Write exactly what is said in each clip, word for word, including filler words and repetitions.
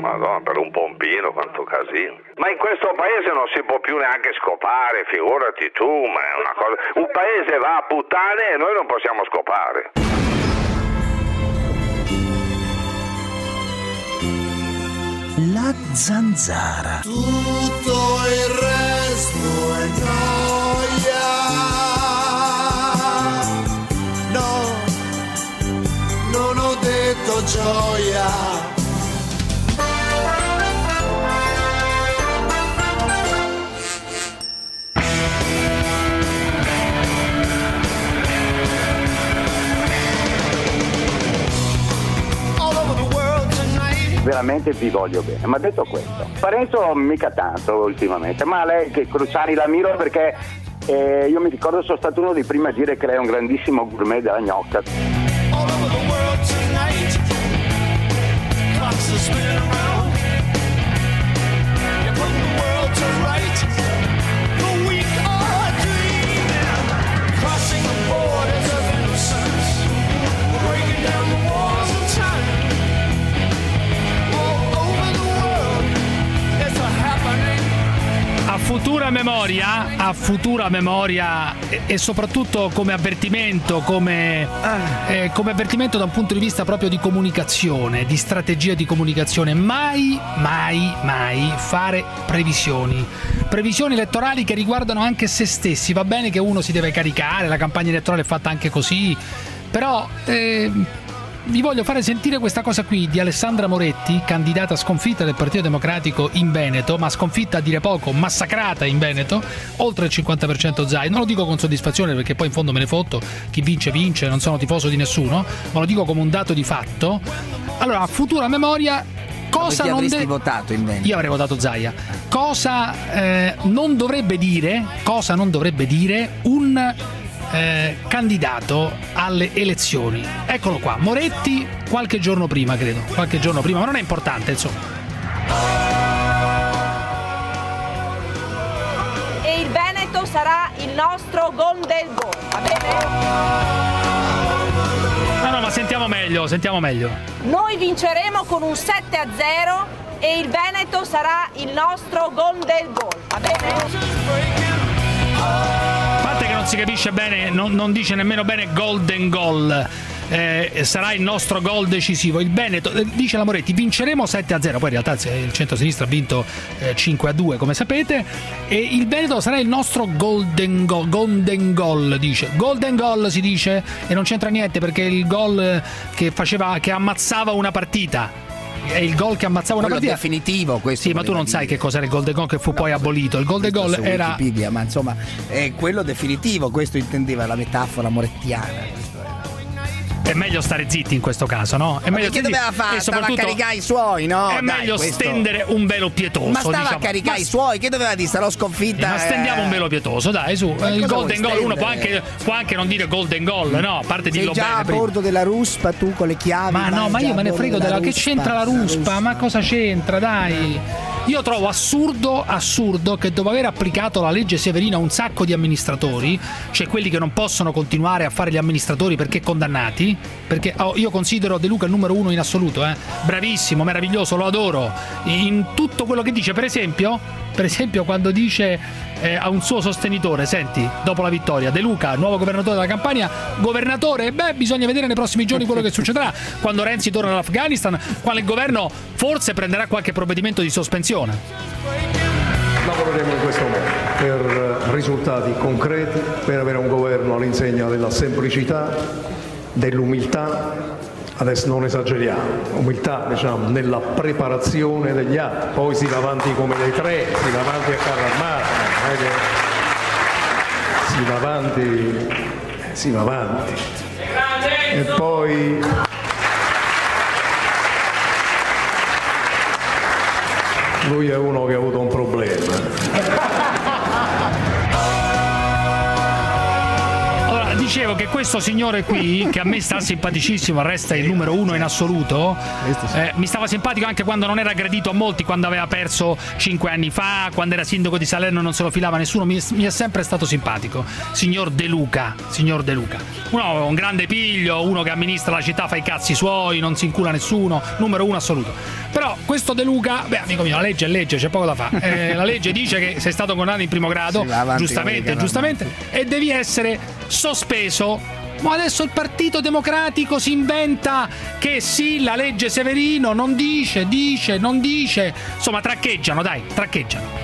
Madonna, per un pompino quanto casino. Ma in questo paese non si può più neanche scopare, figurati tu, ma è una cosa. Un paese va a puttane e noi non possiamo scopare. La zanzara. Tutto il resto è noia. No, non ho detto gioia. Veramente vi voglio bene, ma detto questo, Parenzo mica tanto ultimamente, ma lei che Cruciani la miro perché eh, io mi ricordo sono stato uno dei primi a dire che lei è un grandissimo gourmet della gnocca. A futura memoria, a futura memoria e, e soprattutto come avvertimento, come, eh, come avvertimento da un punto di vista proprio di comunicazione, di strategia di comunicazione, mai, mai, mai fare previsioni. Previsioni elettorali che riguardano anche se stessi. Va bene che uno si deve caricare, la campagna elettorale è fatta anche così, però... Eh, vi voglio fare sentire questa cosa qui di Alessandra Moretti, candidata sconfitta del Partito Democratico in Veneto, ma sconfitta a dire poco, massacrata in Veneto, oltre il cinquanta per cento Zai. Non lo dico con soddisfazione perché poi in fondo me ne fotto, chi vince vince, non sono tifoso di nessuno, ma lo dico come un dato di fatto. Allora, a futura memoria, cosa non non avresti de- votato in Veneto? Io avrei votato Zaia. Cosa eh, non dovrebbe dire, cosa non dovrebbe dire un Eh, candidato alle elezioni? Eccolo qua, Moretti qualche giorno prima, credo, qualche giorno prima, ma non è importante, insomma. E il Veneto sarà il nostro Golden Goal, va bene? No, no, ma sentiamo meglio, sentiamo meglio. Noi vinceremo con un sette a zero e il Veneto sarà il nostro Golden Goal, va bene? Che non si capisce bene, non, non dice nemmeno bene golden goal, eh, sarà il nostro gol decisivo. Il Veneto, eh, dice la Moretti, vinceremo sette a zero, poi in realtà il centro-sinistra ha vinto eh, cinque a due come sapete, e il Veneto sarà il nostro golden goal, golden goal dice, golden goal si dice, e non c'entra niente perché è il gol che faceva, che ammazzava una partita. È il gol che ammazzava una quello partita definitivo, questo. Sì, ma tu non dire. sai che cos'era il golden goal che fu no, poi abolito. Il golden goal era Wikipedia, ma insomma è quello definitivo, questo intendeva la metafora morettiana. È meglio stare zitti in questo caso, no? È meglio che doveva fare? Stava a caricare i suoi, no? È Dai, meglio questo... stendere un velo pietoso. Ma stava diciamo. a caricare ma... i suoi, che doveva dire? Sarò sconfitta. Ma stendiamo eh... un velo pietoso, dai, su. Ma il golden goal, uno può anche, può anche non dire golden goal, no? A parte Sei dirlo già bene. a bordo della ruspa, tu con le chiavi. Ma no, ma io me ne frego della. Che c'entra la ruspa? Ma cosa c'entra, dai? Io trovo assurdo, assurdo che dopo aver applicato la legge Severino a un sacco di amministratori, cioè quelli che non possono continuare a fare gli amministratori perché condannati, perché oh, io considero De Luca il numero uno in assoluto, eh? Bravissimo, meraviglioso, lo adoro, in tutto quello che dice, per esempio, per esempio quando dice eh, a un suo sostenitore, senti, dopo la vittoria, De Luca, nuovo governatore della Campania, governatore, beh, bisogna vedere nei prossimi giorni quello che succederà, quando Renzi torna dall'Afghanistan, quando il governo forse prenderà qualche provvedimento di sospensione. Lavoreremo in questo modo per risultati concreti, per avere un governo all'insegna della semplicità, dell'umiltà. Adesso non esageriamo, umiltà diciamo nella preparazione degli atti, poi si va avanti come dei tre, si va avanti a carro armato, si va avanti, si va avanti. E poi lui è uno che ha avuto un problema. Allora, dice dicevo che questo signore qui, che a me sta simpaticissimo, resta il numero uno in assoluto, eh, mi stava simpatico anche quando non era aggredito a molti, quando aveva perso cinque anni fa, quando era sindaco di Salerno e non se lo filava nessuno, mi, mi è sempre stato simpatico. Signor De Luca, signor De Luca. Uno, un grande piglio, uno che amministra la città, fa i cazzi suoi, non si incula nessuno, numero uno assoluto. Però questo De Luca, beh amico mio, la legge è legge, c'è poco da fare. Eh, la legge dice che sei stato condannato in primo grado, giustamente, giustamente, e devi essere sospeso. Ma adesso il Partito Democratico si inventa che sì, la legge Severino non dice, dice, non dice. Insomma, traccheggiano, dai, traccheggiano.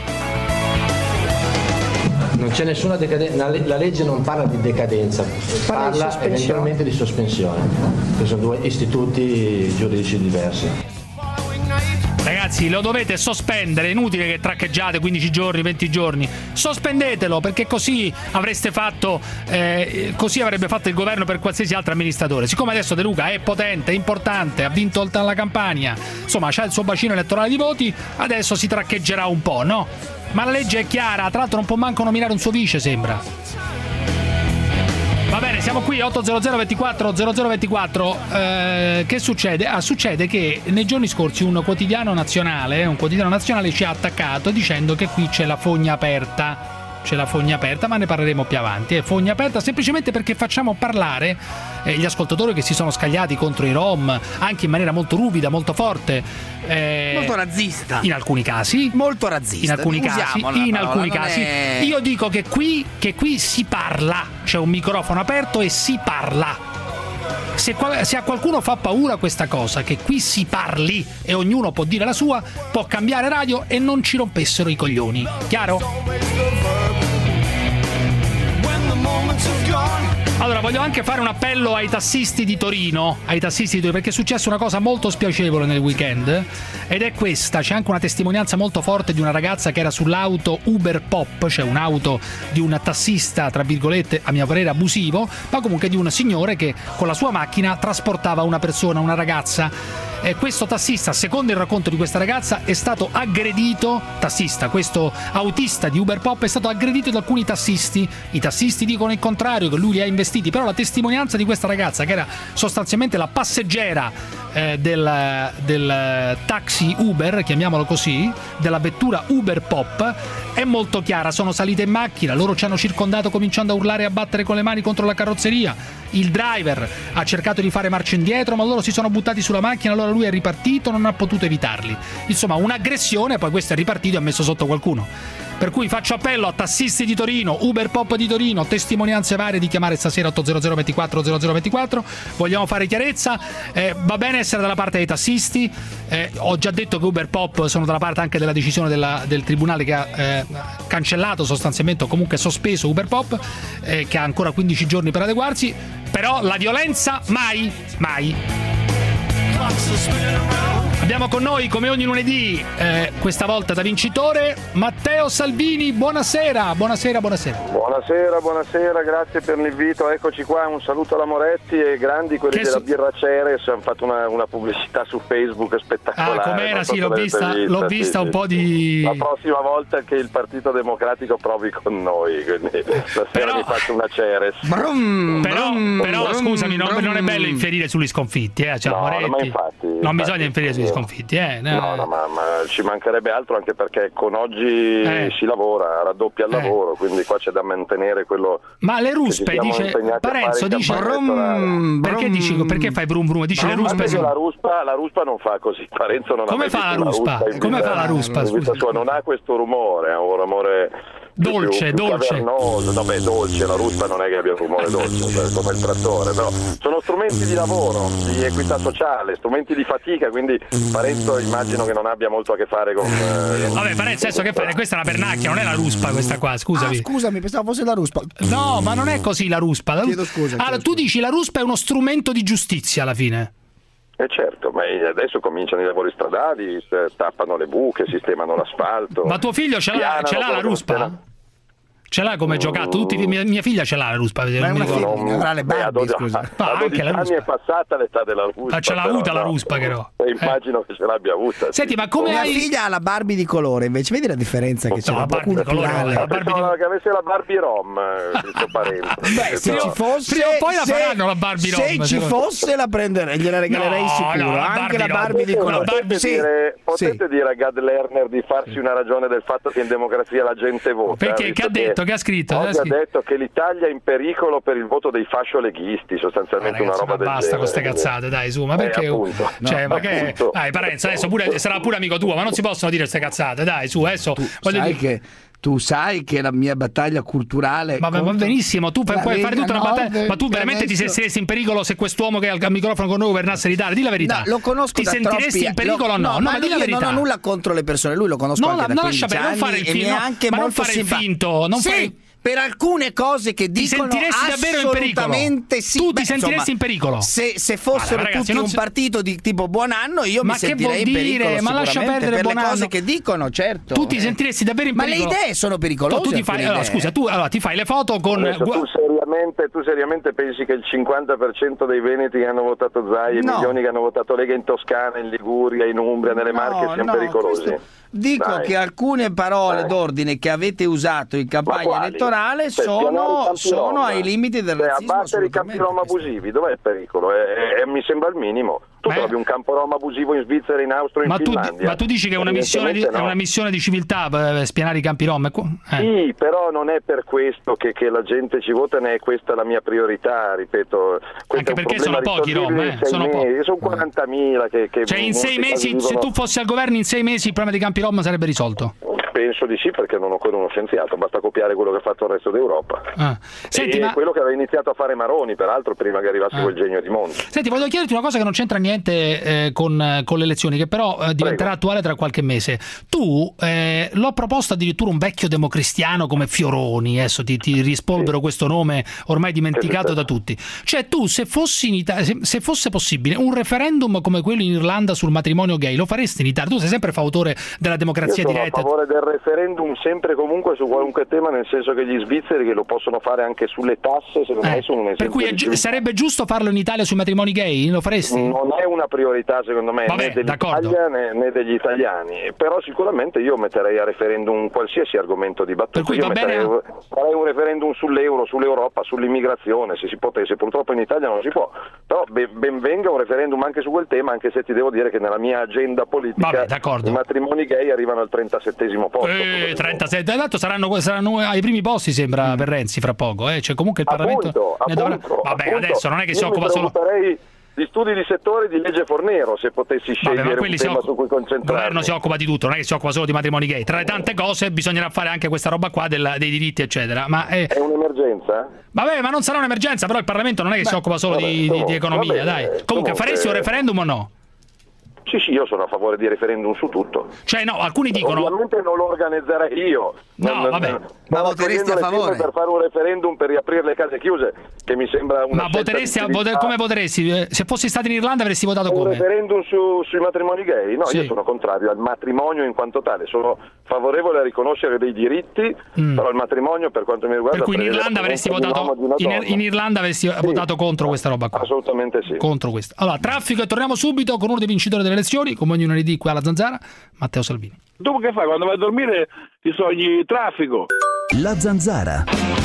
Non c'è nessuna decadenza, la legge non parla di decadenza, parla, parla eventualmente di sospensione, che sono due istituti giuridici diversi. Ragazzi, lo dovete sospendere, è inutile che traccheggiate quindici giorni, venti giorni. Sospendetelo, perché così avreste fatto eh, così avrebbe fatto il governo per qualsiasi altro amministratore. Siccome adesso De Luca è potente, è importante, ha vinto la campagna, insomma, c'ha il suo bacino elettorale di voti, adesso si traccheggerà un po', no? Ma la legge è chiara, tra l'altro non può manco nominare un suo vice, sembra. Va bene, siamo qui otto zero zero ventiquattro zero zero ventiquattro. Eh, che succede? Ah, succede che nei giorni scorsi un quotidiano nazionale, un quotidiano nazionale ci ha attaccato dicendo che qui c'è la fogna aperta. C'è la fogna aperta, ma ne parleremo più avanti. È fogna aperta semplicemente perché facciamo parlare eh, gli ascoltatori che si sono scagliati contro i Rom, anche in maniera molto ruvida, molto forte. Eh, molto razzista. In alcuni casi. Molto razzista. In alcuni casi. In alcuni casi. È... Io dico che qui, che qui si parla. C'è un microfono aperto e si parla. Se, se a qualcuno fa paura questa cosa, che qui si parli e ognuno può dire la sua, può cambiare radio e non ci rompessero i coglioni. Chiaro? Allora, voglio anche fare un appello ai tassisti di Torino, ai tassisti di Torino, perché è successa una cosa molto spiacevole nel weekend, ed è questa. C'è anche una testimonianza molto forte di una ragazza che era sull'auto Uber Pop, cioè un'auto di un tassista, tra virgolette, a mio parere abusivo, ma comunque di un signore che con la sua macchina trasportava una persona, una ragazza. E questo tassista, secondo il racconto di questa ragazza, è stato aggredito, tassista, questo autista di Uber Pop è stato aggredito da alcuni tassisti. I tassisti dicono il contrario, che lui li ha investiti, però la testimonianza di questa ragazza, che era sostanzialmente la passeggera eh, del, del taxi Uber, chiamiamolo così, della vettura Uber Pop, è molto chiara. Sono salite in macchina, loro ci hanno circondato cominciando a urlare e a battere con le mani contro la carrozzeria. Il driver ha cercato di fare marcia indietro, ma loro si sono buttati sulla macchina, allora lui è ripartito, non ha potuto evitarli. Insomma, un'aggressione, poi questo è ripartito e ha messo sotto qualcuno. Per cui faccio appello a tassisti di Torino, Uber Pop di Torino, testimonianze varie, di chiamare stasera otto zero zero ventiquattro zero zero ventiquattro. Vogliamo fare chiarezza, eh, va bene essere dalla parte dei tassisti, eh, ho già detto che Uber Pop sono dalla parte anche della decisione della, del tribunale che ha eh, cancellato sostanzialmente o comunque sospeso Uber Pop, eh, che ha ancora quindici giorni per adeguarsi, però la violenza mai, mai. Abbiamo con noi, come ogni lunedì, eh, questa volta da vincitore, Matteo Salvini. Buonasera, buonasera, buonasera. Buonasera, buonasera, grazie per l'invito. Eccoci qua, un saluto alla Moretti e grandi quelli che della su... Birra Ceres. Hanno fatto una, una pubblicità su Facebook spettacolare. Ah, com'era? Sì, l'ho vista, vista, l'ho vista sì, un sì, po' di... La prossima volta che il Partito Democratico provi con noi, quindi stasera però... mi faccio una Ceres. Brum, però, brum, però brum, scusami, non, non è bello infierire sugli sconfitti, eh? Cioè, no, Moretti, ma infatti, non infatti, bisogna infierire sugli sconfitti, eh? No, no, no ma, ma ci mancherebbe altro, anche perché con oggi eh. si lavora, raddoppia il eh. lavoro, quindi qua c'è da mantenere quello. Ma le ruspe, dice Parenzo, dice brum, perché brum. Dici, perché fai brum brum? Dice ma le ruspe sono... la ruspa, la ruspa non fa così. Parenzo non come ha fa la ruspa? ruspa come vita, fa la ruspa? Sua, non ha questo rumore, ha un rumore dolce, più, più dolce. Cavernoso. No, beh, dolce, la ruspa non è che abbia un rumore dolce, come il trattore, però sono strumenti di lavoro, di equità sociale, strumenti di fatica, quindi Parenzo immagino che non abbia molto a che fare con... Eh, Vabbè, Parenzo, adesso che fare? Questa è una pernacchia, non è la ruspa questa qua, scusami. Ah, scusami, pensavo fosse la ruspa. No, ma non è così la ruspa. La... Chiedo scusa. Allora, chiedo tu scusa. dici la ruspa è uno strumento di giustizia alla fine. Eh certo, ma adesso cominciano i lavori stradali, tappano le buche, sistemano l'asfalto. Ma tuo figlio ce l'ha, ce l'ha la ruspa? Ce l'ha come giocato? Tutti, mia, mia figlia ce l'ha la ruspa. Ma è una figlia, avrà le Barbie, scusa. Ma anche la ruspa. Anni è passata l'età della ruspa. Ma ce l'ha avuta la ruspa, che no? Eh, immagino eh. che ce l'abbia avuta. Senti, ma come mia hai... figlia ha la Barbie di colore, invece vedi la differenza che c'è? No, la Barbie di colore, la Barbie di... che avesse la Barbie Rom, questo parente. Beh, se ci fosse, prima o poi la faranno la Barbie Rom. Se ci fosse la prenderei, gliela regalerei sicuro. Anche la Barbie di colore. Potete dire a Gad Lerner di farsi una ragione del fatto che in democrazia la gente vota? Perché che ha detto? Che ha scritto? Oggi ha detto che l'Italia è in pericolo per il voto dei fascioleghisti, sostanzialmente eh, ragazzi, una roba del basta genere. con ste cazzate, dai, su, ma perché? Eh, appunto, cioè, no, ma che appunto. Dai, Parenzo, adesso pure sarà pure amico tuo, ma non si possono dire ste cazzate, dai, su, adesso tu voglio sai dire che tu sai che la mia battaglia culturale ma va benissimo, tu puoi fare tutta una battaglia, ma tu veramente adesso... ti sentiresti in pericolo se quest'uomo che ha il microfono con noi governasse l'Italia? Di la verità. No, lo conosco ti da sentiresti troppi... in pericolo o no? No, No, ma ma di la io verità. non ho nulla contro le persone, lui lo conosco no, anche la, da lascia quindici non fare anni il e mi finto, è anche ma non molto fare il simpatico. finto, non sì, fare... per alcune cose che dicono ti sentiresti davvero in pericolo. Assolutamente sì. Tu ti Beh, sentiresti insomma, in pericolo. Se, se fossero allora, ragazzi, tutti un si... partito di tipo buon anno, io ma mi sentirei in pericolo. Dire? Ma lascia perdere per buon le cose anno. che dicono, certo. Tu ti sentiresti davvero in pericolo. Ma le idee sono pericolose. Tu, tu ti fai, allora, scusa, tu allora, ti fai le foto con. Adesso, tu, seriamente, tu seriamente pensi che il cinquanta per cento dei veneti che hanno votato Zai e no. milioni che hanno votato Lega in Toscana, in Liguria, in Umbria, nelle no, Marche siano no, pericolosi? Questo... Dico Dai. che alcune parole Dai. d'ordine che avete usato in campagna elettorale cioè, sono, sono ai limiti del cioè, razzismo. Abbattere i campi rom abusivi, dov'è il pericolo? È, è, mi sembra il minimo. Tu Beh. trovi un campo rom abusivo in Svizzera, in Austria, in ma Finlandia. Tu, ma tu dici che è una missione di, no. è una missione di civiltà per spianare i campi rom? Eh. Sì, però non è per questo che, che la gente ci vota, né è questa la mia priorità, ripeto. Anche perché sono pochi rom, eh? sono, po- sono quarantamila che, che cioè in sei mesi, se tu fossi al governo in sei mesi il problema dei campi rom sarebbe risolto? Penso di sì, perché non ho ancora uno scienziato, basta copiare quello che ha fatto il resto d'Europa. Ah. Senti, e ma... quello che aveva iniziato a fare Maroni, peraltro, prima che arrivasse ah. quel genio di Monti. Senti, voglio chiederti una cosa che non c'entra niente eh, con, con le elezioni, che però eh, diventerà Prego. attuale tra qualche mese. Tu eh, l'ho proposto addirittura un vecchio democristiano come Fioroni, adesso ti, ti rispolvero sì. questo nome ormai dimenticato sì, sì. da tutti. Cioè tu, se fossi in Italia, se, se fosse possibile, un referendum come quello in Irlanda sul matrimonio gay, lo faresti in Italia? Tu sei sempre fautore della democrazia Io sono diretta. a favore del referendum sempre comunque su qualunque tema, nel senso che gli svizzeri che lo possono fare anche sulle tasse, secondo eh, me sono un esempio. Per cui è gi- sarebbe giusto farlo in Italia sui matrimoni gay? Lo faresti? Non è una priorità secondo me Vabbè, né dell'Italia né, né degli italiani, però sicuramente io metterei a referendum qualsiasi argomento dibattuto. Per cui io va metterei, bene... farei un referendum sull'euro, sull'Europa, sull'immigrazione, se si potesse. Purtroppo in Italia non si può, però ben, ben venga un referendum anche su quel tema, anche se ti devo dire che nella mia agenda politica Vabbè, i matrimoni gay arrivano al trentasettesimo posto. Eh, trentasette, tanto saranno, saranno ai primi posti sembra mm. per Renzi fra poco, eh? Cioè comunque il Parlamento appunto, ne dovrà... appunto, Vabbè, appunto, adesso non è che si occupa solo di studi di settore di legge Fornero, se potessi scegliere Vabbè, un tema occupa, su cui concentrarmi. Il governo si occupa di tutto, non è che si occupa solo di matrimoni gay. Tra le tante cose bisognerà fare anche questa roba qua della, dei diritti eccetera. Ma è, è un'emergenza? Vabbè, ma non sarà un'emergenza, però il Parlamento non è che Beh, si occupa solo vabbè, di, di, di economia, vabbè, dai. Comunque, comunque faresti un referendum o no? Sì, sì, io sono a favore di referendum su tutto. Cioè, no, alcuni dicono... Ovviamente non lo organizzerei io. No, non, vabbè. Non, ma voteresti a favore? Per fare un referendum per riaprire le case chiuse, che mi sembra una... Ma voteresti a, voter, come voteresti? Se fossi stato in Irlanda avresti votato come? Un referendum su, sui matrimoni gay? No, sì. io sono contrario al matrimonio in quanto tale. Sono favorevole a riconoscere dei diritti, mm. però il matrimonio, per quanto mi riguarda... Per cui in Irlanda avresti votato... In, in Irlanda avresti sì. votato contro questa roba qua? Assolutamente sì. Contro questa. Allora, traffico, e torniamo subito con uno dei vincitori delle elezioni, come ogni lunedì qui alla Zanzara, Matteo Salvini. Dopo che fai? Quando vai a dormire ti sogni traffico. La Zanzara.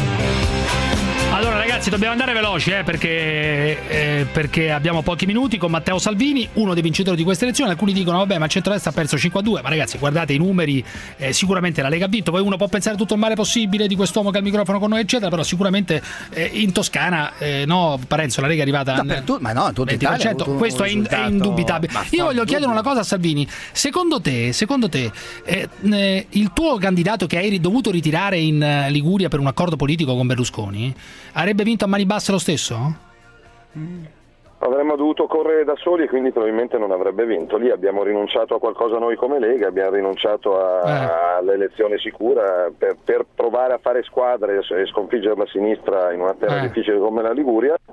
Allora ragazzi, dobbiamo andare veloci eh, perché, eh, perché abbiamo pochi minuti con Matteo Salvini, uno dei vincitori di queste elezioni. Alcuni dicono vabbè, ma il centrodestra ha perso cinque a due, ma ragazzi guardate i numeri, eh, sicuramente la Lega ha vinto. Poi uno può pensare tutto il male possibile di quest'uomo che ha il microfono con noi eccetera, però sicuramente eh, in Toscana eh, no, Parenzo, la Lega è arrivata no, tu, ma no, tutta venti per cento, questo è, in, è indubitabile. Io voglio chiedere una cosa a Salvini, secondo te, secondo te eh, eh, il tuo candidato che hai dovuto ritirare in Liguria per un accordo politico con Berlusconi avrebbe vinto a mani basse lo stesso? Mm. Avremmo dovuto correre da soli e quindi probabilmente non avrebbe vinto. Lì abbiamo rinunciato a qualcosa noi come Lega, abbiamo rinunciato a, eh. all'elezione sicura per, per provare a fare squadre e sconfiggere la sinistra in una terra eh. difficile come la Liguria.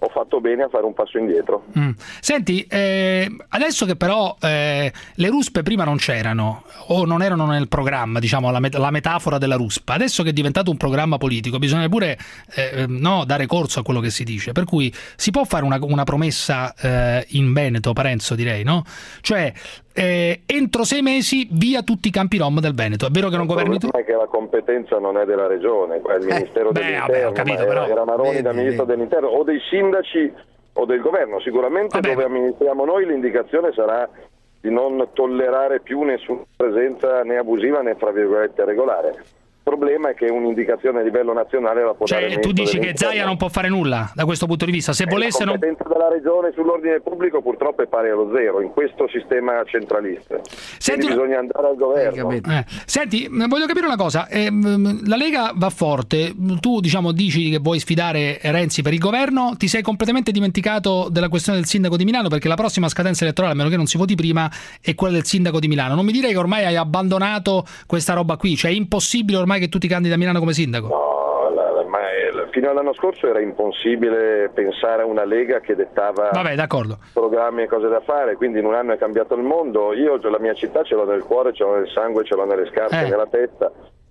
ho fatto bene a fare un passo indietro. Mm. Senti, eh, adesso che però eh, le ruspe prima non c'erano o non erano nel programma, diciamo la, met- la metafora della ruspa, adesso che è diventato un programma politico bisogna pure eh, no, dare corso a quello che si dice, per cui si può fare una, una promessa eh, in Veneto, Parenzo direi, no? Cioè eh, entro sei mesi via tutti i campi rom del Veneto. È vero che non governi tu? Il problema è che la competenza non è della regione, è il Ministero eh, dell'Interno, beh, vabbè, ho capito, era, però... era Maroni vedi, da Ministro vedi. dell'Interno o dei sindaci o del governo. Sicuramente vabbè. Dove amministriamo noi l'indicazione sarà di non tollerare più nessuna presenza né abusiva né fra virgolette regolare. Il problema è che un'indicazione a livello nazionale la può cioè, dare il tu dici che Zaia non può fare nulla da questo punto di vista? Se eh, volesse la competenza non... della regione sull'ordine pubblico purtroppo è pari allo zero in questo sistema centralista. Senti, quindi bisogna andare al governo. Eh. Senti, voglio capire una cosa. Eh, la Lega va forte. Tu diciamo dici che vuoi sfidare Renzi per il governo. Ti sei completamente dimenticato della questione del sindaco di Milano, perché la prossima scadenza elettorale, a meno che non si voti prima, è quella del sindaco di Milano. Non mi direi che ormai hai abbandonato questa roba qui, cioè è impossibile ormai che tu ti candidi a Milano come sindaco? No, la, la, ma è, fino all'anno scorso era impossibile pensare a una Lega che dettava Vabbè, d'accordo. programmi e cose da fare, quindi in un anno è cambiato il mondo. Io la mia città ce l'ho nel cuore, ce l'ho nel sangue, ce l'ho nelle scarpe, eh. nella testa.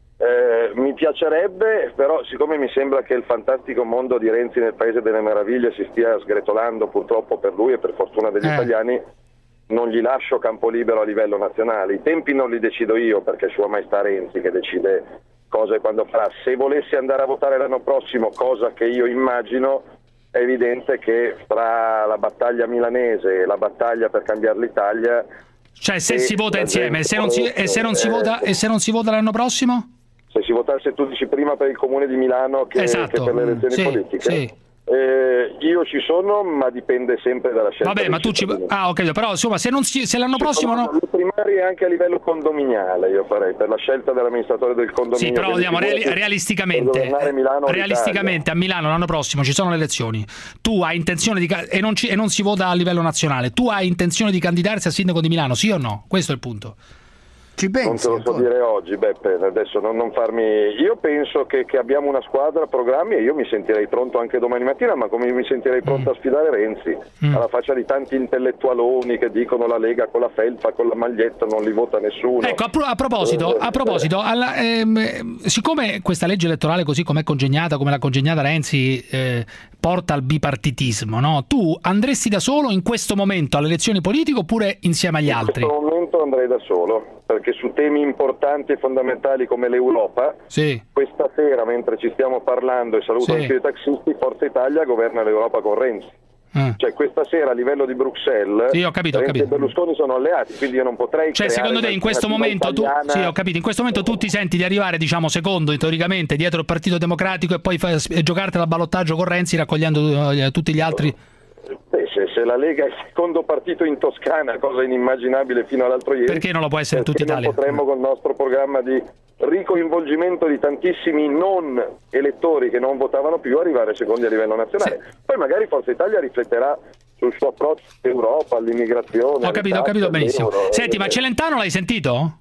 Eh, mi piacerebbe, però siccome mi sembra che il fantastico mondo di Renzi nel Paese delle Meraviglie si stia sgretolando purtroppo per lui e per fortuna degli eh. italiani, non gli lascio campo libero a livello nazionale. I tempi non li decido io, perché è Sua Maestà Renzi che decide cosa e quando farà. Se volessi andare a votare l'anno prossimo, cosa che io immagino, è evidente che fra la battaglia milanese e la battaglia per cambiare l'Italia, cioè se si vota insieme e se non si, e se non si eh, vota e se non si vota l'anno prossimo? Se si votasse, tu dici prima per il comune di Milano che, esatto. che per le elezioni sì, politiche? Sì. Eh, io ci sono, ma dipende sempre dalla scelta. Vabbè, ma tu ci... Ah, ok, però insomma, se, non si... se l'anno ci prossimo no. Le primarie anche a livello condominiale io farei per la scelta dell'amministratore del condominio. Sì, però vediamo reali... realisticamente. Milano realisticamente a Milano l'anno prossimo ci sono le elezioni. Tu hai intenzione di e non, ci... e non si vota a livello nazionale. Tu hai intenzione di candidarsi a sindaco di Milano, sì o no? Questo è il punto. Ci pensi, non te lo so dire oggi, Beppe, adesso non, non farmi. Io penso che, che abbiamo una squadra, programmi, e io mi sentirei pronto anche domani mattina, ma come mi sentirei pronto mm. a sfidare Renzi, mm. alla faccia di tanti intellettualoni che dicono la Lega con la felpa, con la maglietta non li vota nessuno. Ecco, a, pro- a proposito, a proposito alla, ehm, siccome questa legge elettorale così come è congegnata, come l'ha congegnata Renzi, eh, porta al bipartitismo, no? Tu andresti da solo in questo momento alle elezioni politiche oppure insieme agli altri? In questo momento andrei da solo, perché su temi importanti e fondamentali come l'Europa, sì. questa sera mentre ci stiamo parlando, e saluto sì. anche i taxisti, Forza Italia governa l'Europa con Renzi. Mm. Cioè questa sera a livello di Bruxelles sì, ho capito, ho Renzi capito. e Berlusconi sono alleati, quindi io non potrei cioè secondo te in questo momento tu, sì, ho capito, in questo momento tu ti senti di arrivare diciamo secondo teoricamente dietro il Partito Democratico e poi fa, e giocarti al ballottaggio con Renzi raccogliendo uh, tutti gli altri. Beh, se, se la Lega è il secondo partito in Toscana, cosa inimmaginabile fino all'altro ieri, perché non lo può essere in tutta Italia? Non potremmo con il nostro programma di ricoinvolgimento di tantissimi non elettori che non votavano più arrivare secondi a livello nazionale. Sì. Poi magari Forza Italia rifletterà sul suo approccio all'Europa, all'immigrazione. Ho capito, ho capito benissimo. Euro. Senti, ma Celentano l'hai sentito?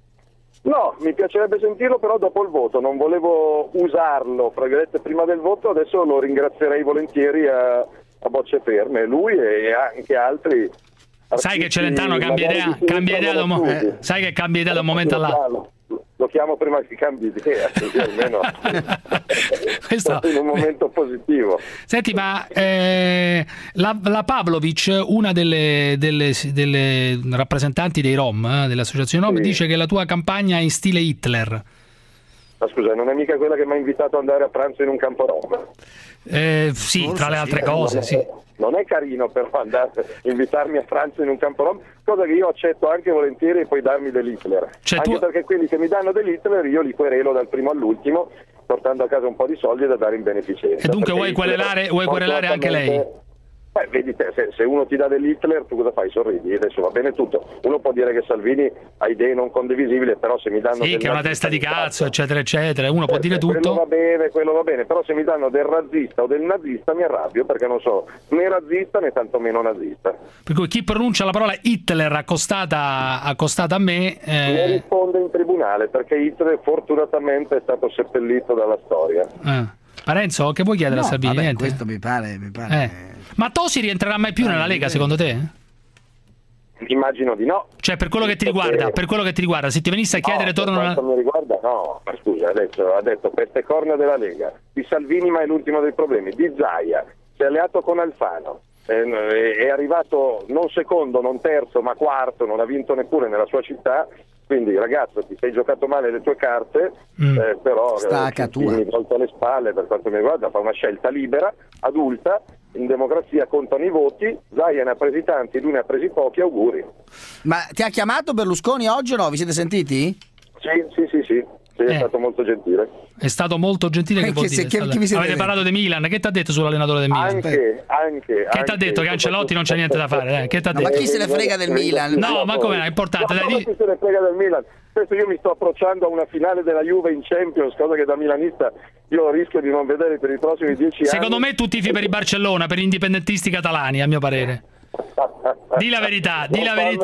No, mi piacerebbe sentirlo però dopo il voto, non volevo usarlo fra virgolette prima del voto, adesso lo ringrazierei volentieri a, a bocce ferme, lui e anche altri. Sai che Celentano cambia idea, cambia idea da un mo- eh, sai che cambia idea da un momento all'altro. Lo chiamo prima che cambi idea, così almeno questo in un momento positivo. Senti, ma eh, la, la Pavlovic, una delle, delle, delle rappresentanti dei Rom, eh, dell'associazione Rom, sì. dice che la tua campagna è in stile Hitler. Ma scusa, non è mica quella che mi ha invitato ad andare a pranzo in un campo Rom? Eh, sì, Forse tra le altre sì, cose, non è, sì. Non è carino però andare, invitarmi a pranzo in un campo Rom, cosa che io accetto anche volentieri e poi darmi dell'Hitler. Cioè, anche tu... perché quelli che mi danno dell'Hitler io li querelo dal primo all'ultimo, portando a casa un po' di soldi da dare in beneficenza. E dunque vuoi querelare, vuoi querelare anche lei? Beh, vedi te, se, se uno ti dà dell'Hitler tu cosa fai? Sorridi, adesso va bene tutto. Uno può dire che Salvini ha idee non condivisibili, però se mi danno sì, che è una testa di cazzo, eccetera, eccetera, uno eh, può dire tutto. Quello va bene, quello va bene, però se mi danno del razzista o del nazista mi arrabbio, perché non so né razzista né tantomeno nazista. Per cui chi pronuncia la parola Hitler accostata, accostata a me eh... mi risponde in tribunale, perché Hitler fortunatamente è stato seppellito dalla storia. Eh. Parenzo, che vuoi chiedere no, a Salvini? Vabbè, Niente. questo mi pare, mi pare. Eh. Ma Tosi rientrerà mai più ah, nella Lega, secondo te? Immagino di no. Cioè, per quello che ti riguarda, per quello che ti riguarda, se ti venisse a chiedere no, torno per quanto mi riguarda, no, ma scusa, adesso ha detto peste corna della Lega, di Salvini ma è l'ultimo dei problemi, di Zaia, si è alleato con Alfano, è arrivato non secondo, non terzo, ma quarto, non ha vinto neppure nella sua città. Quindi ragazzo, ti sei giocato male le tue carte, mm. eh, però Stacca eh, mi volto alle spalle per quanto mi riguarda, fa una scelta libera, adulta, in democrazia contano i voti, Zaia ne ha presi tanti, lui ne ha presi pochi, auguri. Ma ti ha chiamato Berlusconi oggi o no? Vi siete sentiti? Sì, sì, sì, sì, sì è eh. stato molto gentile. È stato molto gentile, che, che vuol dire? Che, che Avete detto? parlato di Milan, che ti ha detto sull'allenatore del Milan? Anche, anche. Che ti ha detto? Che Ancelotti non c'è niente da fare, eh? Che no, ma chi se ne frega del Milan? No, ma come è importante? No, dai, chi se ne frega del Milan? Adesso io mi sto approcciando a una finale della Juve in Champions, cosa che da milanista io rischio di non vedere per i prossimi dieci anni. Secondo me tu tifi per il Barcellona, per gli indipendentisti catalani, a mio parere. Di la verità, di la verità.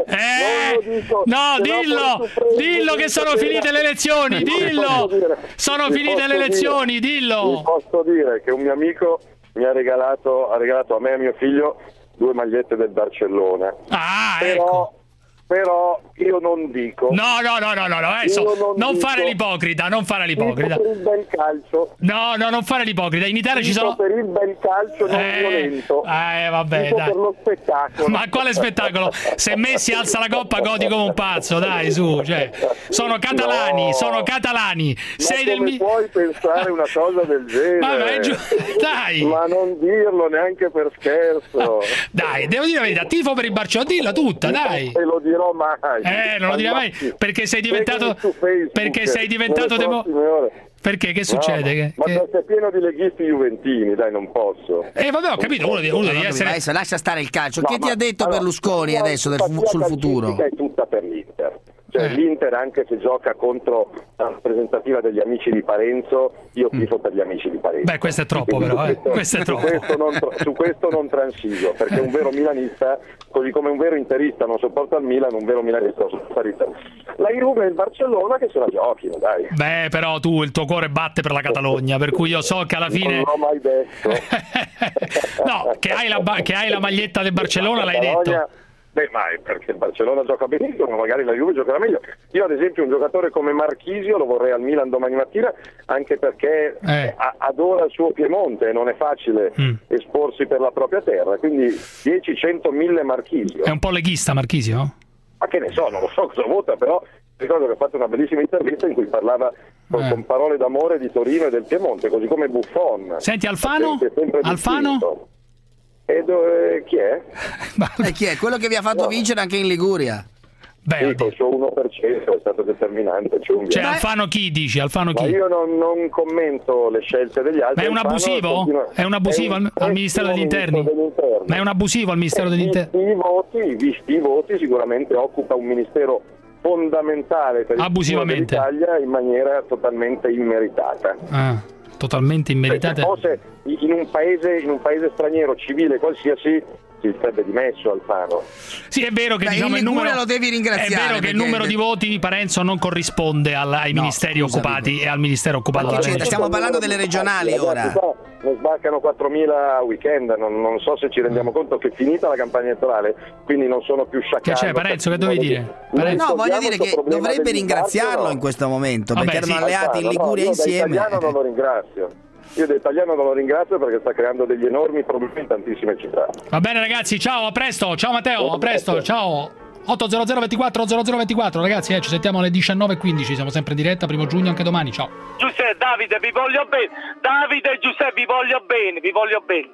Eh, no, dillo, dillo che sono finite le elezioni, dillo. Sono finite le elezioni, dillo. Vi posso dire che un mio amico mi ha regalato, ha regalato a me e a mio figlio due magliette del Barcellona. Ah, però, ecco. Però io non dico. No, no, no, no, no, no. Adesso, non, non fare l'ipocrita, non fare l'ipocrita. Per il bel calcio. No, no, non fare l'ipocrita. In Italia ci sono. Per il bel calcio non eh, violento. Eh, vabbè, dico dai. Per lo spettacolo. Ma quale spettacolo? Se Messi alza la coppa godi come un pazzo, dai, su, cioè. Sono catalani, no. sono catalani. Ma Sei come del mi... puoi pensare una cosa del genere? Vabbè, giu... dai. Ma non dirlo neanche per scherzo. Dai, devo dire la verità, tifo per il Barcellona, dilla tutta, dai. E lo dirò mai. Eh, non lo direi mai, perché sei diventato perché sei diventato demo... Perché? Che succede? No, che, ma che... sei pieno di leghisti juventini, dai, non posso. Eh vabbè, ho capito, uno deve, uno deve essere... Adesso lascia stare il calcio. No, che ti ha detto allora, Berlusconi adesso del, sul futuro? È tutta per l'Inter. Cioè, eh. l'Inter, anche se gioca contro la rappresentativa degli amici di Parenzo, io tifo mm. per gli amici di Parenzo. Beh, questo è troppo, però. Eh. Questo è troppo. Su, questo non, su questo non transigo, perché un vero milanista, così come un vero interista non sopporta il Milan, un vero milanista non sopporta l'Inter. La Juve e il Barcellona che se la giochino, dai. Beh, però tu, il tuo cuore batte per la Catalogna, per cui io so che alla fine... Non l'ho mai detto. No, che hai, la, che hai la maglietta del Barcellona, l'hai detto. Beh, ma è perché il Barcellona gioca benissimo, ma magari la Juve giocherà meglio. Io ad esempio un giocatore come Marchisio lo vorrei al Milan domani mattina, anche perché eh. a- adora il suo Piemonte e non è facile mm. esporsi per la propria terra, quindi dieci, cento, mille Marchisio. È un po' leghista Marchisio? Ma che ne so, non lo so cosa vota, però ricordo che ha fatto una bellissima intervista in cui parlava con, eh. con parole d'amore di Torino e del Piemonte, così come Buffon. Senti, Alfano? Alfano? E dove, chi è? E chi è? Quello che vi ha fatto no. vincere anche in Liguria. Beh, sì, con il suo uno per cento è stato determinante. Cioè, cioè Alfano chi dici? Alfano chi? Ma io non, non commento le scelte degli altri. Ma è un abusivo? Continua... È un abusivo è un, al, al Ministero degli Interni? Ma è un abusivo al Ministero degli Interni? Visti i voti, visti i voti, sicuramente occupa un ministero fondamentale per il futuro dell'Italia in maniera totalmente immeritata. Ah. Totalmente immeritate. Se fosse in un paese, in un paese straniero civile qualsiasi si sarebbe dimesso Alfano. Sì, è vero che Beh, diciamo il numero lo devi ringraziare. È vero che il numero di voti di Parenzo non corrisponde al, ai no, ministeri scusami. occupati e al ministero occupato da dalla Stiamo parlando delle regionali ora. Ne sbarcano quattromila a weekend, non, non so se ci rendiamo conto che è finita la campagna elettorale, quindi non sono più sciacalli. Che c'è Parenzo, che dovevi dire? Parenzo. No, voglio dire che dovrebbe ringraziarlo in questo momento, Vabbè, perché sì. erano alleati in Liguria no, insieme. Da italiano non lo ringrazio. Io da italiano non lo ringrazio perché sta creando degli enormi problemi in tantissime città. Va bene ragazzi, ciao, a presto, ciao Matteo, a presto, ciao. otto zero zero ventiquattro zero zero ventiquattro ragazzi, eh, ci sentiamo alle diciannove e quindici, siamo sempre in diretta, primo giugno anche domani, ciao. Giuseppe, Davide, vi voglio bene. Davide e Giuseppe, vi voglio bene, vi voglio bene.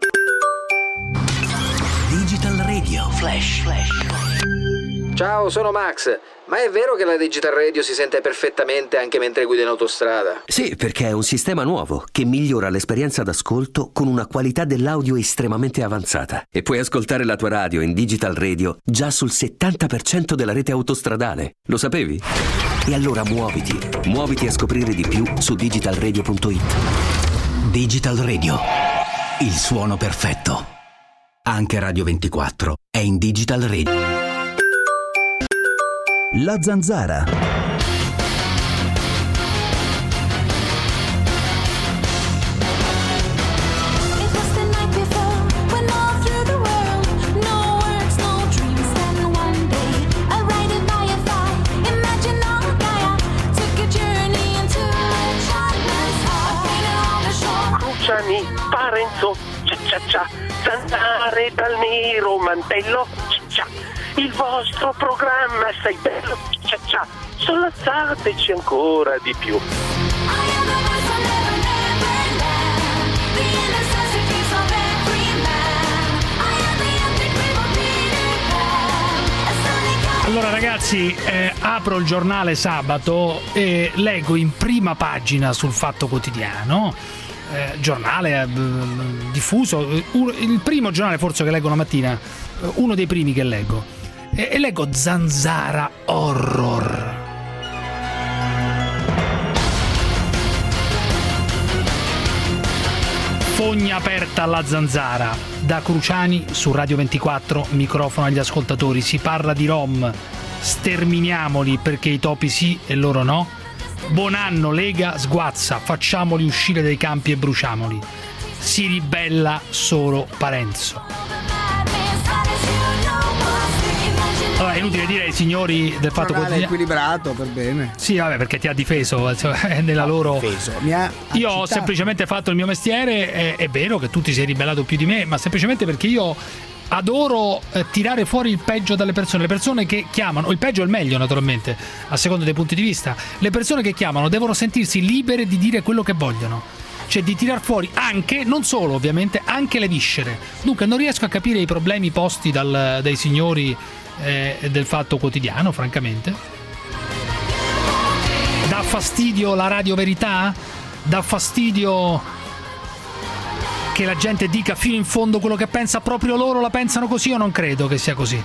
Digital Radio Flash Flash. Ciao, sono Max. Ma è vero che la Digital Radio si sente perfettamente anche mentre guida in autostrada? Sì, perché è un sistema nuovo che migliora l'esperienza d'ascolto con una qualità dell'audio estremamente avanzata. E puoi ascoltare la tua radio in Digital Radio già sul settanta per cento della rete autostradale. Lo sapevi? E allora muoviti, muoviti a scoprire di più su digital radio punto it. Digital Radio, il suono perfetto. Anche Radio ventiquattro è in Digital Radio. La Zanzara. fuori dal nero mantello, ciccia, il vostro programma sei bello, ciccia, sollazzateci ancora di più. Allora ragazzi, eh, apro il giornale sabato e leggo in prima pagina sul Fatto Quotidiano, eh, giornale eh, diffuso, uno, il primo giornale forse che leggo la mattina, uno dei primi che leggo, e, e leggo Zanzara Horror. Fogna aperta alla zanzara. Da Cruciani su Radio ventiquattro, microfono agli ascoltatori. Si parla di rom. Sterminiamoli perché i topi sì e loro no. Buon anno Lega, sguazza, facciamoli uscire dai campi e bruciamoli. Si ribella solo Parenzo. Allora, è inutile dire ai signori del Fatto Quotidiano. È equilibrato, per bene. Sì, vabbè, perché ti ha difeso cioè, nella no, loro. Difeso. Mi ha io ho semplicemente fatto il mio mestiere. È, è vero che tu ti sei ribellato più di me, ma semplicemente perché io adoro eh, tirare fuori il peggio dalle persone. Le persone che chiamano, il peggio è il meglio, naturalmente, a seconda dei punti di vista. Le persone che chiamano devono sentirsi libere di dire quello che vogliono. Cioè di tirar fuori anche, non solo ovviamente, anche le viscere. Dunque non riesco a capire i problemi posti dal, dai signori eh, del Fatto Quotidiano, francamente. Dà fastidio la Radio Verità? Dà fastidio che la gente dica fino in fondo quello che pensa? Proprio loro la pensano così o non credo che sia così?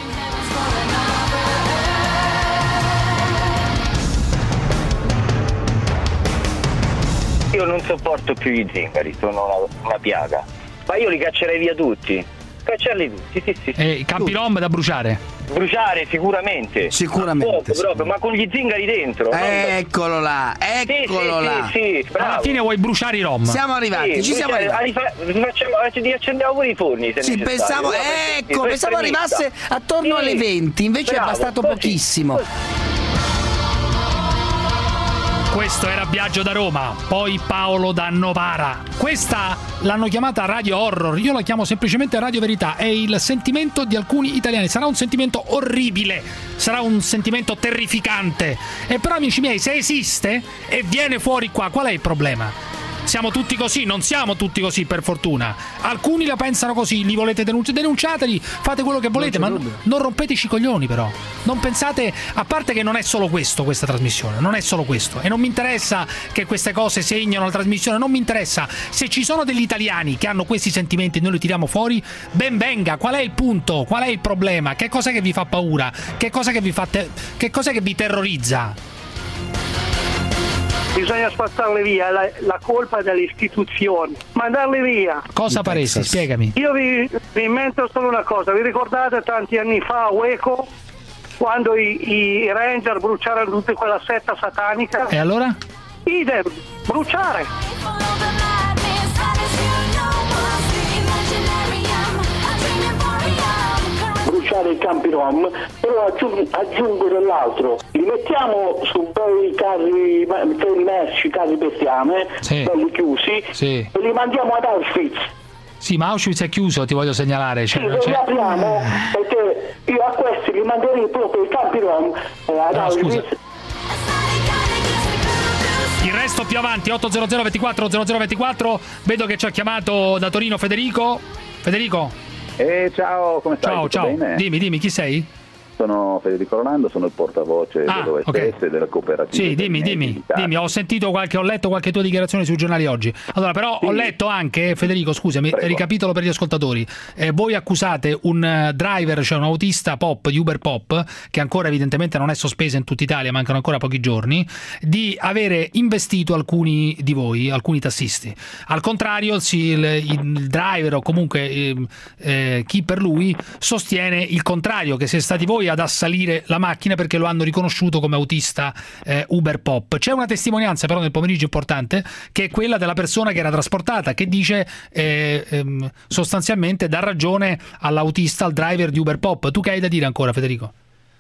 Io non sopporto più i zingari, sono una, una piaga. Ma io li caccerei via tutti. Cacciarli tutti, sì, sì. sì. E i campi rom da bruciare? Bruciare sicuramente. Sicuramente. Ma, proprio, ma con gli zingari dentro. Eccolo là, eccolo sì, là. Sì, sì, sì, alla fine vuoi bruciare i rom? Siamo arrivati, sì, ci siamo arrivati. Facciamo, accendiamo pure i forni. Se sì, pensavo, ecco, pensavo arrivasse attorno sì, alle venti, invece bravo, è bastato così, pochissimo. Così. Questo era Biagio da Roma, poi Paolo da Novara. Questa l'hanno chiamata Radio Horror, io la chiamo semplicemente Radio Verità. È il sentimento di alcuni italiani. Sarà un sentimento orribile, sarà un sentimento terrificante. E però, amici miei, se esiste e viene fuori qua, qual è il problema? Siamo tutti così? Non siamo tutti così, per fortuna. Alcuni la pensano così, li volete denunciare? Denunciateli, fate quello che volete, ma non, non rompeteci i coglioni, però. Non pensate, a parte che non è solo questo, questa trasmissione, non è solo questo. E non mi interessa che queste cose segnano la trasmissione, non mi interessa. Se ci sono degli italiani che hanno questi sentimenti e noi li tiriamo fuori, ben venga. Qual è il punto? Qual è il problema? Che cos'è che vi fa paura? Che cos'è che vi fa te- che cos'è che vi terrorizza? Bisogna spazzarle via, la, la colpa è delle istituzioni, mandarle via. Cosa faresti? Spiegami. Io vi, vi invento solo una cosa, vi ricordate tanti anni fa a Waco, quando i, i Ranger bruciarono tutta quella setta satanica? E allora? Idem, bruciare. Bruciare i campi rom, però aggiungo, aggiungo dell'altro, li mettiamo su bei carri, carri merci, carri bestiame, sì, belli chiusi, sì, e li mandiamo ad Auschwitz. Sì, ma Auschwitz è chiuso, ti voglio segnalare. Cioè, sì, li apriamo, perché io a questi li manderei proprio i campi rom eh, ad no, Auschwitz. Scusa. Il resto più avanti, otto zero zero ventiquattro zero zero ventiquattro. Vedo che ci ha chiamato da Torino Federico. Federico? Eh, ciao, come stai? Ciao, Tutto ciao. Bene? Dimmi, dimmi, chi sei? Sono Federico Rolando, sono il portavoce ah, dell'O S S okay. e della cooperativa. Sì, dimmi, dimmi, dimmi, ho sentito qualche, ho letto qualche tua dichiarazione sui giornali oggi. Allora, però sì, ho letto anche, Federico, scusami, prego, ricapitolo per gli ascoltatori. Eh, voi accusate un driver, cioè un autista pop di Uber Pop, che ancora evidentemente non è sospesa in tutta Italia, mancano ancora pochi giorni, di avere investito alcuni di voi, alcuni tassisti. Al contrario, sì, il, il driver o comunque eh, eh, chi per lui sostiene il contrario, che siete stati voi ad assalire la macchina perché lo hanno riconosciuto come autista eh, Uber Pop. C'è una testimonianza però nel pomeriggio importante, che è quella della persona che era trasportata, che dice eh, ehm, sostanzialmente dà ragione all'autista, al driver di Uber Pop. Tu che hai da dire ancora, Federico?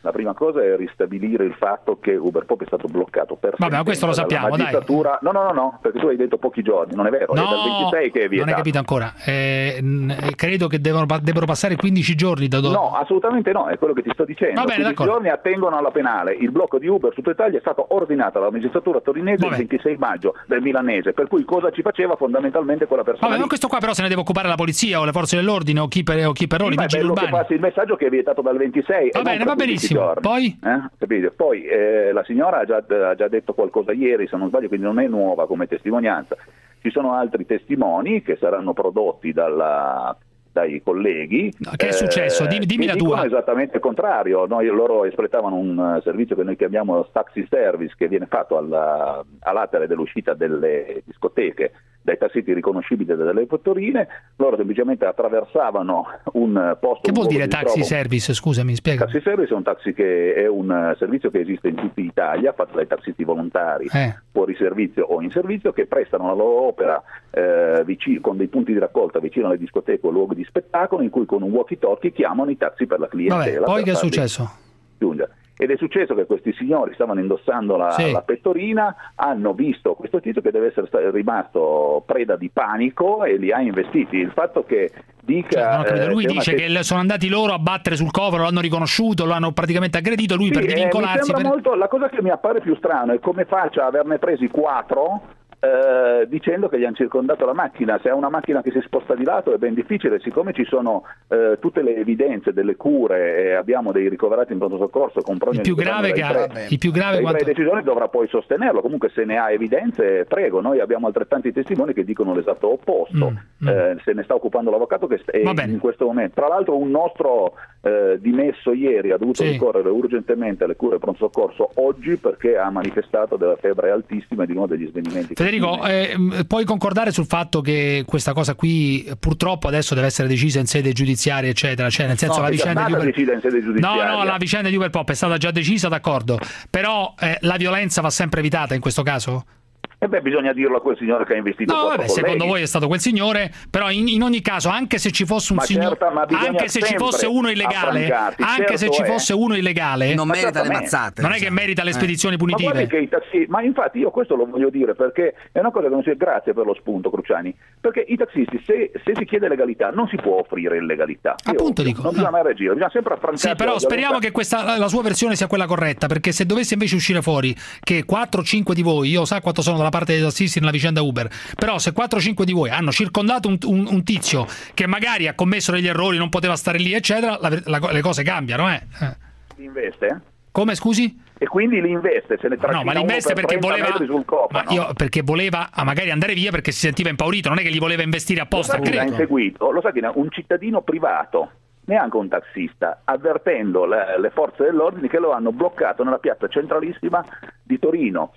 La prima cosa è ristabilire il fatto che Uber Pop è stato bloccato per Vabbè, ma questo lo sappiamo, magistratura. dai. No, no, no, no, perché tu hai detto pochi giorni, non è vero, no, è dal ventisei che è vietato. Non hai capito ancora. Eh, credo che devono, debbano passare quindici giorni da dove... No, assolutamente no, è quello che ti sto dicendo. Va bene, quindici d'accordo. giorni attengono alla penale. Il blocco di Uber su tutta Italia è stato ordinato dalla magistratura torinese il ventisei maggio del milanese, per cui cosa ci faceva fondamentalmente quella persona? Vabbè, ma questo qua però se ne deve occupare la polizia o le forze dell'ordine o chi per, o chi per ora, i vigili urbani. Che passi il messaggio che è vietato dal ventisei. Va bene, va benissimo. Giorni. Poi? Eh? Capite? Poi eh, la signora ha già, ha già detto qualcosa ieri, se non sbaglio, quindi non è nuova come testimonianza. Ci sono altri testimoni che saranno prodotti dalla, dai colleghi. Che è successo? Dimmi, dimmi eh, la tua. Esattamente il contrario. Noi, loro espletavano un servizio che noi chiamiamo taxi service, che viene fatto alla, all'atere dell'uscita delle discoteche dai tassisti riconoscibili dalle vetturine. Loro semplicemente attraversavano un posto. Che vuol dire di taxi ritrovo. Service? Scusami, spiega. Taxi service è un taxi che è un servizio che esiste in tutta Italia, fatto dai tassisti volontari, eh. fuori servizio o in servizio, che prestano la loro opera eh, vicino, con dei punti di raccolta vicino alle discoteche o luoghi di spettacolo, in cui con un walkie-talkie chiamano i taxi per la clientela. Vabbè, poi che è farli successo? giungere. Ed è successo che questi signori stavano indossando la, sì. la pettorina, hanno visto questo tizio che deve essere stato, rimasto preda di panico e li ha investiti. Il fatto che dica... Cioè, eh, lui dice te- che sono andati loro a battere sul cofano, l'hanno riconosciuto, lo hanno praticamente aggredito, lui sì, per divincolarsi... Eh, mi sembra per... molto, la cosa che mi appare più strano è come faccia a averne presi quattro... Eh, dicendo che gli hanno circondato la macchina. Se è una macchina che si sposta di lato è ben difficile, siccome ci sono eh, tutte le evidenze delle cure e abbiamo dei ricoverati in pronto soccorso con il più grave che ha, il più grave quanto... quanto... decisione dovrà poi sostenerlo. Comunque se ne ha evidenze, prego, noi abbiamo altrettanti testimoni che dicono l'esatto opposto. mm, eh, mm. Se ne sta occupando l'avvocato che è in questo momento. Tra l'altro un nostro eh, dimesso ieri ha dovuto sì. ricorrere urgentemente alle cure pronto soccorso oggi perché ha manifestato della febbre altissima e di nuovo degli svenimenti. Federico, eh, puoi concordare sul fatto che questa cosa qui purtroppo adesso deve essere decisa in sede giudiziaria, eccetera, cioè nel senso no, la vicenda di Uber... in sede giudiziaria. No, no, la vicenda di Uber Pop è stata già decisa, d'accordo, però eh, la violenza va sempre evitata in questo caso? E beh, bisogna dirlo a quel signore che ha investito. No, vabbè, secondo voi è stato quel signore, però in, in ogni caso, anche se ci fosse un signore, anche se ci fosse uno illegale, anche se ci è. fosse uno illegale, non merita le mazzate. Non è che merita le spedizioni eh. punitive. Ma, che i tassi, ma infatti io questo lo voglio dire perché è una cosa che non si è. Grazie per lo spunto, Cruciani. Perché i taxisti, se, se si chiede legalità, non si può offrire illegalità. Appunto dico. Non bisogna mai reagire, bisogna sempre affrancarsi. Sì, però speriamo che questa la sua versione sia quella corretta, perché se dovesse invece uscire fuori che quattro o cinque di voi, io so quanto sono dalla parte dei tassisti nella vicenda Uber, però se quattro o cinque di voi hanno circondato un, un, un tizio che magari ha commesso degli errori, non poteva stare lì, eccetera, la, la, le cose cambiano, eh. Li investe? Come, scusi? E quindi li investe, se ne trascina. No, ma li investe per perché voleva sul cofano. ma io, perché voleva a magari andare via perché si sentiva impaurito, non è che gli voleva investire apposta, lo sa credo. Inseguito, lo sa che un cittadino privato, neanche un taxista, avvertendo le, le forze dell'ordine che lo hanno bloccato nella piazza centralissima di Torino.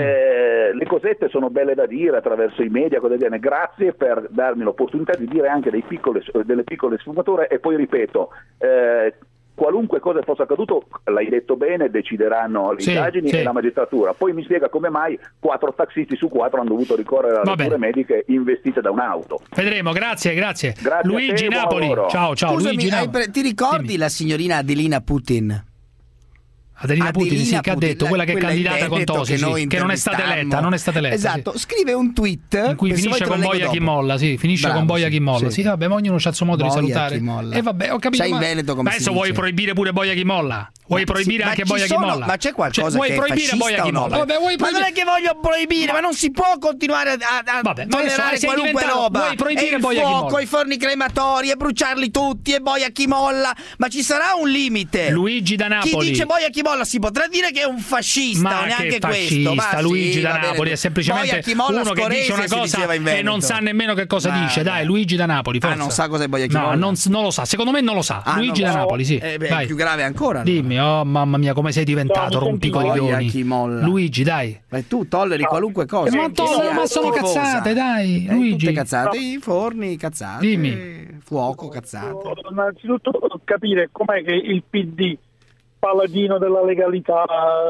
Eh, le cosette sono belle da dire attraverso i media, cosa viene. Grazie per darmi l'opportunità di dire anche dei piccole, delle piccole sfumature e poi ripeto, eh, qualunque cosa fosse accaduto, l'hai detto bene, decideranno le sì, indagini sì. e la magistratura. Poi mi spiega come mai quattro taxisti su quattro hanno dovuto ricorrere alle cure mediche investite da un'auto. Vedremo, grazie, grazie. grazie Luigi te, Napoli, ciao, ciao. Scusami, Luigi hai pre- ti ricordi Dimmi. la signorina Adelina Putin? Adelina, Adelina Putin, sì, che ha detto, quella che è candidata con Tosi, che, sì, che non è stata eletta, non è stata eletta. Esatto, sì. Scrive un tweet in cui finisce con Boia chi molla, sì, finisce Bravo, con Boia sì, chi molla. sì. Sì, vabbè, ma ognuno c'ha il suo modo Boia di salutare. E vabbè, ho capito. Sai Ma... in Veneto come adesso si vuoi dice. proibire pure Boia chi molla? Vuoi ma proibire sì, anche ma Boia sono, chi molla? Ma c'è qualcosa cioè, vuoi che proibire è Boia chi no? molla? Vabbè, vuoi ma non è che voglio proibire, ma non si può continuare a, a vabbè, tollerare qualunque roba. Vuoi proibire e il Boia chi fuoco, molla? i forni crematori e bruciarli tutti e Boia chi molla, ma ci sarà un limite. Luigi da Napoli. Chi dice Boia chi molla si potrà dire che è un fascista, ma neanche che fascista, questo. Ma Luigi sì, da Napoli è semplicemente uno che dice una cosa e non sa nemmeno che cosa ma dice. Dai, Luigi da Napoli, forza. Ah, non sa cosa è Boia chi no, molla? Non, non lo sa, secondo me non lo sa. Ah, Luigi da so. Napoli, sì. Eh beh, Vai. È più grave ancora. Dimmi, oh mamma mia, come sei diventato rompicoglioni. Luigi, dai. Ma tu tolleri qualunque cosa. Eh, ma tollero, ma sono cazzate, dai, eh, Luigi. Tutte cazzate, i forni cazzate. Dimmi. Fuoco cazzate. Innanzitutto capire com'è che il P D, paladino della legalità,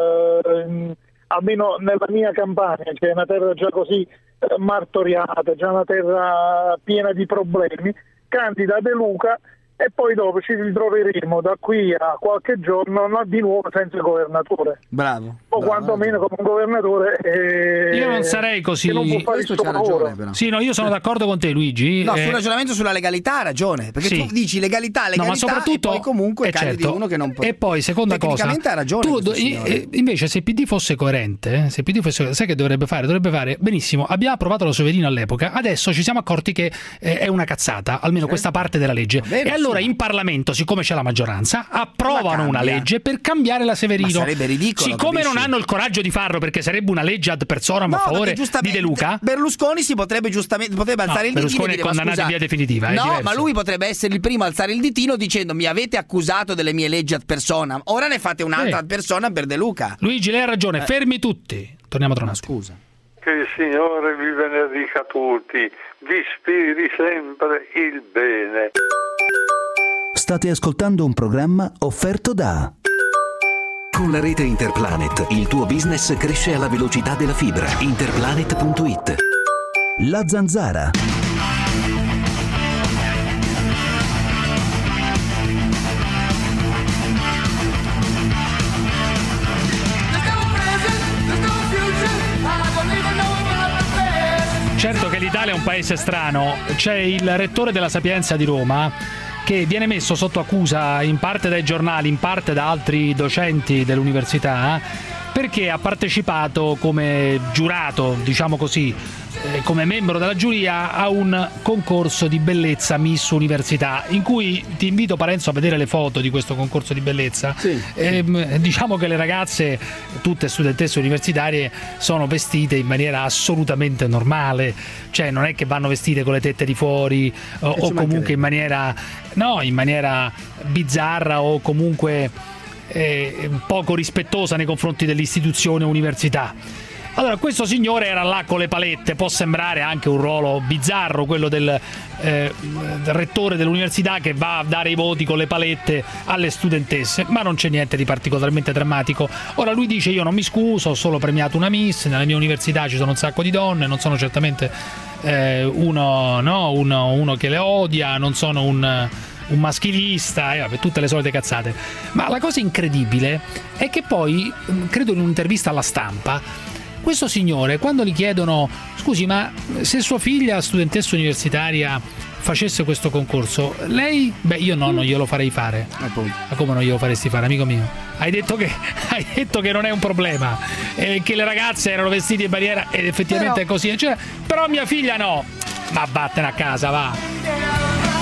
eh, almeno nella mia campagna, che è una terra già così eh, martoriata, già una terra piena di problemi, candida De Luca e poi dopo ci ritroveremo da qui a qualche giorno no, di nuovo senza governatore. Bravo. O bravo, quantomeno come un governatore eh, io non sarei così. Che non può fare il suo ragione, però. Sì, no, io sono d'accordo con te, Luigi. No, eh, sul ragionamento sulla legalità ha ragione, perché sì. tu dici legalità, legalità, no, ma soprattutto, e poi comunque eh, candidi certo. uno che non può. E poi, seconda cosa, tecnicamente ha ragione. Tu, do, eh, invece, se il P D fosse coerente, se il P D fosse, sai che dovrebbe fare? Dovrebbe fare benissimo. Abbiamo approvato la Severino all'epoca, adesso ci siamo accorti che eh, è una cazzata, almeno sì. questa parte della legge. Vero, e allora sì. in Parlamento, siccome c'è la maggioranza, approvano una legge per cambiare la Severino. Ma sarebbe ridicolo. Siccome capisci? non hanno il coraggio di farlo, perché sarebbe una legge ad personam no, a favore di De Luca. Berlusconi si potrebbe giustamente potrebbe alzare no, il ditino. Berlusconi è condannato in via definitiva. No, ma lui potrebbe essere il primo a alzare il ditino dicendo mi avete accusato delle mie leggi ad personam, ora ne fate un'altra ad personam per De Luca. Luigi, lei ha ragione, eh. fermi tutti. Torniamo tra un attimo. Scusa. Che il Signore vi benedica tutti, vi ispiri sempre il bene. State ascoltando un programma offerto da... Con la rete Interplanet il tuo business cresce alla velocità della fibra. Interplanet punto it. La Zanzara. Certo che l'Italia è un paese strano. C'è il rettore della Sapienza di Roma che viene messo sotto accusa in parte dai giornali, in parte da altri docenti dell'università, perché ha partecipato come giurato, diciamo così, eh, come membro della giuria a un concorso di bellezza Miss Università, in cui ti invito Parenzo a vedere le foto di questo concorso di bellezza. Sì, eh, sì. Diciamo che le ragazze, tutte studentesse universitarie, sono vestite in maniera assolutamente normale, cioè non è che vanno vestite con le tette di fuori o, o comunque in maniera no, in maniera bizzarra o comunque eh, poco rispettosa nei confronti dell'istituzione università. Allora, questo signore era là con le palette, può sembrare anche un ruolo bizzarro quello del, eh, del rettore dell'università che va a dare i voti con le palette alle studentesse, ma non c'è niente di particolarmente drammatico. Ora lui dice io non mi scuso, ho solo premiato una miss, nella mia università ci sono un sacco di donne, non sono certamente eh, uno, no, uno, uno che le odia, non sono un... un maschilista, eh, vabbè, tutte le solite cazzate. Ma la cosa incredibile è che poi, credo in un'intervista alla Stampa, questo signore, quando gli chiedono scusi, ma se sua figlia studentessa universitaria facesse questo concorso, lei, beh, io no, non glielo farei fare. Ma come non glielo faresti fare, amico mio? Hai detto che, hai detto che non è un problema, eh, che le ragazze erano vestite in maniera, ed effettivamente però... è così, cioè, però mia figlia no. Ma vattene a casa, va.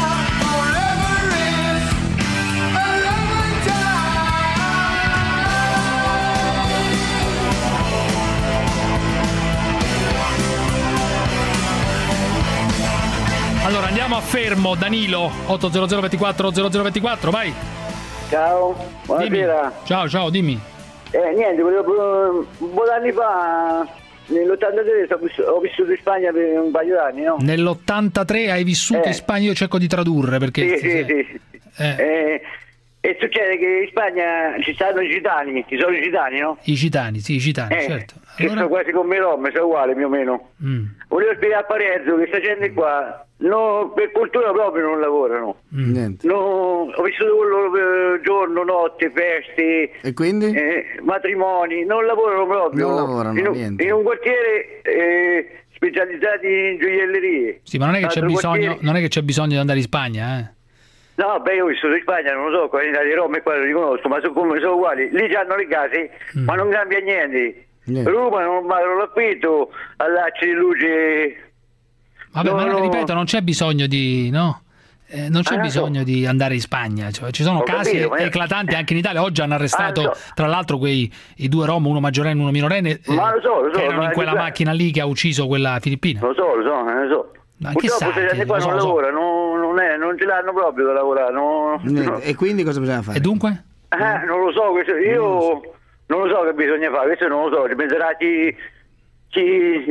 Allora andiamo a Fermo, Danilo, otto zero zero ventiquattro zero zero ventiquattro, vai. Ciao, buonasera. Dimmi. Ciao, ciao, dimmi. Eh, niente, volevo, un po' d'anni fa, nell'ottantatré ho vissuto in Spagna per un paio d'anni, no? Nell'ottantatré hai vissuto eh. in Spagna, io cerco di tradurre perché... Sì, sì, sì. Eh. Eh, e succede che in Spagna ci stanno i gitani, ci sono i gitani, no? I gitani, sì, i gitani, eh, certo. Che allora... sono quasi come Rom, sono uguali più o meno. Mm. Volevo spiegare a Parenzo che sta gente qua, no, per cultura proprio non lavorano. Mm. No, ho vissuto con loro per giorno, notte, feste, e quindi? Eh, matrimoni, non lavorano proprio. Non lavorano, in un, niente. in un quartiere eh, specializzati in gioiellerie. Sì, ma non è che c'è bisogno, quartiere... non è che c'è bisogno di andare in Spagna, eh? No, beh, io ho vissuto in Spagna, non lo so, qua in Italia, Roma e qua lo riconosco, ma sono, come, sono uguali. Lì hanno le case, mm. ma non cambia niente. niente. Roma non pagano l'affitto, allacci di luce. Vabbè, no, ma no. ripeto, non c'è bisogno di... no? Eh, non c'è ah, bisogno so. di andare in Spagna, cioè, ci sono ho casi capito, eclatanti anche in Italia. Oggi hanno arrestato ah, so. tra l'altro quei i due rom, uno maggiorenne e uno minorenne, eh, ma lo so, lo so, che erano in quella macchina lì che ha ucciso quella filippina. Lo so, lo so, lo so. Ma purtroppo se gente qua non so, lavora, so. non, non, è, non ce l'hanno proprio da lavorare. No, no. E quindi cosa bisogna fare? E dunque? Eh, non lo so, questo, io non lo so. non lo so che bisogna fare, questo non lo so, ci penserà chi... Ci,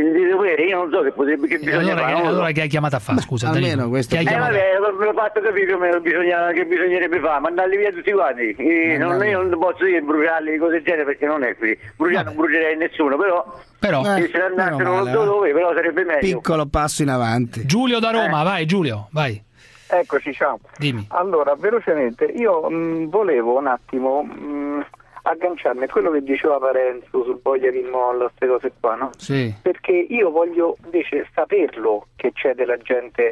io non so che potrebbe che bisogna allora, fare. Che, allora so. che hai chiamato a fare? Scusa, almeno questo. Eh, vabbè, me l'ho fatto capire che, bisogna, che bisognerebbe fare, mandarli via tutti quanti. E non, io non posso dire bruciarli cose del genere perché non è qui. Bruciare non brucerei nessuno, però. Però eh, se ne andassero non so dove, però sarebbe meglio. Piccolo passo in avanti. Giulio da Roma, eh. vai Giulio, vai. Eccoci, ciao. Dimmi. Allora, velocemente, io mh, volevo un attimo mh, agganciarmi a quello che diceva Parenzo sul Boia di Molla, queste cose qua, no? Sì. Perché io voglio invece saperlo che c'è della gente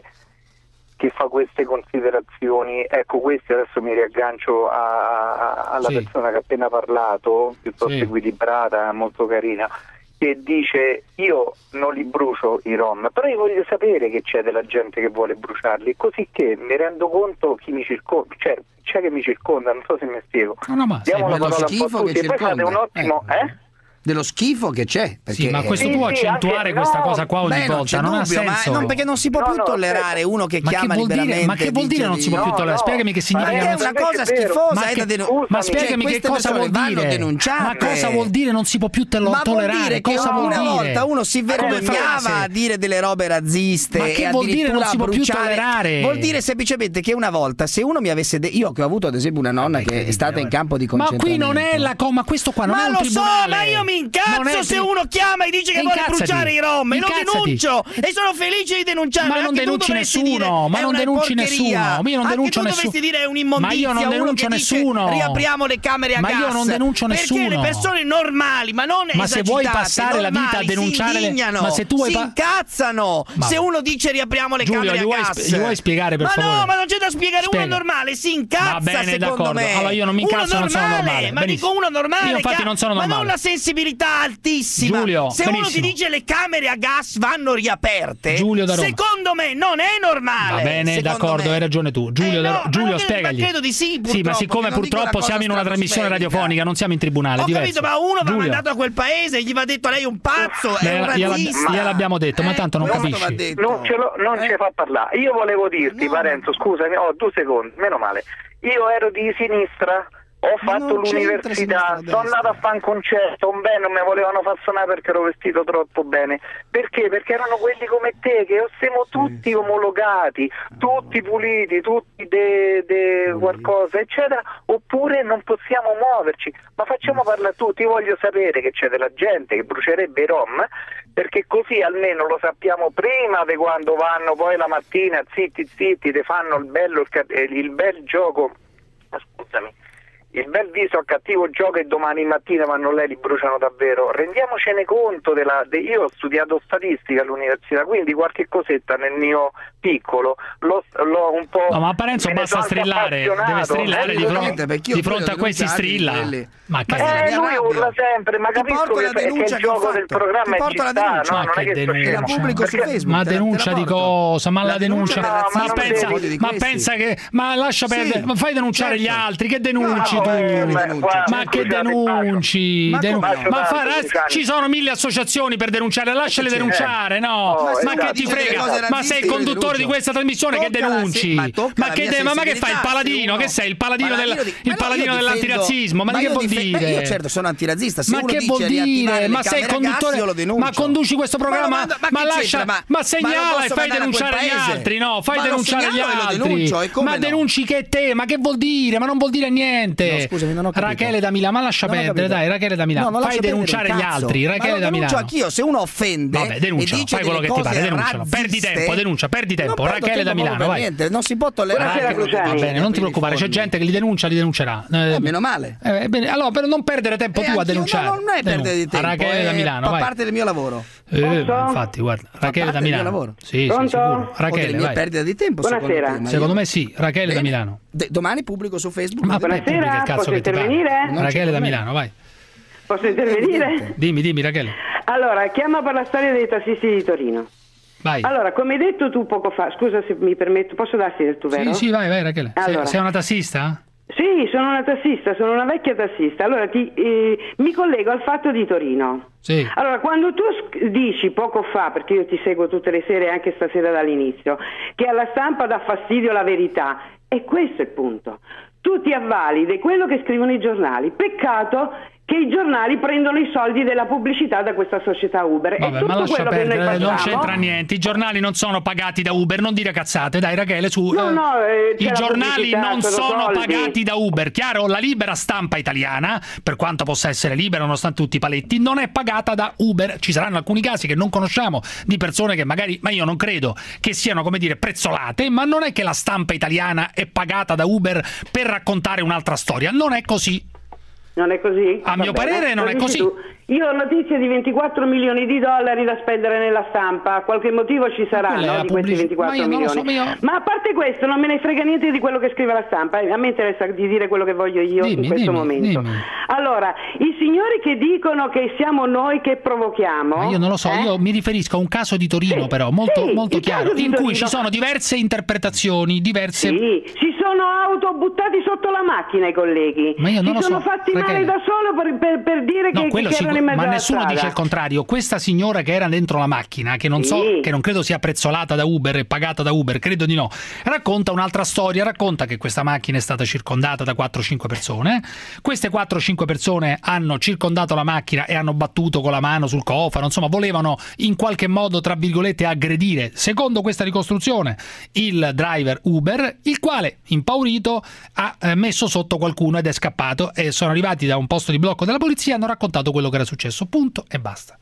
che fa queste considerazioni. Ecco, questi adesso mi riaggancio a, a, alla sì. persona che ha appena parlato, piuttosto sì. equilibrata, molto carina, che dice io non li brucio i rom, però io voglio sapere che c'è della gente che vuole bruciarli, così che mi rendo conto chi mi circonda, cioè c'è che mi circonda, non so se mi spiego. No, no, ma diamo una dello parola un schifo po' che tutti, e poi fate un ottimo circonda. eh? Dello schifo che c'è, perché Sì, ma questo Sì, tu sì, accentuare anche- questa no, cosa qua ogni Beh, non volta c'è non ha dubbio, senso. ma non, perché non si può No, più no, tollerare aspetta. uno che Ma che chiama vuol dire? liberamente. Ma che vuol dire non si può più No, tollerare? no. Spiegami che significa. Ma è una cosa schifosa, Ma è che- da denunciare. ma spiegami che queste cosa vuol persone vanno dire. denunciate. Ma cosa vuol dire non si può più te lo Ma vuol tollerare? dire che Cosa vuol una dire? volta uno si Come vergognava frase. a dire delle robe razziste Ma che e vuol dire non addirittura si può più bruciare. tollerare? Vuol dire semplicemente che una volta se uno mi avesse de- io che ho avuto ad esempio una nonna che è stata in campo di Ma qui concentramento. non è la co- ma questo qua non Ma è un lo so, tribunale. ma io mi Non incazzo è se tri- uno chiama e dice che E vuole incazzati. bruciare i rom e lo Incazzati. denuncio e sono felice di denunciarlo. Ma non Anche tu denunci dovresti nessuno, dire, ma è non una denunci porcheria. nessuno. Ma io non Anche denuncio tu nessuno. dovresti dire è un'immondizia. Ma io non uno denuncio che dice, nessuno. riapriamo le camere a Ma gas. io non denuncio perché nessuno. le persone normali, ma non Ma se vuoi esagitate, passare la vita a normali, denunciare si le- indignano, ma se tu vuoi si pa- incazzano Ma- se uno dice riapriamo le Giulio, camere gli a vuoi gas. sp- gli vuoi spiegare, per ma favore? no, ma non c'è da spiegare. Spiega. Uno normale si incazza, Va bene, secondo d'accordo. me. Allora io non mi incazzo, uno non sono normale. ma Benissimo. dico uno normale Io infatti che ha- non sono ma normale. non una sensibilità altissima. Giulio, se uno ti benissimo. dice le camere a gas vanno riaperte, Giulio da Roma. secondo me non è normale. Va bene, secondo d'accordo, me. hai ragione tu. Giulio, Eh da- no, ma Giulio non- spiegagli. ma credo di sì, Sì, ma purtroppo, siccome che non dico purtroppo una siamo in una cosa trasmissione stratosferica. radiofonica, non siamo in tribunale, Ho è diverso. capito, ma uno va Giulio. mandato a quel paese e gli va detto lei è un pazzo, è un Beh, gliela- razzista. gliel'abbiamo detto, ma tanto non questo va capisci. detto. Non, ce l'ho- non ci fa parlare. Io volevo dirti, Parenzo, scusami, ho due secondi, meno male. Io ero di sinistra, ho Ma fatto non c'entra l'università, sinistra, sono andato a fare un concerto, un bene, non mi volevano far suonare perché ero vestito troppo bene. Perché? Perché erano quelli come te, che siamo tutti omologati, tutti puliti, tutti de, de qualcosa, eccetera, oppure non possiamo muoverci. Ma facciamo parlare a tutti, io voglio sapere che c'è della gente che brucerebbe i rom, perché così almeno lo sappiamo prima di quando vanno poi la mattina, zitti zitti, te fanno il bello, il, cat- il bel gioco, scusami, il bel viso a cattivo gioco e domani mattina vanno lei li bruciano davvero. Rendiamocene conto della, de, io ho studiato statistica all'università, quindi qualche cosetta nel mio piccolo l'ho, l'ho un po'. No, ma a Parenzo me ne basta sono anche strillare, deve appassionato. strillare Eh, di, fronte- Esattamente, perché io di fronte a credo questi denunciarli, strilla. quelli. Ma che Eh, lui rabbia. urla sempre, ma Ti capisco porto che, la che denuncia il che ho gioco fatto. del programma Ti è porto la ci sta, denuncia. no? Ma Non che è che sto denuncia? La pubblico su perché- Facebook. Ma te la- te la denuncia di porto. cosa? Ma la, La denuncia denuncia, per razzismo ma, dei pensa, video di ma questi. pensa che ma lascia Sì, perdere, ma fai denunciare certo. gli altri, che denunci No, tu? eh, li beh, denunci. guarda, Ma che scusate, denunci? Ma Denu- come no? ma fa- Bacio tanto, ci sono mille associazioni per denunciare, lasciali c'è? denunciare, no? Oh, ma esatto. che ti Dice frega? delle cose Ma razziste, sei il io le conduttore di denuncio. questa trasmissione, che Tocca la- denunci? ma tocca Ma la che, mia de- ma, ma che fai il sensibilità, paladino? se Che uno- sei il paladino, Ma del, io di- il ma no, paladino io dell'antirazzismo? Ma, difendo- di che io vuol dife- dire? Io certo sono antirazzista, se Ma uno che dice vuol riattivare dire? le Ma sei camere a gas, conduttore? io lo denuncio. Ma conduci questo programma? Ma- ma- ma Ma che lascia, c'entra? Ma- ma ma segnala non e posso fai mandare a denunciare quel gli paese. altri, no? Fai Ma lo denunciare gli segnalo e lo altri. denuncio, e come Ma no? denunci che te? Ma che vuol dire? Ma non vuol dire niente. No, scusami, non ho capito. Rachele da Milano, ma lascia Non ho perdere, capito. dai, Rachele da Milano. No, non Fai lascio perdere denunciare un gli cazzo. altri, Ma Rachele lo da denuncio Milano. anch'io, se uno offende Vabbè, e denuncia, dice fai quello delle che ti pare, cose denuncialo. Perdi razziste, tempo, denuncia, perdi tempo. non perdo Rachele da tempo Milano, proprio per vai. niente, non si può tollerare. Buonasera, che non Cruciani. Va denuncia bene, non ti per i preoccupare, c'è forni. gente che li denuncia, li denuncerà. Eh, Eh, meno male. eh, bene, allora per non perdere tempo Eh, tu a anch'io- denunciare. no, non è perdere di tempo, Rachele da è- Milano, fa vai. parte del mio lavoro. Eh, Posso? infatti, guarda, Rachele da parte del mio Milano. lavoro. Sì, sì, Pronto? sicuro. O delle Rachele, mie vai. perdite di tempo, Buonasera. secondo te, ma Secondo io- me sì, Rachele da Bene. Milano. De- domani pubblico su Facebook. Ma vedete? Buonasera, pubblica il cazzo posso che ti pare. intervenire? Non c'è Rachele da problema. Milano, vai. Posso intervenire? Dimmi, dimmi Rachele. Allora, chiamo per la storia dei tassisti di Torino. Vai. Allora, come hai detto tu poco fa, scusa se mi permetto, posso darti del tuo vero? Sì, sì, vai, vai Rachele. Sei- Allora. Sei una tassista? Sì, sono una tassista, sono una vecchia tassista. Allora ti, eh, mi collego al fatto di Torino. Sì. Allora, quando tu sc- dici poco fa, perché io ti seguo tutte le sere, anche stasera dall'inizio, che alla stampa dà fastidio la verità, e questo è il punto. Tu ti avvali di quello che scrivono i giornali. Peccato che i giornali prendono i soldi della pubblicità da questa società Uber. Vabbè, e tutto ma lascia quello perdere, che noi facciamo, non c'entra niente. I giornali non sono pagati da Uber, non dire cazzate, dai Rachele, su. No, no, eh, I giornali non sono soldi. pagati da Uber. Chiaro, la libera stampa italiana, per quanto possa essere libera nonostante tutti i paletti, non è pagata da Uber. Ci saranno alcuni casi che non conosciamo di persone che magari, ma io non credo che siano, come dire, prezzolate, ma non è che la stampa italiana è pagata da Uber per raccontare un'altra storia. Non è così. Non è così? A Va mio bene, parere non è così. Tu. Io ho notizie di ventiquattro milioni di dollari da spendere nella stampa, qualche motivo ci sarà, no, di questi ventiquattro milioni. So, io... Ma a parte questo non me ne frega niente di quello che scrive la stampa, a me interessa di dire quello che voglio io dimmi, in questo dimmi, momento. Dimmi. Allora, i signori che dicono che siamo noi che provochiamo... Ma io non lo so, eh? io mi riferisco a un caso di Torino sì, però, molto, sì, molto chiaro, in Torino. cui ci sono diverse interpretazioni, diverse... Sì, si sono auto buttati sotto la macchina i colleghi, ma io non si lo sono so, fatti perché... male da solo per, per, per dire no, che, quello che sicur- erano in mezzo ma alla nessuno strada. dice il contrario. Questa signora che era dentro la macchina, che non so, sì. che non credo sia prezzolata da Uber e pagata da Uber, credo di no, racconta un'altra storia, racconta che questa macchina è stata circondata da quattro cinque persone, queste quattro cinque persone hanno circondato la macchina e hanno battuto con la mano sul cofano, insomma volevano in qualche modo, tra virgolette, aggredire, secondo questa ricostruzione, il driver Uber, il quale, impaurito, ha eh, messo sotto qualcuno ed è scappato, e sono arrivati da un posto di blocco della polizia e hanno raccontato quello che era successo, punto e basta.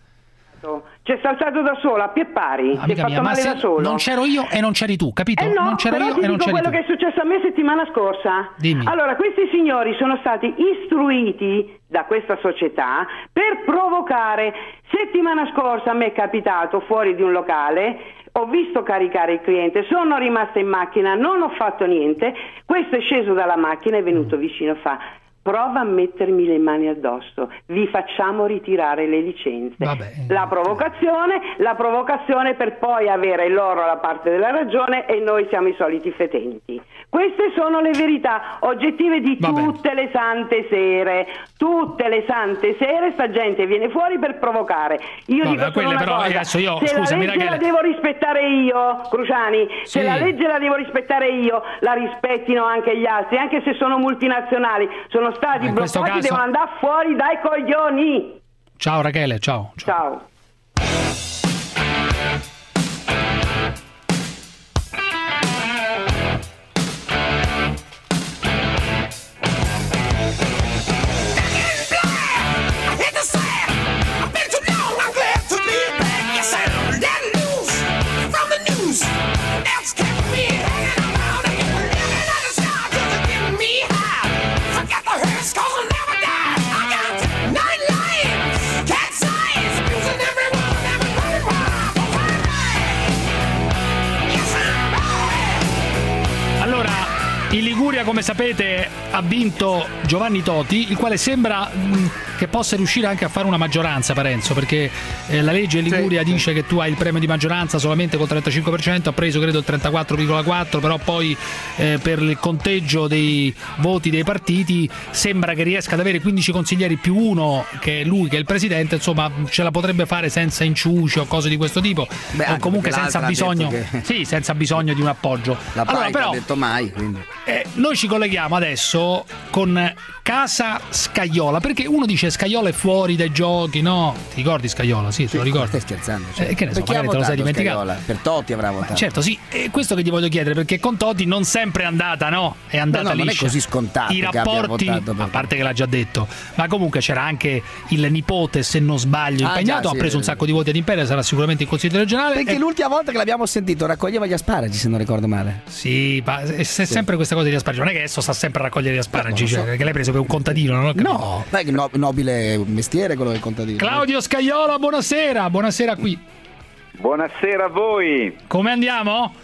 C'è saltato da sola, a pie pari, si è fatto mia, male ma da solo. Non c'ero io e non c'eri tu, capito? Eh no, non c'ero però io ti e non dico c'eri quello tu. che è successo a me settimana scorsa. Dimmi. Allora, questi signori sono stati istruiti da questa società per provocare. Settimana scorsa a me è capitato fuori di un locale, ho visto caricare il cliente, sono rimasta in macchina, non ho fatto niente, questo è sceso dalla macchina, è venuto vicino, fa: prova a mettermi le mani addosso, vi facciamo ritirare le licenze. Vabbè. La provocazione, la provocazione per poi avere loro la parte della ragione e noi siamo i soliti fetenti. Queste sono le verità oggettive di Vabbè. tutte le sante sere. Tutte le sante sere sta gente viene fuori per provocare. Io Vabbè, dico solo una però, cosa, adesso io, se scusami, la legge Rachele... la devo rispettare io, Cruciani, Sì. se la legge la devo rispettare io, la rispettino anche gli altri, anche se sono multinazionali, sono stati in questo bloccati, caso... devono andare fuori dai coglioni. Ciao Rachele, ciao. Ciao. ciao. In Liguria, come sapete, ha vinto Giovanni Toti, il quale sembra mh, che possa riuscire anche a fare una maggioranza, Parenzo, perché eh, la legge in Liguria sì, dice sì. che tu hai il premio di maggioranza solamente col trentacinque per cento, ha preso credo il trentaquattro virgola quattro, però poi eh, per il conteggio dei voti dei partiti sembra che riesca ad avere quindici consiglieri più uno che è lui, che è il presidente, insomma ce la potrebbe fare senza inciuci o cose di questo tipo. Beh, o comunque senza bisogno che... sì, senza bisogno di un appoggio. La allora, però, ha detto mai, quindi. Eh, noi ci colleghiamo adesso con Casa Scajola, perché uno dice Scajola è fuori dai giochi, no? Ti ricordi Scajola? Sì, sì, te lo ricordi? Stai scherzando? Cioè. Eh, che ne so, perché magari te lo sei dimenticato. Scajola? Per Totti avrà votato. Ma certo, sì, e questo che ti voglio chiedere, perché con Totti non sempre è andata, no? È andata no, no, liscia. Non è così scontato. I rapporti, a parte che l'ha già detto, ma comunque c'era anche il nipote, se non sbaglio, ah, impegnato, già, sì, ha preso sì. un sacco di voti ad Imperia, sarà sicuramente in consiglio regionale. Perché e... l'ultima volta che l'abbiamo sentito raccoglieva gli asparagi, se non ricordo male. Sì, ma è sempre sì. questa cosa degli asparagi, non è che adesso sta sempre a raccogliere gli asparagi, no, cioè, so. che l'hai preso per un contadino, non ho capito. No, è no, nobile mestiere quello del contadino. Claudio Scajola, buonasera, buonasera qui. Buonasera a voi. Come andiamo?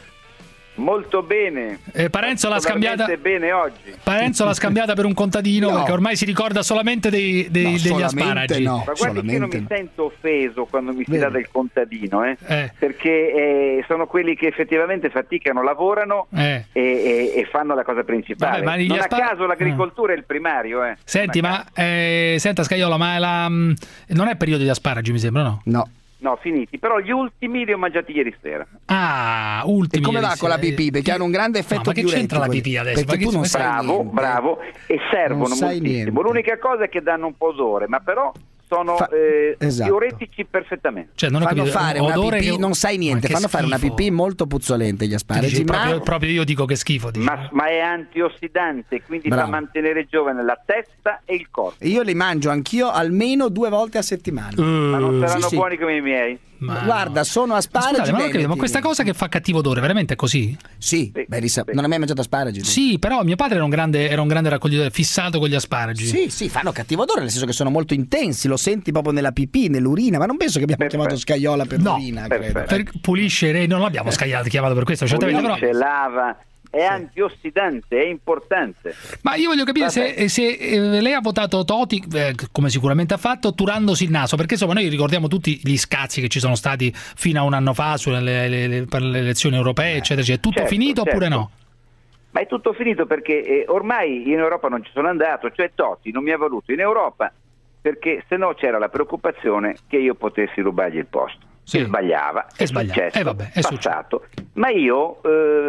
Molto bene. Eh, Parenzo l'ha scambiata bene oggi. Parenzo l'ha scambiata per un contadino no. perché ormai si ricorda solamente dei, dei, no, degli asparagi. No, Ma guardi che io non mi sento offeso quando mi si dà del contadino, eh? Eh. perché eh, sono quelli che effettivamente faticano, lavorano eh. e, e, e fanno la cosa principale. Vabbè, non aspar- a caso l'agricoltura eh. è il primario. Eh. Senti, ma eh, senta Scajola, ma è la, non è periodo di asparagi, mi sembra, no? No. No, finiti, però gli ultimi li ho mangiati ieri sera. Ah, ultimi. E come va con la pipì? pipì? Perché hanno un grande effetto no, ma che diuretico. c'entra la pipì adesso? Perché tu non sai bravo, niente. bravo, e servono moltissimo. Niente. L'unica cosa è che danno un po' odore, ma però sono Fa... eh, esatto. diuretici perfettamente. Cioè, non fanno capito, fare una pipì, che... non sai niente, fanno schifo. fare una pipì molto puzzolente gli asparagi. Dici, ma... proprio, proprio io dico che schifo. Ma, ma è antiossidante, quindi Bravo. fa mantenere giovane la testa e il corpo. Io li mangio anch'io almeno due volte a settimana. Uh, ma non saranno sì, buoni sì. come i miei? Ma guarda, sono asparagi. Scusate, ma, non capito, ma veneti. questa cosa che fa cattivo odore, veramente è così? Sì, sì, beh, risa... sì. non hai mai mangiato asparagi? Tu? Sì, però mio padre era un grande, era un grande raccoglitore, fissato con gli asparagi. Sì, sì, fanno cattivo odore, nel senso che sono molto intensi, lo senti proprio nella pipì, nell'urina, ma non penso che abbiamo Perfetto. chiamato scaiola per No, l'urina, credo. Per pulisce, non l'abbiamo scagliato, chiamato per questo, certamente, Pulisce, però... lava, è antiossidante, è importante. Ma io voglio capire se, se eh, lei ha votato Toti, eh, come sicuramente ha fatto, turandosi il naso, perché insomma noi ricordiamo tutti gli scazzi che ci sono stati fino a un anno fa sulle le, le, le, per le elezioni europee, eccetera, eccetera. È tutto certo, finito certo. oppure no? Ma è tutto finito perché eh, ormai in Europa non ci sono andato, cioè Totti non mi ha voluto in Europa perché se no c'era la preoccupazione che io potessi rubargli il posto. Sì. E sbagliava, è, È sbagliato. successo, Eh, vabbè, è passato. Ma io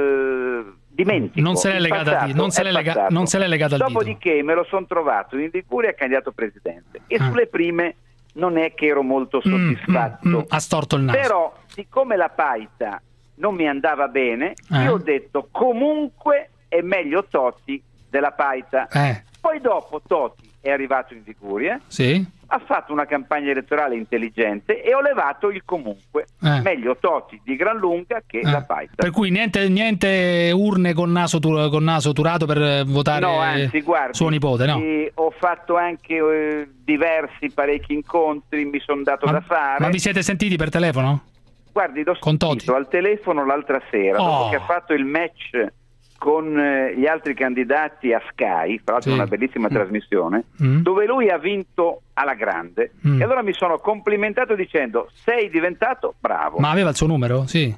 eh, dimentico. Non se l'è il legata passato di- non se è l'è lega- passato. non se l'è legata al dito. Dopodiché me lo sono trovato in Liguria candidato presidente e Ah. sulle prime non è che ero molto Mm, soddisfatto. mm, mm, ha storto il naso. Però siccome la paita non mi andava bene, Eh. io ho detto comunque è meglio Totti della paita. Eh, Poi dopo Totti è arrivato in Liguria, sì? ha fatto una campagna elettorale intelligente e ho levato il comunque. Eh. Meglio Totti di gran lunga che Eh. la paita. Per cui niente, niente urne con naso, tu- con naso turato per eh, votare No, anzi, guardi, suo nipote, no? eh, ho fatto anche eh, diversi, parecchi incontri, mi sono dato Ma, da fare. ma vi siete sentiti per telefono? Guardi, l'ho Con Totti? sentito al telefono l'altra sera, Oh. dopo che ha fatto il match con eh, gli altri candidati a Sky, tra l'altro Sì. una bellissima Mm. trasmissione, Mm. dove lui ha vinto alla grande. Mm. E allora mi sono complimentato dicendo sei diventato bravo. Ma aveva il suo numero? Sì.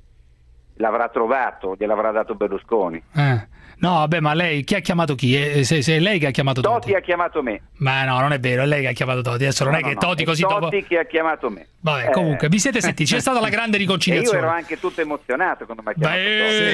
L'avrà trovato, gliel'avrà dato Berlusconi. Eh. No, vabbè, ma lei chi ha chiamato chi? Eh, Se, se è lei che ha chiamato Totti. Totti ha chiamato me. Ma no, non è vero, è lei che ha chiamato Totti. Adesso non No, è no, che no, Totti è così Totti dopo. che ha chiamato me. Vabbè, Eh. comunque, vi siete sentiti? C'è stata la grande E io riconciliazione. ero anche tutto emozionato quando mi ha chiamato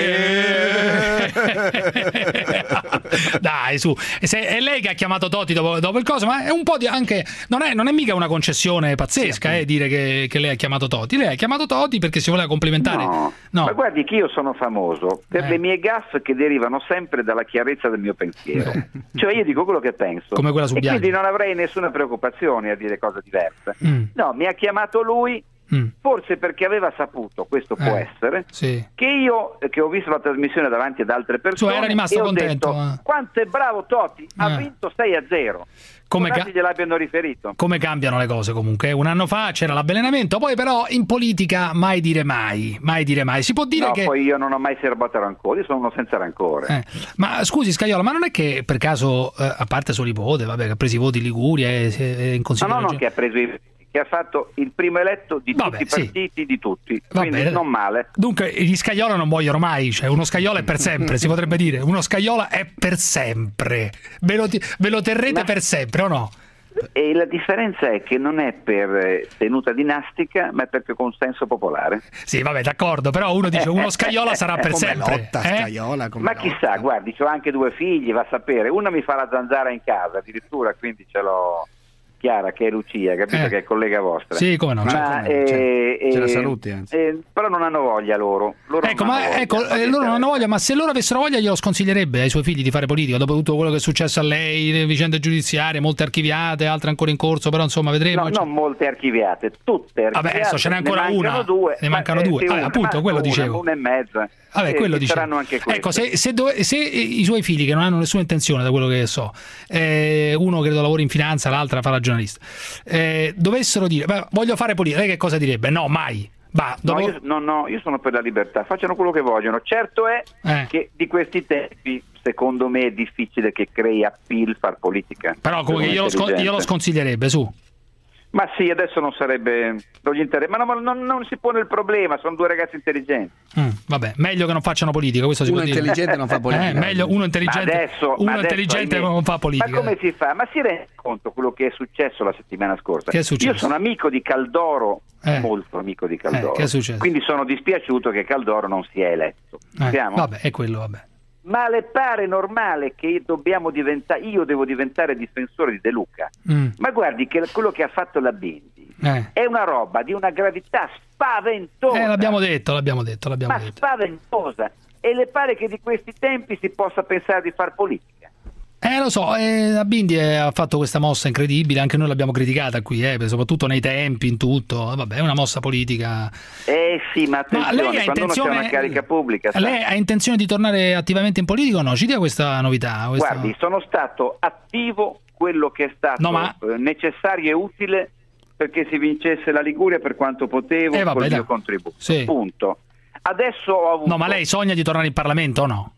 Eh. Dai, su. E se è lei che ha chiamato Totti dopo, dopo il coso, ma è un po' di anche. Non è, non è mica una concessione pazzesca, eh, dire che, che lei ha chiamato Totti. Lei ha chiamato Totti perché si voleva complimentare. No, No. ma guardi che io sono famoso per Eh. le mie gaffe che derivano sempre dalla chiarezza del mio pensiero. Cioè io dico quello che penso. Come quella su e Biaggi. quindi non avrei nessuna preoccupazione a dire cose diverse. Mm. No, mi ha chiamato lui, Mm. forse perché aveva saputo, questo può Eh, essere, sì. che io, eh, che ho visto la trasmissione davanti ad altre persone, Cioè, era rimasto e ho contento, detto, eh. quanto è bravo Totti, ha Eh. vinto sei a zero. Come Scusate, ca- gliel'abbiano riferito. Come cambiano le cose comunque. Un anno fa c'era l'avvelenamento, poi però in politica mai dire mai, mai dire mai. Si può dire No, che... poi io non ho mai serbato rancore, io sono uno senza rancore. Eh, ma scusi Scaiola, ma non è che per caso, eh, a parte suo nipote, vabbè, che ha preso i voti in Liguria e è in No, no, consiglio no, che ha preso i che ha fatto il primo eletto di Vabbè, tutti i sì. partiti, di tutti, Va quindi bene. non male. Dunque, gli Scaiola non muoiono mai, cioè uno Scaiola è per sempre, si potrebbe dire. Uno Scaiola è per sempre. Ve lo, ti- ve lo terrete Ma- per sempre, o no? E la differenza è che non è per eh, tenuta dinastica, ma è per consenso popolare. Sì, vabbè, d'accordo, però uno dice uno Scaiola sarà per Come sempre. lotta, eh? Scaiola, come Ma lotta. chissà, guardi, ho anche due figli, va a sapere. Una mi fa la zanzara in casa, addirittura, quindi ce l'ho Chiara, che è Lucia, capito, Eh. che è collega vostra. Sì, come no, Ma, certo. eh, Ce la eh, saluti, anzi. eh, però non hanno voglia loro. Loro Ecco, non ma hanno voglia, ecco, eh, loro non hanno voglia, ma se loro avessero voglia glielo sconsiglierebbe ai suoi figli di fare politica, dopo tutto quello che è successo a lei, le vicende giudiziarie, molte archiviate, altre ancora in corso, però insomma vedremo. No, non molte archiviate, tutte archiviate. Vabbè, adesso ce n'è ancora ne mancano una, due, ne ma, mancano eh, due. sì, Ah, una, appunto, ma quello una, dicevo. Una e mezza. Vabbè, Eh, quello ci dicevo. saranno anche queste. Ecco, se, se, dove- se i suoi figli, che non hanno nessuna intenzione, da quello che so, eh, uno credo lavora in finanza, l'altra fa la giornalista, eh, dovessero dire, beh, voglio fare politica, lei che cosa direbbe? No, mai. Bah, dopo... no, io, no, no, io sono per la libertà, facciano quello che vogliono. Certo è Eh. che di questi tempi, secondo me, è difficile che crei appeal far politica. Però come Per che glielo, scon- un'intelligenza. glielo sconsiglierebbe, su. Ma sì, adesso non sarebbe non gli interessa, ma non, non, non si pone il problema, sono due ragazzi intelligenti. Mm, vabbè, meglio che non facciano politica, questo si uno può dire. intelligente non fa politica. Eh, meglio uno intelligente, ma adesso, uno ma intelligente adesso, non fa politica. Ma come si fa? Ma si rende conto quello che è successo la settimana scorsa? Che è successo? Io sono amico di Caldoro, eh. molto amico di Caldoro. Eh, che è successo? Quindi sono dispiaciuto che Caldoro non sia eletto. Eh, vabbè, è quello, vabbè. Ma le pare normale che dobbiamo diventare, io devo diventare difensore di De Luca? Mm. Ma guardi che quello che ha fatto la Bindi eh. è una roba di una gravità spaventosa. Eh, l'abbiamo detto, l'abbiamo detto, l'abbiamo ma detto. spaventosa. E le pare che di questi tempi si possa pensare di far politica. Eh lo so, eh, la Bindi ha fatto questa mossa incredibile, anche noi l'abbiamo criticata qui, eh, soprattutto nei tempi, in tutto. Vabbè, è una mossa politica. Eh sì, ma attenzione, ma lei ha quando intenzione, uno c'è una carica pubblica. Lei ha intenzione di tornare attivamente in politica o no? Ci dia questa novità. Questa... Guardi, sono stato attivo quello che è stato no, ma... necessario e utile perché si vincesse la Liguria per quanto potevo eh, vabbè, col dai. mio contributo. Sì. Punto. Adesso ho avuto... No, ma lei sogna di tornare in Parlamento o no?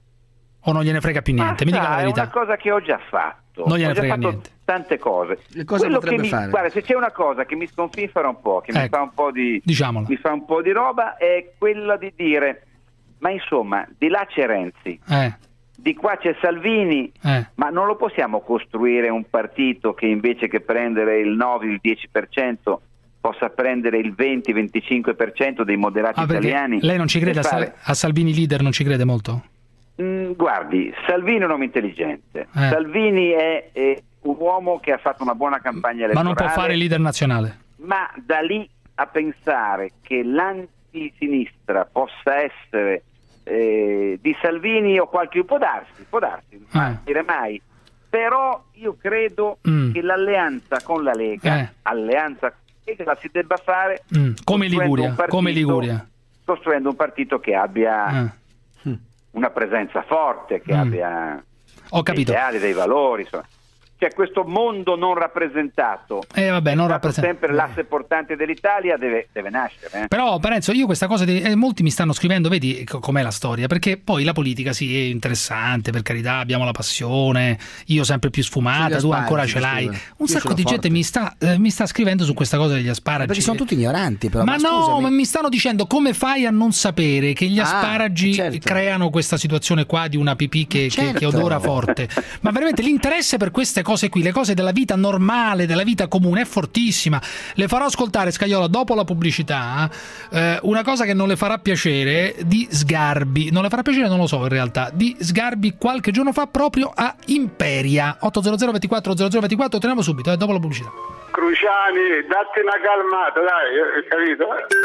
O non gliene frega più niente? Ma Mi dica la verità. È una cosa che ho già fatto. Non gliene ho già frega fatto niente. Tante cose. Che cosa Quello potrebbe che mi, fare? Guarda, se c'è una cosa che mi sconfinfera un po', che ecco, mi fa un po' di diciamola. mi fa un po' di roba, è quella di dire, ma insomma, di là c'è Renzi. Eh. Di qua c'è Salvini, eh. ma non lo possiamo costruire un partito che invece che prendere il nove, il dieci per cento possa prendere il venti venticinque per cento dei moderati ah, italiani. Lei non ci crede a, fare... a Salvini leader, non ci crede molto? Mm, guardi, Salvini è un uomo intelligente. Eh. Salvini è, è un uomo che ha fatto una buona campagna elettorale. Ma non può fare il leader nazionale. Ma da lì a pensare che l'antisinistra possa essere eh, di Salvini o qualche può darsi, può darsi, eh. non dire mai. Però io credo mm. che l'alleanza con la Lega, eh. alleanza che la si debba fare mm. come Liguria, partito, come Liguria, costruendo un partito che abbia eh. una presenza forte, che mm. abbia Ho capito. dei ideali, dei valori, insomma. Cioè questo mondo non rappresentato, eh, vabbè, non rappresenta sempre l'asse portante dell'Italia, deve, deve nascere. Eh. Però Parenzo, io questa cosa di, eh, molti mi stanno scrivendo, vedi com'è la storia, perché poi la politica sì è interessante, per carità, abbiamo la passione, io sempre più sfumata, tu ancora ce l'hai. Un io sacco di gente mi sta, eh, mi sta scrivendo su questa cosa degli asparagi. Perché sono tutti ignoranti, però. Ma, ma no, ma mi stanno dicendo come fai a non sapere che gli ah, asparagi certo. creano questa situazione qua di una pipì che, certo. che, che odora forte. Ma veramente l'interesse per queste cose qui, le cose della vita normale, della vita comune è fortissima. Le farò ascoltare, Scaiola, dopo la pubblicità, eh, una cosa che non le farà piacere di Sgarbi, non le farà piacere, non lo so in realtà, di Sgarbi qualche giorno fa proprio a Imperia. otto zero zero ventiquattro zero zero ventiquattro, torniamo subito, eh, dopo la pubblicità. Cruciani, datti una calmata, dai, capito?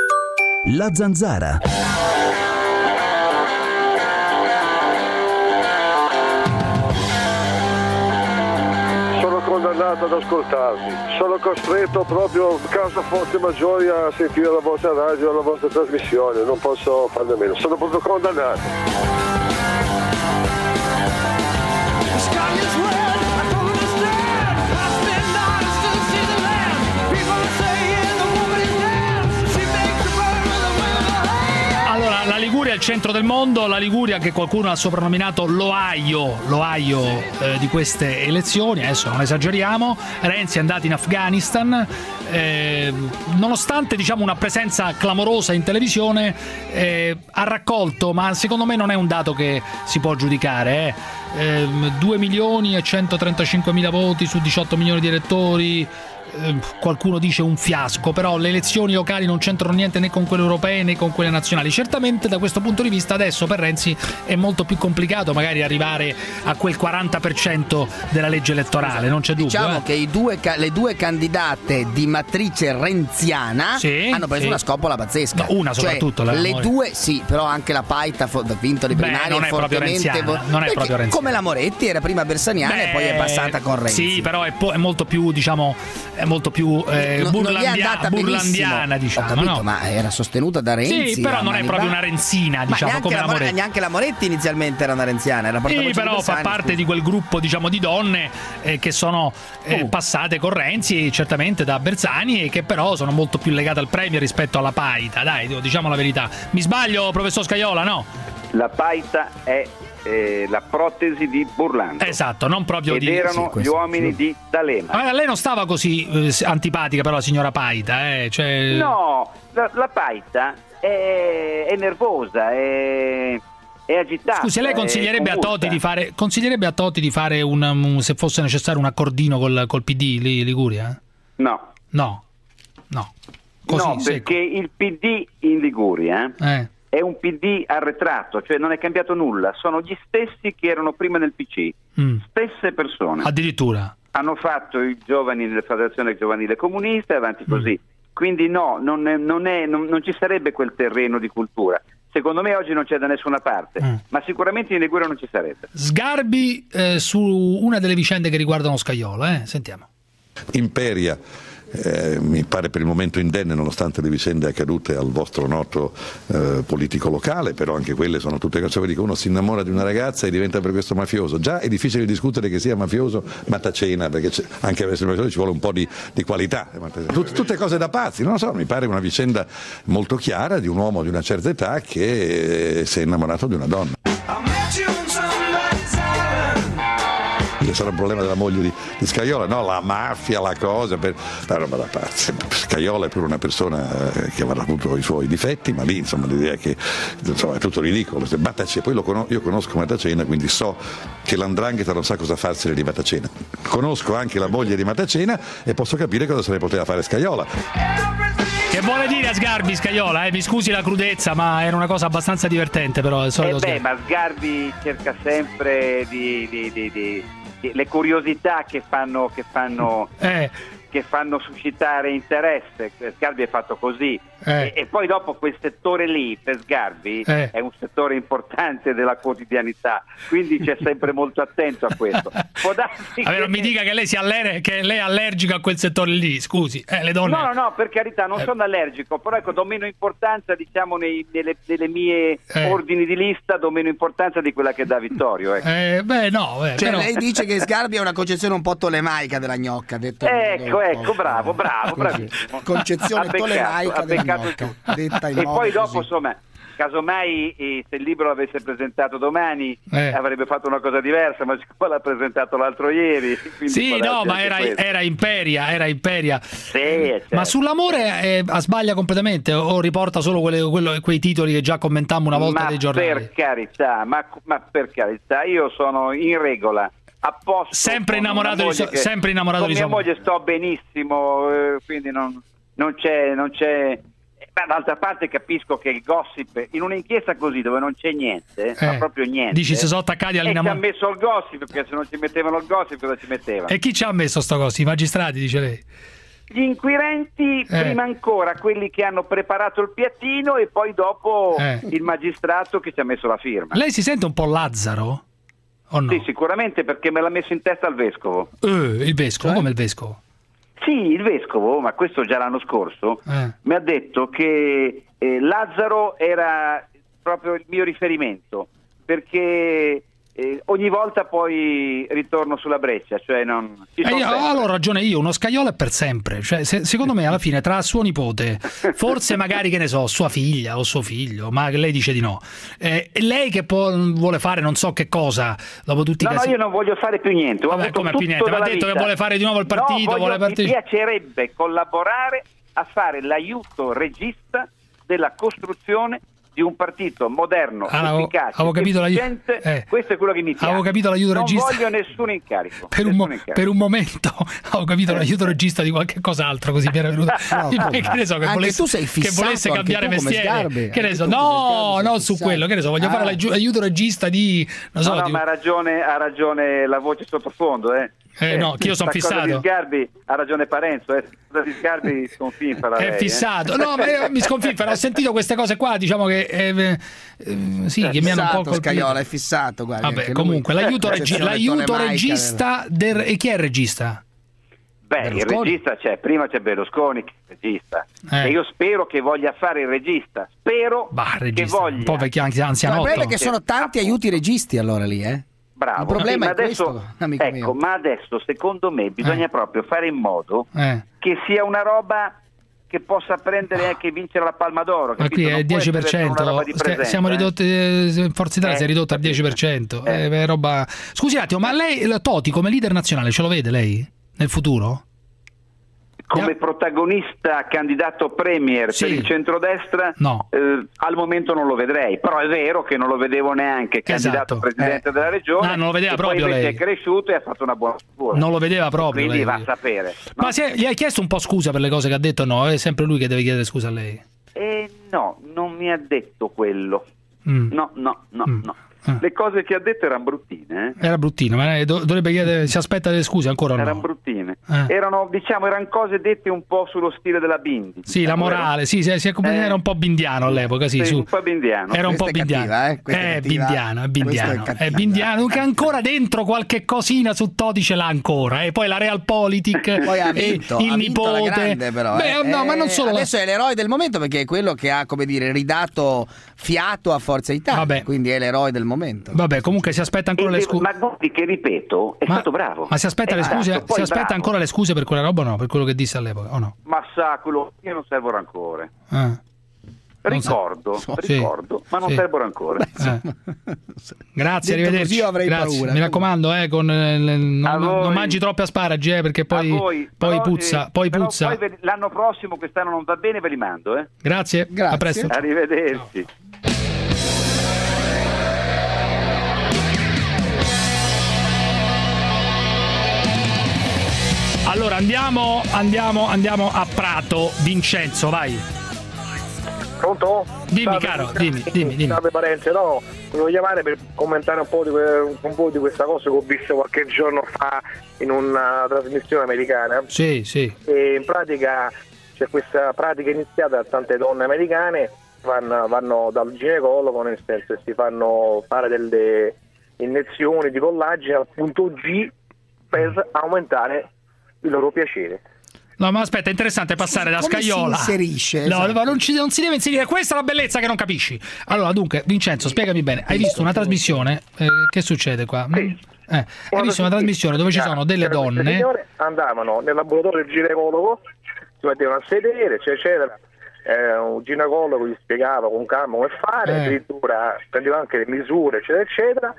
La Zanzara. Condannato ad ascoltarvi, sono costretto proprio a causa forze maggiori a sentire la vostra radio e la vostra trasmissione, non posso farne a meno, sono proprio condannato. Allora, la Liguria è il centro del mondo, la Liguria che qualcuno ha soprannominato l'Ohio, l'Ohio eh, di queste elezioni, adesso non esageriamo. Renzi è andato in Afghanistan, eh, nonostante diciamo una presenza clamorosa in televisione, eh, ha raccolto, ma secondo me non è un dato che si può giudicare, eh, eh, due milioni e centotrentacinque mila voti su diciotto milioni di elettori. Qualcuno dice un fiasco, però le elezioni locali non c'entrano niente né con quelle europee né con quelle nazionali. Certamente da questo punto di vista adesso per Renzi è molto più complicato magari arrivare a quel quaranta per cento della legge elettorale, non c'è dubbio. Diciamo eh. che i due, le due candidate di matrice renziana sì, hanno preso sì. una scoppola pazzesca. No, una soprattutto. Cioè, le amore. due sì, però anche la Paita ha vinto le primarie. Beh, non è proprio renziana, non è proprio renziana. Come la Moretti era prima bersaniana Beh, e poi è passata con Renzi. Sì, però è, po- è molto più, diciamo, è molto più eh, no, burlandia- burlandiana, diciamo. Ho capito, no? Ma era sostenuta da Renzi. Sì, però non è proprio una renzina, diciamo, ma come la Moretti. Neanche la Moretti inizialmente era una renziana, era sì, però fa parte scusa. di quel gruppo, diciamo, di donne eh, che sono eh, uh. passate con Renzi, certamente da Bersani, e che però sono molto più legate al Premier rispetto alla Paita. Dai, diciamo la verità. Mi sbaglio, professor Scaiola, no? La Paita è eh, la protesi di Burlando. Esatto, non proprio ed di... erano sì, gli uomini sì. di D'Alema. Ma lei non stava così eh, antipatica però la signora Paita, eh? Cioè... No, la, la Paita è, è nervosa, è... è agitata. Scusi, lei consiglierebbe a Totti di fare consiglierebbe a Totti di fare un, un se fosse necessario un accordino col, col P D lì Liguria? No. No. No. Così, no, perché il P D in Liguria eh. è un P D arretrato, cioè non è cambiato nulla, sono gli stessi che erano prima nel P C, mm. stesse persone. Addirittura. Hanno fatto i giovani della Federazione Giovanile Comunista e avanti così. Mm. Quindi no, non, è, non, è, non, non ci sarebbe quel terreno di cultura. Secondo me oggi non c'è da nessuna parte, mm. ma sicuramente in Liguria non ci sarebbe. Sgarbi eh, su una delle vicende che riguardano Scajola, eh? Sentiamo. Imperia. Eh, mi pare per il momento indenne nonostante le vicende accadute al vostro noto eh, politico locale, però anche quelle sono tutte cose. Dico, uno si innamora di una ragazza e diventa per questo mafioso. Già è difficile discutere che sia mafioso Matacena, perché anche per essere mafioso ci vuole un po' di, di qualità. Tut, tutte cose da pazzi, non lo so, mi pare una vicenda molto chiara di un uomo di una certa età che eh, si è innamorato di una donna. Sarà un problema della moglie di, di Scajola, no? La mafia, la cosa, per, la roba da pazzi. Scajola è pure una persona eh, che avrà avuto i suoi difetti, ma lì insomma l'idea è che insomma, è tutto ridicolo. Matacena, poi lo con- io conosco Matacena, quindi so che l'andrangheta non sa cosa farsene di Matacena. Conosco anche la moglie di Matacena e posso capire cosa se ne poteva fare Scajola. Che vuole dire a Sgarbi Scajola? Eh? Mi scusi la crudezza, ma era una cosa abbastanza divertente, però. Eh beh, ma Sgarbi cerca sempre di, di, di, di... le curiosità che fanno che fanno eh. che fanno suscitare interesse. Sgarbi è fatto così eh. e, e poi dopo quel settore lì per Sgarbi eh. è un settore importante della quotidianità, quindi c'è sempre molto attento a questo. Può darsi allora, che... non mi dica che lei, sia aller- che lei è allergico a quel settore lì, scusi, eh, le donne... No, no, no, per carità, non eh. sono allergico, però ecco, do meno importanza, diciamo, nei, nelle, nelle mie eh. ordini di lista, do meno importanza di quella che dà Vittorio. Ecco. Eh, beh, no, beh, cioè, però... lei dice che Sgarbi è una concezione un po' tolemaica della gnocca, detto ecco, ecco, bravo, bravo, bravissimo. Concezione beccato, tolemaica della gnocca, detta in e modo poi dopo, così. insomma, casomai eh, se il libro l'avesse presentato domani eh. avrebbe fatto una cosa diversa, ma siccome l'ha presentato l'altro ieri, sì, no, ma era, era Imperia, era Imperia. Sì, certo. Ma sull'amore eh, sbaglia completamente o riporta solo quelle, quello, quei titoli che già commentammo una volta ma dei giornali? Per carità, ma, ma per carità, io sono in regola. A posto, sempre innamorato di so- che, sempre innamorato con di mia sua moglie sto benissimo, eh, quindi non, non c'è non c'è ma d'altra parte capisco che il gossip in un'inchiesta così dove non c'è niente, eh, ma proprio niente, dici se sono attaccati all'innamoramento e ci ha messo il gossip, perché se non ci mettevano il gossip cosa ci mettevano? E chi ci ha messo sto gossip? I magistrati, dice lei? Gli inquirenti, eh. prima ancora quelli che hanno preparato il piattino e poi dopo eh. il magistrato che ci ha messo la firma. Lei si sente un po' Lazzaro? O no? Sì, sicuramente, perché me l'ha messo in testa il vescovo. Eh, il vescovo? Cioè? Come il vescovo? Sì, il vescovo, ma questo già l'anno scorso, eh. mi ha detto che eh, Lazzaro era proprio il mio riferimento, perché eh, ogni volta poi ritorno sulla breccia, cioè non ci eh sono io, allora ho ragione io, uno Scajola è per sempre, cioè, se, secondo me alla fine tra suo nipote, forse magari che ne so, sua figlia o suo figlio, ma lei dice di no, eh, lei che può, vuole fare non so che cosa dopo tutti no, i casi... no, io non voglio fare più niente. Vabbè, come più niente? Ma ha detto vita. Che vuole fare di nuovo il partito, no, vuole partire... mi piacerebbe collaborare a fare l'aiuto regista della costruzione di un partito moderno, ah, efficace, avevo capito efficiente, la... eh. questo è quello che mi piace. Avevo capito l'aiuto non regista. Non voglio nessun incarico. Per, nessun un mo- incarico. per un momento avevo capito l'aiuto regista di qualche cos'altro, così mi era venuto. No, che ne so, che anche volesse, tu sei fissato, che volesse cambiare mestiere. Sgarbi, che ne so, tu no, non su quello, che ne so, voglio ah. fare l'aiuto regista di. Non so, no, no di... ma ha ragione, ha ragione la voce sottofondo, eh. Eh, no, che io sono fissato. Di Sgarbi ha ragione Parenzo, eh. Di Sgarbi sconfinfera. È lei, fissato. Eh. No, ma io mi sconfinfera. Ho sentito queste cose qua, diciamo che eh, eh, sì, è che mi hanno un po' colpito. Scajola è fissato, guarda. Vabbè, comunque lui. l'aiuto, regi- l'aiuto regista del... e chi è il regista? Beh, Berlusconi? il regista c'è, prima c'è Berlusconi che è il regista. Eh. E io spero che voglia fare il regista. Spero bah, regista, che voglia. un po' vecchio, anzianotto. Ma il problema è che sono tanti aiuti registi allora lì, eh? Bravo. Il problema sì, è ma adesso, questo, amico ecco, mio. ma adesso secondo me bisogna eh. proprio fare in modo eh. che sia una roba che possa prendere anche vincere la Palma d'Oro. Ma qui è il dieci per cento, siamo ridotti, eh? Forza Italia eh, si è ridotta al dieci per cento. Eh. Eh, roba... Scusi un attimo, ma lei, Toti, come leader nazionale, ce lo vede lei nel futuro? Come yeah. protagonista candidato premier sì. per il centrodestra no. eh, al momento non lo vedrei, però è vero che non lo vedevo neanche candidato esatto. presidente eh. della regione. No, non lo vedeva proprio poi lei. È cresciuto e ha fatto una buona figura. Non lo vedeva proprio quindi lei. va a sapere. No? Ma si è, gli hai chiesto un po' scusa per le cose che ha detto? No, è sempre lui che deve chiedere scusa a lei. Eh, no, non mi ha detto quello. Mm. No, no, no, mm. no. Le cose che ha detto erano bruttine. Eh? Era bruttino, ma dovrebbe chiedere, si aspetta delle scuse ancora o no? Erano bruttine. Eh. Erano, diciamo, erano cose dette un po' sullo stile della Bindi. Sì, diciamo, la morale, era... sì, si, si, eh. era un po' bindiano all'epoca, sì, sì su. un po' bindiano. Era un Questa po' bindiano. Cattiva, eh? È, è bindiano, è bindiano. È, è bindiano, che ancora dentro qualche cosina su Toti ce l'ha ancora, e eh? Poi la Realpolitik, poi ha vinto, il ha vinto nipote. La grande, però, Beh, eh. no, ma non solo adesso la... è l'eroe del momento, perché è quello che ha, come dire, ridato fiato a Forza Italia. Vabbè. Quindi è l'eroe del momento. Vabbè, comunque si aspetta ancora le scuse. Ma guardi che ripeto, è ma, stato bravo. Ma si aspetta è le scuse, stato, si aspetta bravo. ancora le scuse per quella roba o no? Per quello che disse all'epoca o no? Ma sa, quello io non servo rancore. Eh. Ricordo, so. ricordo, sì. ma non sì. servo rancore. Eh. Grazie, detto arrivederci. Io avrei Grazie. paura. Mi raccomando, eh, con, eh, non, non mangi troppi asparagi, eh, perché poi, voi, poi però, puzza. Eh, poi però puzza. Poi ve, l'anno prossimo, quest'anno non va bene, ve li mando. Eh. Grazie. Grazie, a presto. Arrivederci. Ciao. Allora andiamo, andiamo, andiamo a Prato. Vincenzo, vai. Pronto? Dimmi, salve, caro, dimmi, dimmi, dimmi. Salve Parenzo, no, volevo chiamare per commentare un po' di, que- un po' di questa cosa che ho visto qualche giorno fa in una trasmissione americana. Sì, sì. E in pratica c'è questa pratica iniziata da tante donne americane, vanno, vanno dal ginecologo, nel senso che si fanno fare delle iniezioni di collagene al punto G per aumentare il loro piacere. No, ma aspetta, è interessante passare da come Scaiola. Si inserisce? No, esatto. non, ci, non si deve inserire. Questa è la bellezza che non capisci. Allora, dunque, Vincenzo, spiegami bene. Hai visto una trasmissione? Eh, che succede qua? Sì. Eh, hai visto una trasmissione dove ci sono delle donne. Signore andavano nel laboratorio del ginecologo, si mettevano a sedere, eccetera. Eh, un ginecologo gli spiegava con calma come fare, Eh. addirittura prendeva anche le misure, eccetera, eccetera.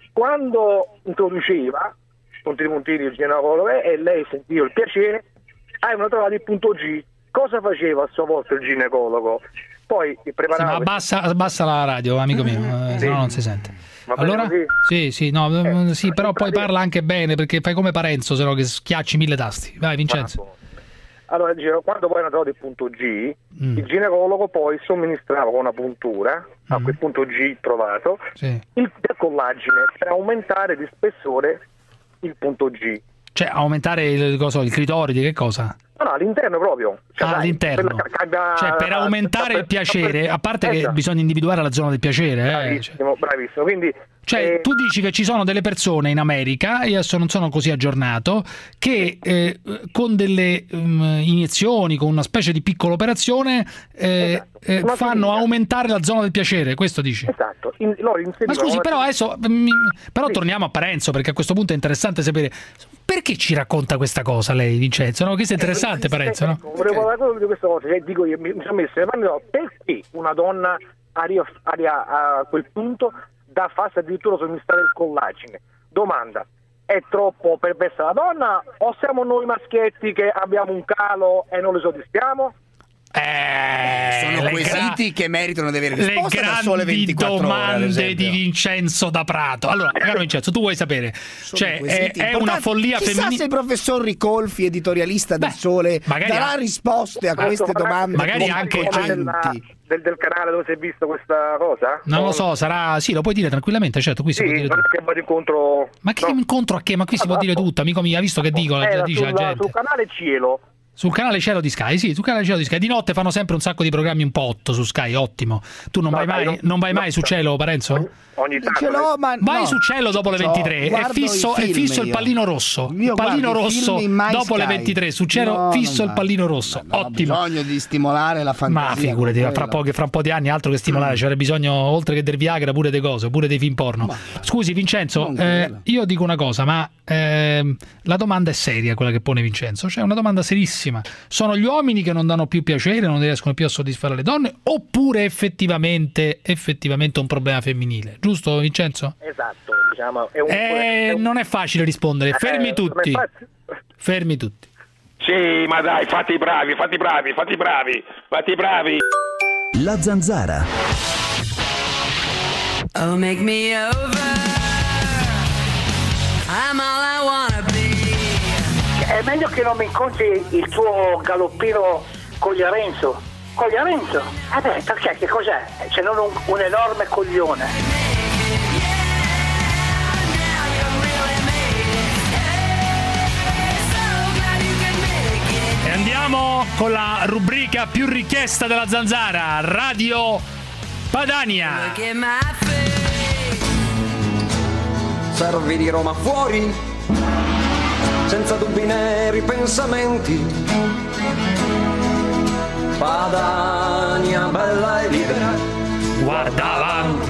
Quando introduceva puntini puntini il ginecologo eh, e lei sentiva il piacere, avevano trovato il punto G. Cosa faceva a sua volta il ginecologo? Poi Sì, preparava... ma abbassa, abbassa la radio, amico mio, eh, Sì. se no non si sente. Va bene Allora? così? Sì, sì, no, Eh, sì, però poi parla anche bene, perché fai come Parenzo, se no che schiacci mille tasti. Vai, Vincenzo. Allora, dicevo, quando poi hanno trovato il punto G, Mm. il ginecologo poi somministrava con una puntura a quel punto G trovato Sì. il del collagene per aumentare di spessore il punto G. Cioè, aumentare il, cosa, il clitoride, che cosa? No, no, all'interno proprio. Cioè, Ah, dai, all'interno. per- cambia- Cioè, per aumentare il piacere, a parte che Esatto. bisogna individuare la zona del piacere. Eh. Bravissimo, bravissimo. Quindi, Cioè, eh, tu dici che ci sono delle persone in America, io adesso non sono così aggiornato, che eh, con delle um, iniezioni, con una specie di piccola operazione, eh, eh, Una fanno clinica. aumentare la zona del piacere, questo dici? Esatto. In- loro Ma inserivano scusi, una- però adesso mi- però torniamo a Parenzo, perché a questo punto è interessante sapere perché ci racconta questa cosa lei, Vincenzo, no? Questo è interessante, Parenzo, no? Volevo parlare proprio di questa cosa, cioè, dico io, mi, mi sono messo le mani no, perché una donna arriva, arriva a quel punto da farsi addirittura somministrare il collagene? Domanda, è troppo perversa la donna o siamo noi maschietti che abbiamo un calo e non le soddisfiamo? Eh, Sono le quesiti che meritano di avere Le risposta da sole grandi ventiquattro ore, ad domande esempio. di Vincenzo da Prato. Allora, caro Vincenzo, tu vuoi sapere, cioè è, quesiti è una importanti. follia Chissà femminile. se il professor Ricolfi, editorialista del Sole, magari darà ha- risposte a queste domande. magari anche- cogenti. Del, del canale dove si è visto questa cosa? Non O- lo so, sarà. Sì, lo puoi dire tranquillamente, certo, qui si Sì, può dire non tutto. è che vado incontro... Ma che incontro a che? Ma qui si può dire tutto, amico mio, ha visto che dico, la- Era dice la sulla- gente. sul canale Cielo. Sul canale Cielo di Sky, sì, sul canale Cielo di Sky. Di notte fanno sempre un sacco di programmi un po' otto su Sky, ottimo. Tu non No, vai dai, mai, no, non vai no, mai su Cielo, Parenzo? Ogni tanto. Ce l'ho, ma Vai no. su Cielo dopo le C'ho- ventitré, è guardo fisso, i è film fisso il io. pallino rosso. Io Il pallino guardo i rosso film in My dopo le Sky. ventitré, su Cielo No, fisso non il va. pallino rosso. Ho Ottimo. bisogno di stimolare la Ma fantasia. figurati, con fra, quello. pochi, fra un po' di anni altro che stimolare, ci avrebbe bisogno oltre che del Viagra pure dei cose, pure dei film porno. Scusi Vincenzo, Non eh, quello. io dico una cosa, ma ehm, la domanda è seria quella che pone Vincenzo, cioè una domanda serissima. semplicissima. Sono gli uomini che non danno più piacere, non riescono più a soddisfare le donne, oppure effettivamente effettivamente un problema femminile, giusto Vincenzo? Esatto, diciamo, è un, eh, è un... non è facile rispondere, fermi eh, tutti fermi tutti. Sì, ma dai, fatti bravi, fatti bravi, fatti bravi, fatti bravi. La Zanzara. Oh, make me over. I'm all I wanna be. È meglio che non mi incontri il tuo galoppino Cogliarenzo. Cogliarenzo? Eh beh, perché? Che cos'è? Se non un, un enorme coglione. E andiamo con la rubrica più richiesta della Zanzara, Radio Padania. Servi di Roma fuori, senza dubbi né ripensamenti. Padania bella e libera, guarda avanti.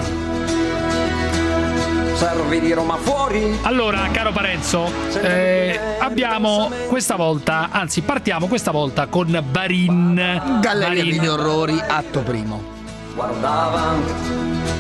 Servi di Roma fuori. Allora, caro Parenzo, eh, abbiamo questa volta, anzi partiamo questa volta con Barin. Galleria degli orrori, atto primo. Guarda avanti.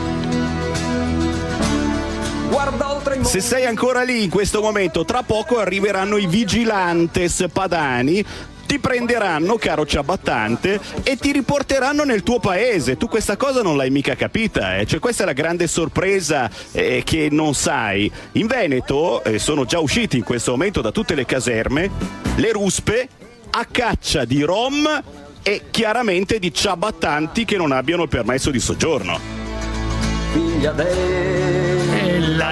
Se sei ancora lì in questo momento, tra poco arriveranno i vigilantes padani, ti prenderanno, caro ciabattante, e ti riporteranno nel tuo paese. Tu questa cosa non l'hai mica capita, eh? Cioè, questa è la grande sorpresa eh, che non sai. In Veneto eh, sono già usciti in questo momento da tutte le caserme le ruspe a caccia di rom e chiaramente di ciabattanti che non abbiano il permesso di soggiorno. Figlia de... E la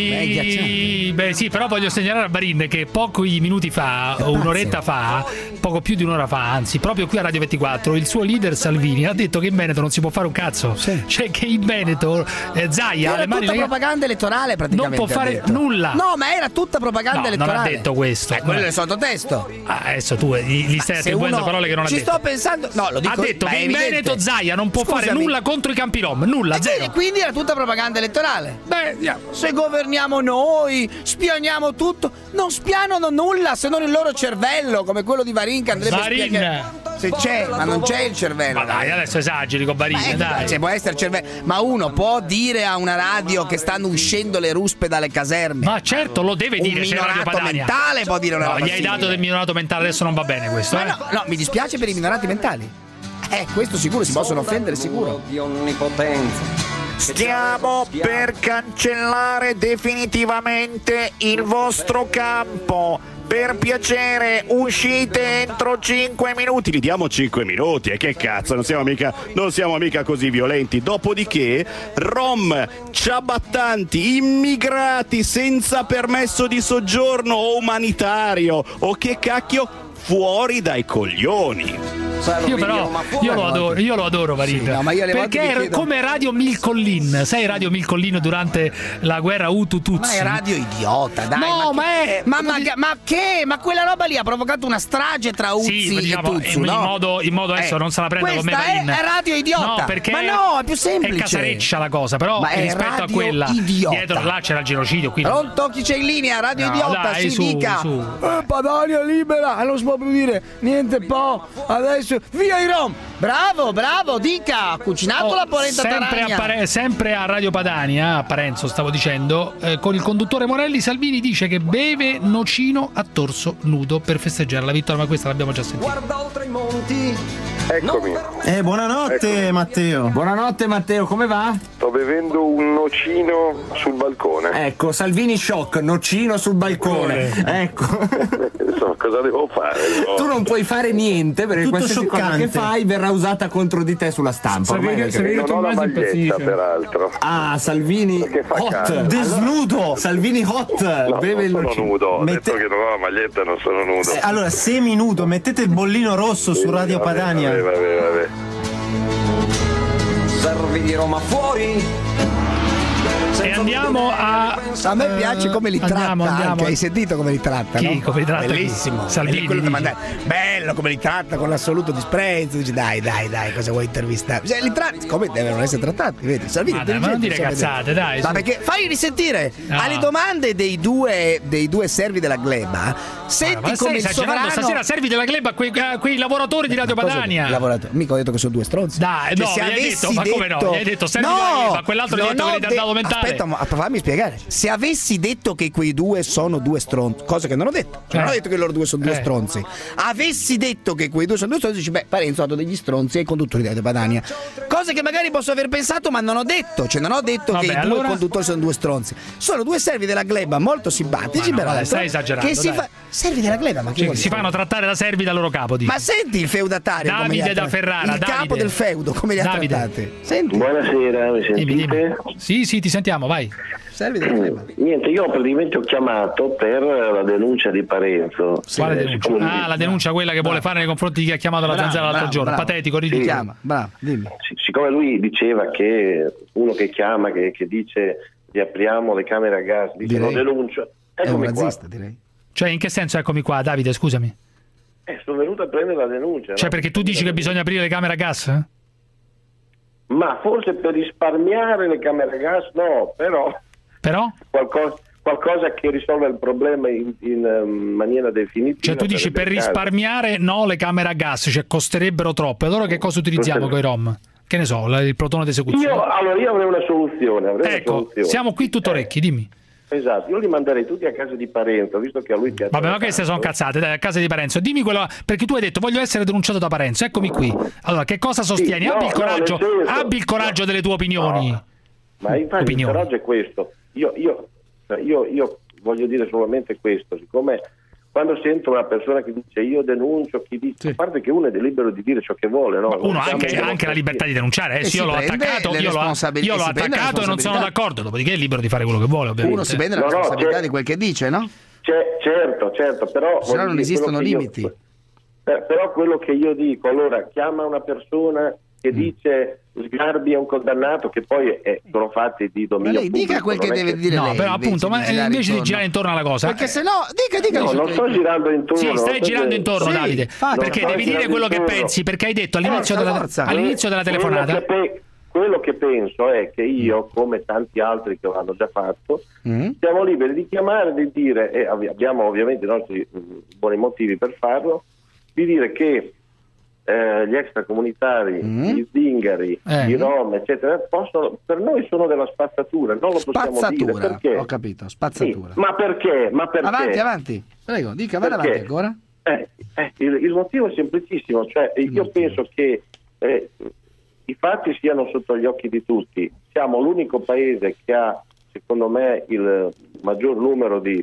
lì, beh sì, però voglio segnalare a Barin che pochi minuti fa, o un'oretta fa, poco più di un'ora fa, anzi, proprio qui a Radio ventiquattro, il suo leader Salvini ha detto che in Veneto non si può fare un cazzo. Sì. Cioè che in Veneto eh, Zaia era le mani tutta le... propaganda elettorale praticamente. Non può fare nulla. No, ma era tutta propaganda no, elettorale. Non ha detto questo. Eh, quello è il sottotesto. Ah, adesso tu gli, gli stai attribuendo uno... parole che non ha ci detto. Ci sto pensando. No, lo dico. Ha detto che in evidente. Veneto Zaia non può Scusami. fare nulla contro i campi rom, nulla, e zero. Quindi era tutta propaganda elettorale. Beh, yeah. Se governiamo noi, spianiamo tutto, non spianano nulla se non il loro cervello, come quello di Varin che andrebbe Varin. spiegare. Se c'è, ma non c'è il cervello. Ma dai, adesso esageri con Barin, Beh, dai. Cioè, può essere cervello. Ma uno può dire a una radio che stanno uscendo le ruspe dalle caserme? Ma certo, lo deve dire. Un se Radio minorato Padania. mentale può dire una no, roba gli hai simile. dato del minorato mentale, adesso non va bene questo. Ma eh? no, no, mi dispiace per i minorati mentali. Eh, questo sicuro, si possono offendere sicuro. Di onnipotenza. Stiamo per cancellare definitivamente il vostro campo. Per piacere, uscite entro cinque minuti. Gli diamo cinque minuti, e eh, che cazzo, non siamo mica, non siamo mica così violenti. Dopodiché, rom, ciabattanti, immigrati senza permesso di soggiorno o umanitario, o che cacchio, fuori dai coglioni. Io però io lo adoro, io lo adoro Varin. Sì, no, ma io le perché era chiedo... come Radio Milcollin, sai Radio Milcollin durante la guerra Hutu-Tutsi. Ma è radio idiota, dai. No, ma, ma che... è ma, ma, ma che? Ma quella roba lì ha provocato una strage tra Uzzi sì, diciamo, e Tutsu, in, no? in modo in modo adesso eh, non se la prenda come Varin. È, è radio idiota. No, perché ma no, è più semplice. È casareccia la cosa, però ma rispetto a quella idiota. dietro là c'era il genocidio, quindi... Pronto, chi c'è in linea? Radio no, idiota, dai, si su, dica. Su. Eh, Padania libera, non si può più dire niente po'. Adesso via i rom. Bravo, bravo, dica, ha cucinato oh, la polenta sempre a, Pare- sempre a Radio Padania, a Parenzo stavo dicendo, eh, con il conduttore Morelli, Salvini dice che beve nocino a torso nudo per festeggiare la vittoria, ma questa l'abbiamo già sentita. Guarda oltre i monti. Eccomi. Eh, buonanotte Eccomi. Matteo. Buonanotte Matteo, come va? Sto bevendo un nocino sul balcone. Ecco, Salvini shock, nocino sul balcone. Ecco. So, cosa devo fare? No. Tu non puoi fare niente perché tutto qualsiasi cosa che fai verrà usata contro di te sulla stampa. Salvini, Salvini non ho la maglietta peraltro. Ah, Salvini hot, desnudo. Allora, Salvini hot. No, beve non il sono nudo, ho Mette... detto che non ho la maglietta, non sono nudo. Eh, allora, seminudo, mettete il bollino rosso sì, su Radio vabbè, Padania. Vabbè, vabbè, vabbè. Servi di Roma fuori, E andiamo a... A me piace come li tratta, andiamo, andiamo. anche. Hai sentito come li tratta? Chi? No? Come li tratta? Bellissimo. Salvini, Quello da dici? mandare. Bello come li tratta, con l'assoluto disprezzo. Dici dai, dai, dai, cosa vuoi intervistare? Cioè, li tratti come devono essere trattati, vedi? Salvini, Ma dai, ma non dire cazzate, dai. Ma su. perché fai risentire No. alle domande dei due, dei due servi della gleba. Senti Ma stai come il esagerando, sovrano... stasera servi della gleba a quei, a quei lavoratori di Radio Padania. Lavoratori. Mica ho detto che sono due stronzi. Dai, Cioè, no, se mi hai avessi detto, ma come no? Mi hai detto, servi della gleba, quell'altro gli ha non detto ho che gli ha dato mentale. Aspetta, ma fammi spiegare. Se avessi detto che quei due sono due stronzi, cosa che non ho detto, cioè, Eh. non ho detto che loro due sono due Eh. stronzi. Avessi detto che quei due sono due stronzi, dici, beh, Parenzo ha dato degli stronzi ai conduttori di Radio Padania. Cose che magari posso aver pensato, ma non ho detto. Cioè, non ho detto Vabbè, che i due allora- conduttori sono due stronzi. Sono due servi della gleba molto simpatici, Ma no, peraltro. dai, stai esagerando, Che si dai. fa... Servi della gleba, ma che Cioè, vuol si dire? fanno trattare da servi dal loro capo, dici. Ma senti il feudatario come li Davide ha da trattati? Ferrara, il capo Davide. del feudo come li ha Davide. trattati? Senti. Buonasera, mi Dimmi, sentite? dimmi. Sì, sì, ti sentiamo, vai. Servi della gleba. Niente, io praticamente ho chiamato per la denuncia di Parenzo. Quale Eh, denuncia? siccome lui- Ah, la denuncia quella che vuole fare nei confronti di chi ha chiamato la Bravo, zanzara l'altro bravo, giorno. bravo. Patetico, ridicolo. Chiama, bravo, dimmi. sic- siccome lui diceva che uno che chiama, che, che dice riapriamo le camere a gas, dice Direi. lo denuncio. È un Eccomi qua. razzista, direi. Cioè, in che senso eccomi qua, Davide, scusami? Eh, sono venuto a prendere la denuncia. Cioè, no? perché tu dici che bisogna aprire le camere a gas? eh? Ma forse per risparmiare le camere a gas no, però Però? qualcosa, qualcosa che risolva il problema in, in eh, maniera definitiva. Cioè, tu dici per sarebbe il caso. risparmiare no le camere a gas, cioè costerebbero troppo. Allora che cosa utilizziamo con i rom? Che ne so, la- il plotone d'esecuzione. Io, allora io avrei una soluzione. Avrei una Ecco, soluzione. siamo qui tutto orecchi, dimmi. Esatto, io li manderei tutti a casa di Parenzo, visto che a lui piace. Vabbè, ma queste sono cazzate, dai, a casa di Parenzo. Dimmi quello, perché tu hai detto voglio essere denunciato da Parenzo. Eccomi qui. Allora, che cosa sostieni? no, abbi il no, coraggio, nel senso- abbi il coraggio delle tue opinioni. Ma infatti Opinioni. il coraggio è questo. Io, io, io, io voglio dire solamente questo, siccome quando sento una persona che dice io denuncio, chi dice, a parte che uno è libero di dire ciò che vuole, no? Uno ha Siamo anche, in anche la libertà di denunciare, eh, E se si io l'ho prende attaccato, le io l'ho, responsabilità- io l'ho si prende la attaccato e non sono responsabilità. d'accordo, dopodiché è libero di fare quello che vuole, ovviamente. Uno si prende la No, no, responsabilità c'è- di quel che dice, no? C'è- certo, certo, però... Se no voglio non dire, esistono quello che io- limiti. eh, però quello che io dico, allora, chiama una persona che dice Sgarbi è un condannato, che poi è, sono fatti di Ma dominio lei dica pubblico, quel che non è deve dire No, lei. però appunto, ma girare invece di intorno. girare intorno alla cosa, Perché se no, dica, dica. No, non sto girando intorno. Sì, stai non sto girando intorno, Sì, Davide, non perché sto devi dire girando quello che intorno. pensi, perché hai detto all'inizio, Forza, della, forza. all'inizio della Quello telefonata. che pe- Quello che penso è che io, come tanti altri che l'hanno già fatto, Mm. siamo liberi di chiamare, di dire, e abbi- abbiamo ovviamente i nostri mh, buoni motivi per farlo, di dire che eh, gli extracomunitari, Mm. gli zingari, Eh. i rom, eccetera, possono, per noi sono della spazzatura, non lo possiamo dire. Spazzatura, Perché? ho capito, spazzatura. Sì, ma perché? Ma perché? Avanti, avanti. Prego, dica, vada Perché? avanti ancora. Eh, eh, il, il motivo è semplicissimo, cioè io penso che eh, i fatti siano sotto gli occhi di tutti. Siamo l'unico paese che ha, secondo me, il maggior numero di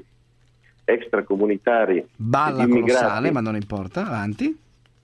extracomunitari, Balla di immigrati. colossale, ma non importa, avanti.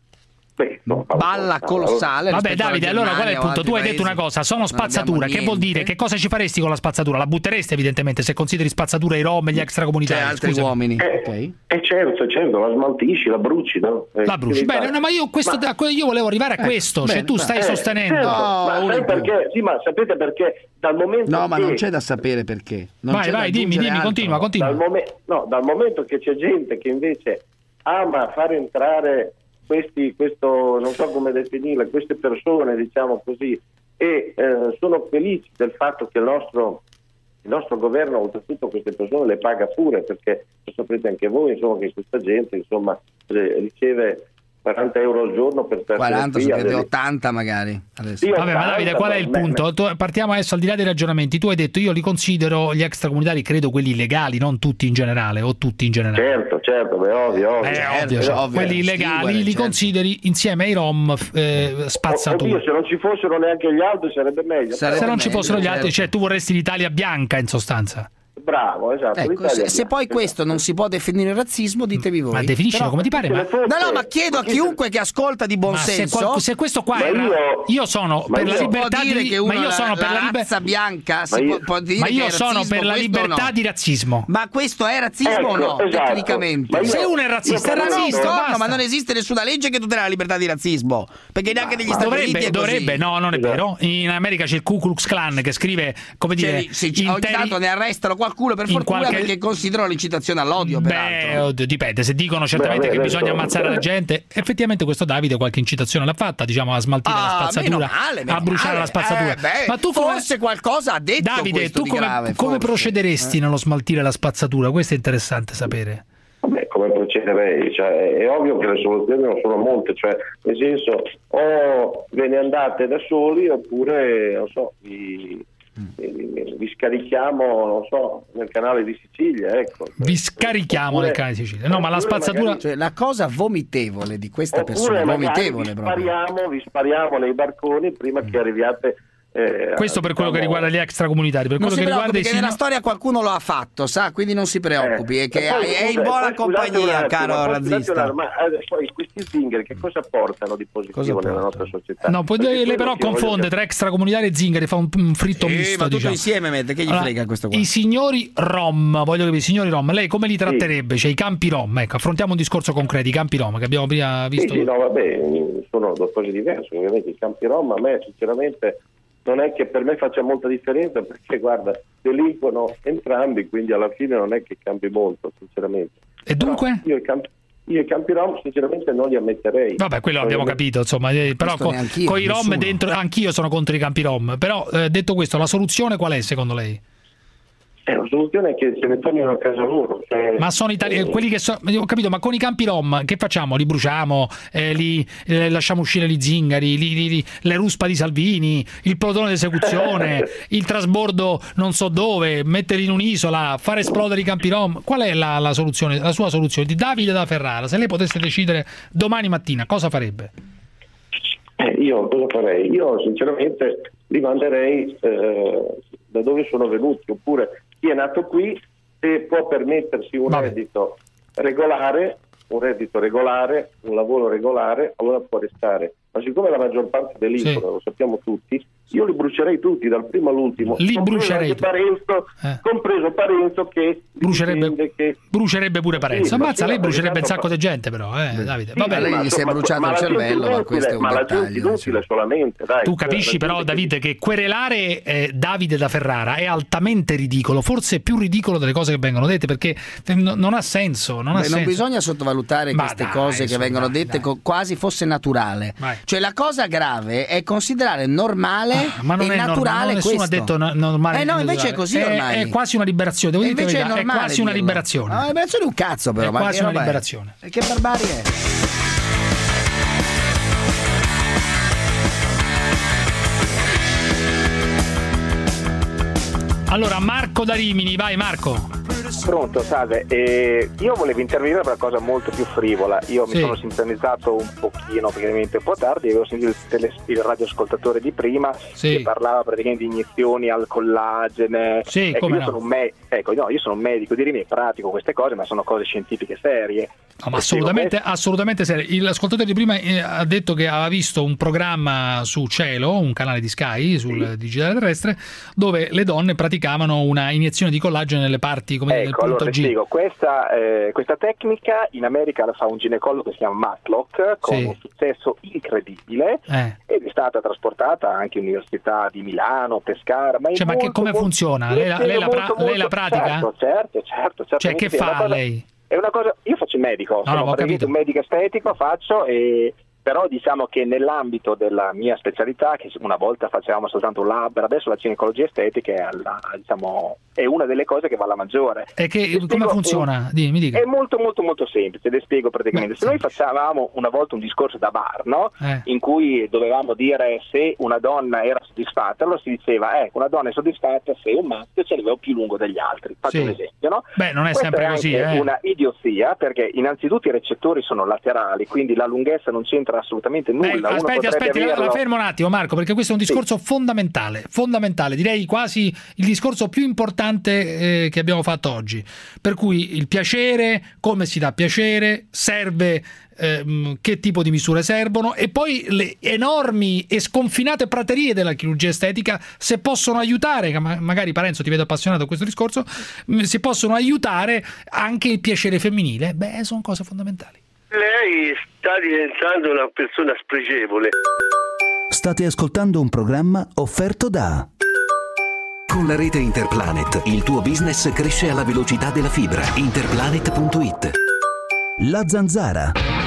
Beh, no, Balla colossale. Vabbè, rispetto alla Davide, allora qual è il Germania o punto? Tu hai altri detto una paesi. cosa, sono Non spazzatura. abbiamo Che vuol niente. dire? Che cosa ci faresti con la spazzatura? La butteresti, evidentemente, se consideri spazzatura i rom e gli extracomunitari. C'è altri Scusami. uomini. Eh, Ok. eh, certo, certo, la smaltisci, la bruci, no? Eh, La bruci. che devi Bene, fare? no, ma io, questo, Ma- da- io volevo arrivare a Eh, questo. Cioè, bene, tu stai Eh, sostenendo. certo, No, ma uno sai in più. perché? Sì, ma sapete perché? Dal momento No, ma che non c'è da sapere perché. Non Vai, c'è da vai, dimmi, aggiungere dimmi, altro. continua, continua. Dal, momen- no, dal momento che c'è gente che invece ama far entrare questi, questo, non so come definirle, queste persone, diciamo così, e eh, sono felici del fatto che il nostro, il nostro governo, oltretutto, queste persone le paga pure, perché lo saprete anche voi, insomma, che questa gente, insomma, eh, riceve quaranta euro al giorno per stare quaranta, qui. sapete, alle- ottanta magari. Adesso. Sì, Vabbè, ma Davide, qual è il Beh, punto? Tu- partiamo adesso al di là dei ragionamenti. Tu hai detto io li considero gli extracomunitari, credo quelli illegali, non tutti in generale, o tutti in generale. Certo, certo, beh, ovvio, ovvio. Eh, Certo, ovvio, cioè, ovvio. quelli Sì, illegali guarda, li certo. consideri insieme ai rom eh, spazzatura. Oddio, se non ci fossero neanche gli altri sarebbe meglio. Se non ci fossero gli altri, certo. cioè tu vorresti l'Italia bianca in sostanza. Bravo, esatto. Ecco, se, se poi questo non si può definire razzismo, ditemi voi. Ma definiscilo Però, come ti pare. Ma... No, no, ma chiedo a chiunque che ascolta di buon ma senso. Se, qual- se questo qua ma era, io, io sono per la libertà dire di che uno ma io sono la, per la, la liber- razza bianca, ma si io, può, può dire ma io che sono razzismo, per la libertà no. di razzismo. Ma questo è razzismo ecco, o no? Esatto. Tecnicamente. Io, se uno è razzista è razzista, no, basta. no, ma non esiste nessuna legge che tutela la libertà di razzismo, perché neanche negli Stati dovrebbe, Uniti è così. dovrebbe, no, non è vero. In America c'è il Ku Klux Klan che scrive, come Cioè, dire, se interi... ogni tanto ne arrestano qualcuno per in fortuna qualche... perché considerano l'incitazione all'odio. Beh, oddio, dipende, se dicono certamente beh, che beh, bisogna beh, ammazzare beh. la gente, effettivamente questo Davide qualche incitazione l'ha fatta, diciamo a smaltire Ah, la spazzatura, meno male, meno a bruciare male. la spazzatura. Eh, beh, ma tu come... forse qualcosa ha detto Davide, questo tu di come, grave, come forse. procederesti Eh. nello smaltire la spazzatura? Questo è interessante sapere. Vabbè, come procederei? Cioè, è ovvio che le soluzioni non sono molte, cioè, nel senso, o ve ne andate da soli oppure, non so, vi, vi, vi scarichiamo, non so, nel canale di Sicilia, ecco. Vi scarichiamo oppure, nel canale di Sicilia. No, ma la spazzatura... magari, Cioè, la cosa vomitevole di questa oppure persona, magari vomitevole vi proprio. spariamo, vi spariamo nei barconi prima che arriviate. Eh, Questo per quello che diciamo, riguarda gli extracomunitari, per Non quello si che riguarda preoccupi, i che sino- nella storia qualcuno lo ha fatto, sa, quindi non si preoccupi, Eh, è che e poi, è in scusa, buona poi, scusate compagnia, un attimo, caro poi, scusate razzista. un attimo, ma eh, poi questi zingari che cosa portano di positivo Cosa nella portano? nostra società? No, poi Perché lei quello però che voglio confonde capire- tra extracomunitari e zingari, fa un, un fritto Sì, misto, ma tutto diciamo. insieme mette, che gli Allora, frega questo qua? I signori Rom, voglio capire, i signori Rom, lei come li tratterebbe? Cioè i campi Rom, ecco, affrontiamo un discorso concreto, i campi Rom che abbiamo prima Sì, visto. sì, no, vabbè, sono due cose diverse, ovviamente i campi Rom a me sinceramente non è che per me faccia molta differenza perché guarda, delinquono entrambi, quindi alla fine non è che cambi molto, sinceramente. E dunque? Però io i campi, io i campi Rom sinceramente non li ammetterei. Vabbè, quello Non abbiamo li capito, insomma, eh, però Questo co- neanch'io, con i Rom nessuno. dentro, anch'io sono contro i campi Rom, però eh, detto questo, la soluzione qual è secondo lei? Eh, la soluzione è che se ne tornino a casa loro. Cioè, Ma sono italiani, quelli che so, ho capito, ma con i campi Rom che facciamo? Li bruciamo, eh, li eh, lasciamo uscire gli zingari, li, li, li- le ruspa di Salvini, il plotone d'esecuzione, il trasbordo non so dove, metterli in un'isola, fare esplodere i campi Rom. Qual è la, la soluzione, la sua soluzione di Davide da Ferrara? Se lei potesse decidere domani mattina, cosa farebbe? Eh, io cosa farei? Io sinceramente li manderei eh, da dove sono venuti, oppure chi è nato qui se può permettersi un Vabbè. reddito regolare, un reddito regolare, un lavoro regolare, allora può restare. Ma siccome la maggior parte delinquono, Sì. lo sappiamo tutti, io li brucerei tutti, dal primo all'ultimo. Li compreso brucerei anche tutti. Parenzo, Eh. compreso Parenzo che Brucerebbe, difende che brucerebbe pure Parenzo. Sì, ma Ammazza, sì, lei ma brucerebbe un esatto, sacco di gente però, eh, Davide. Sì, Vabbè. lei gli si è ma- bruciato ma il la gente cervello, ma inutile, questo è un ma la gente dettaglio, inutile solamente, dai. Tu capisci La però, gente- Davide, che querelare eh, Davide da Ferrara è altamente ridicolo, forse è più ridicolo delle cose che vengono dette, perché eh, n- non ha senso. Non, ha Beh, non senso. bisogna sottovalutare Ma queste dai, cose che su, vengono dai, dette dai. co- quasi fosse naturale. Vai. Cioè la cosa grave è considerare normale Ah, ma non e è normale, naturale nessuno questo. ha detto no- normale. Eh no, né invece è naturale. così ormai. È, è quasi una liberazione, devo E dire la invece è verità, è normale quasi una dirlo. liberazione. No, la liberazione è un cazzo però, È ma quasi che una roba è? liberazione. E che barbarie è? Allora, Marco da Rimini, vai Marco. Pronto, salve. Eh, io volevo intervenire per una cosa molto più frivola. Io Sì. mi sono sintonizzato un pochino, praticamente un po' tardi, avevo sentito il, tele- il radioascoltatore di prima Sì. che parlava praticamente di iniezioni al collagene. Sì, ecco, come io no. sono un me- ecco, no, io sono un medico di Rimini e pratico queste cose, ma sono cose scientifiche serie. No, ma E spiego assolutamente, questo. assolutamente serio. L'ascoltatore di prima eh, ha detto che aveva visto un programma su Cielo, un canale di Sky sul digitale terrestre, dove le donne praticavano una iniezione di collagene nelle parti come nel Ecco, punto allora le G. spiego, questa, eh, questa tecnica in America la fa un ginecologo che si chiama Matlock con Sì. un successo incredibile Eh. ed è stata trasportata anche in università di Milano, Pescara. Ma, è Cioè, ma che molto, come molto- funziona? le Lei la- spiego lei la pra- molto, lei la molto- pratica? Certo, certo, certo. Cioè, certamente che sì, è una fa cosa- lei? È una cosa, io faccio il medico, no, sono ho praticamente capito. un medico estetico, faccio e però diciamo che nell'ambito della mia specialità, che una volta facevamo soltanto un lab, adesso la ginecologia estetica è, alla, diciamo, è una delle cose che va alla maggiore. E che, Vi come spiego- funziona? Dì, mi dica. È molto molto molto semplice, le spiego praticamente. Beh, Se noi semplice. facevamo una volta un discorso da bar, no? Eh. In cui dovevamo dire se una donna era soddisfatta, allora si diceva ecco, una donna è soddisfatta se un maschio ce l'aveva più lungo degli altri. Faccio Sì. un esempio, no? Beh, non è Questa sempre è così, anche eh. una idiozia, perché innanzitutto i recettori sono laterali, quindi la lunghezza non c'entra c'entra assolutamente nulla. Eh, Uno aspetti, aspetti, averlo... la fermo un attimo Marco, perché questo è un discorso sì. fondamentale, fondamentale, direi quasi il discorso più importante eh, che abbiamo fatto oggi. Per cui il piacere, come si dà piacere, serve, ehm, che tipo di misure servono, e poi le enormi e sconfinate praterie della chirurgia estetica, se possono aiutare, che magari Parenzo ti vedo appassionato a questo discorso, se possono aiutare anche il piacere femminile, beh, sono cose fondamentali. Lei sta diventando una persona spregevole. State ascoltando un programma offerto da... Con la rete Interplanet il tuo business cresce alla velocità della fibra. Interplanet punto it. La Zanzara.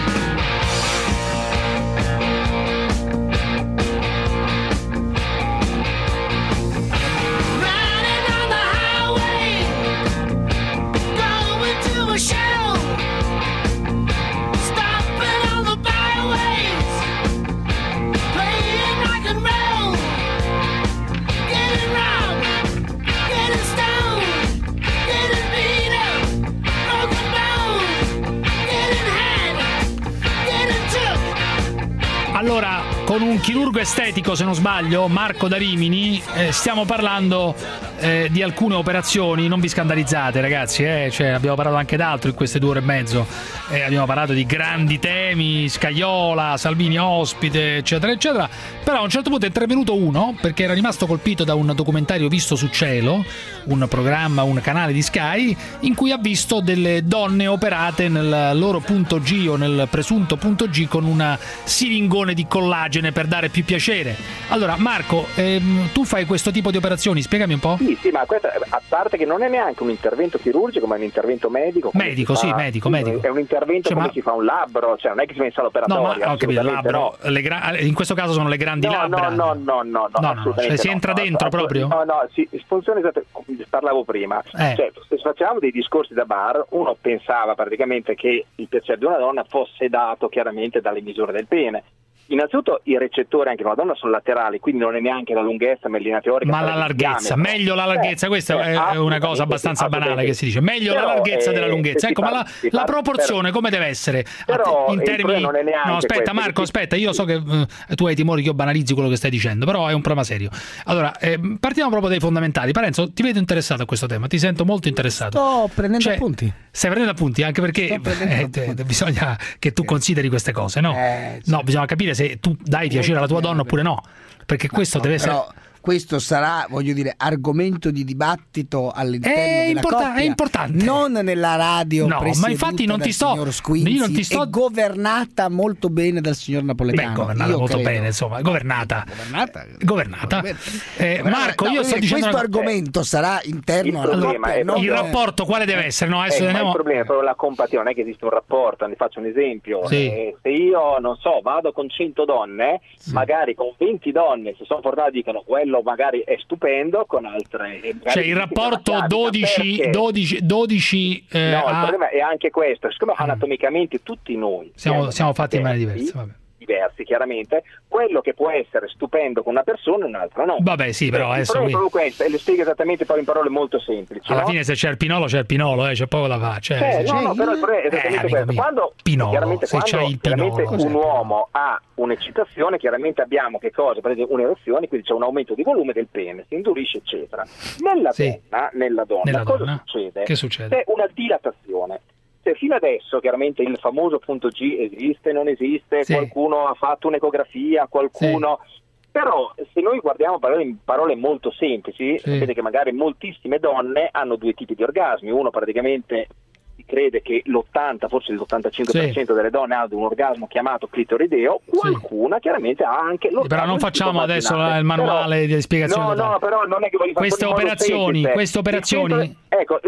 Allora, con un chirurgo estetico, se non sbaglio, Marco da Rimini, eh, stiamo parlando eh, di alcune operazioni. Non vi scandalizzate, ragazzi, eh? Cioè, abbiamo parlato anche d'altro in queste due ore e mezzo. Eh, abbiamo parlato di grandi temi, Scajola, Salvini ospite, eccetera, eccetera. Però a un certo punto è intervenuto uno, perché era rimasto colpito da un documentario visto su Cielo, un programma, un canale di Sky, in cui ha visto delle donne operate nel loro punto G o nel presunto punto G con una siringone di collagene per dare più piacere. Allora, Marco, ehm, tu fai questo tipo di operazioni, spiegami un po'. Sì, sì, ma questa, a parte che non è neanche un intervento chirurgico, ma è un intervento medico. Medico, fa, sì, medico, medico. È un intervento, cioè, come ma... si fa un labbro, cioè non è che si va in sala operatoria. No, ma ho capito, il labbro, no. le gra... in questo caso sono le grandi no, labbra. No, no, no, no, no, no, no, cioè, si no, entra no, dentro no, proprio? No, no, si funziona esattamente, parlavo prima. Eh. Cioè, se facciamo dei discorsi da bar, uno pensava praticamente che il piacere di una donna fosse dato chiaramente dalle misure del pene. Innanzitutto i recettori anche con la donna sono laterali, quindi non è neanche la lunghezza ma in linea teorica, ma la larghezza, meglio la larghezza, eh, questa eh, è una cosa abbastanza banale che si dice, meglio però, la larghezza eh, della lunghezza, ecco, parla, ma la, la proporzione però, come deve essere? Però, in termini non è neanche no, aspetta questo, Marco, aspetta, io so che uh, tu hai timore che io banalizzi quello che stai dicendo, però è un problema serio. Allora, eh, partiamo proprio dai fondamentali. Parenzo, ti vedo interessato a questo tema, ti sento molto interessato. Sto prendendo cioè, appunti. Stai prendendo appunti, anche perché eh, te, bisogna che tu consideri queste cose, no? Eh, sì. No, bisogna capire se tu dai piacere alla tua donna oppure no, perché questo no, deve essere però questo sarà, voglio dire, argomento di dibattito all'interno è della importa- coppia, è importante, non nella radio no, ma infatti non ti sto signor Squinzi, io non ti sto è governata molto bene dal signor Napoletano. Beh, governata io molto credo. bene, insomma, governata governata, governata. Eh, Marco, no, io sto dicendo questo una... argomento sarà interno alla coppia, è non il rapporto quale deve essere, no? Adesso eh, andiamo... il problema è proprio la compatibilità, non è che esiste un rapporto, ne faccio un esempio, sì. eh, se io non so vado con cento donne, sì. magari con venti donne, se sono fortunato dicono quello magari è stupendo, con altre cioè il rapporto dodici dodici dodici eh, no, il a... problema è anche questo, siccome mm. anatomicamente tutti noi siamo, siamo fatti in maniere diverse, vabbè. diversi chiaramente, quello che può essere stupendo con una persona un altro no. Vabbè sì, però il adesso problema qui... è proprio questo, e le spiego esattamente poi in parole molto semplici. Alla no? fine se c'è il pinolo c'è il pinolo, eh, c'è poco da fare. Cioè, eh, no, no, però il problema è esattamente eh, questo. mio. Quando, pinolo, chiaramente, se quando c'è il chiaramente pinolo, un uomo ha un'eccitazione, chiaramente abbiamo che cosa? Per esempio un'erezione, quindi c'è un aumento di volume del pene, si indurisce eccetera. Nella sì. donna, nella donna, nella cosa donna? succede? Che succede? C'è una dilatazione. Fino adesso chiaramente il famoso punto G esiste, non esiste, sì. qualcuno ha fatto un'ecografia, qualcuno... Sì. Però se noi guardiamo parole, in parole molto semplici, sì. vedete che magari moltissime donne hanno due tipi di orgasmi, uno praticamente si crede che l'ottanta, forse l'ottantacinque per cento sì. delle donne hanno un orgasmo chiamato clitorideo, qualcuna sì. chiaramente ha anche l'orgasmo. Però non facciamo adesso il manuale però, di spiegazione. No, no, però non è che voglio fare queste operazioni, queste operazioni. Centro, ecco,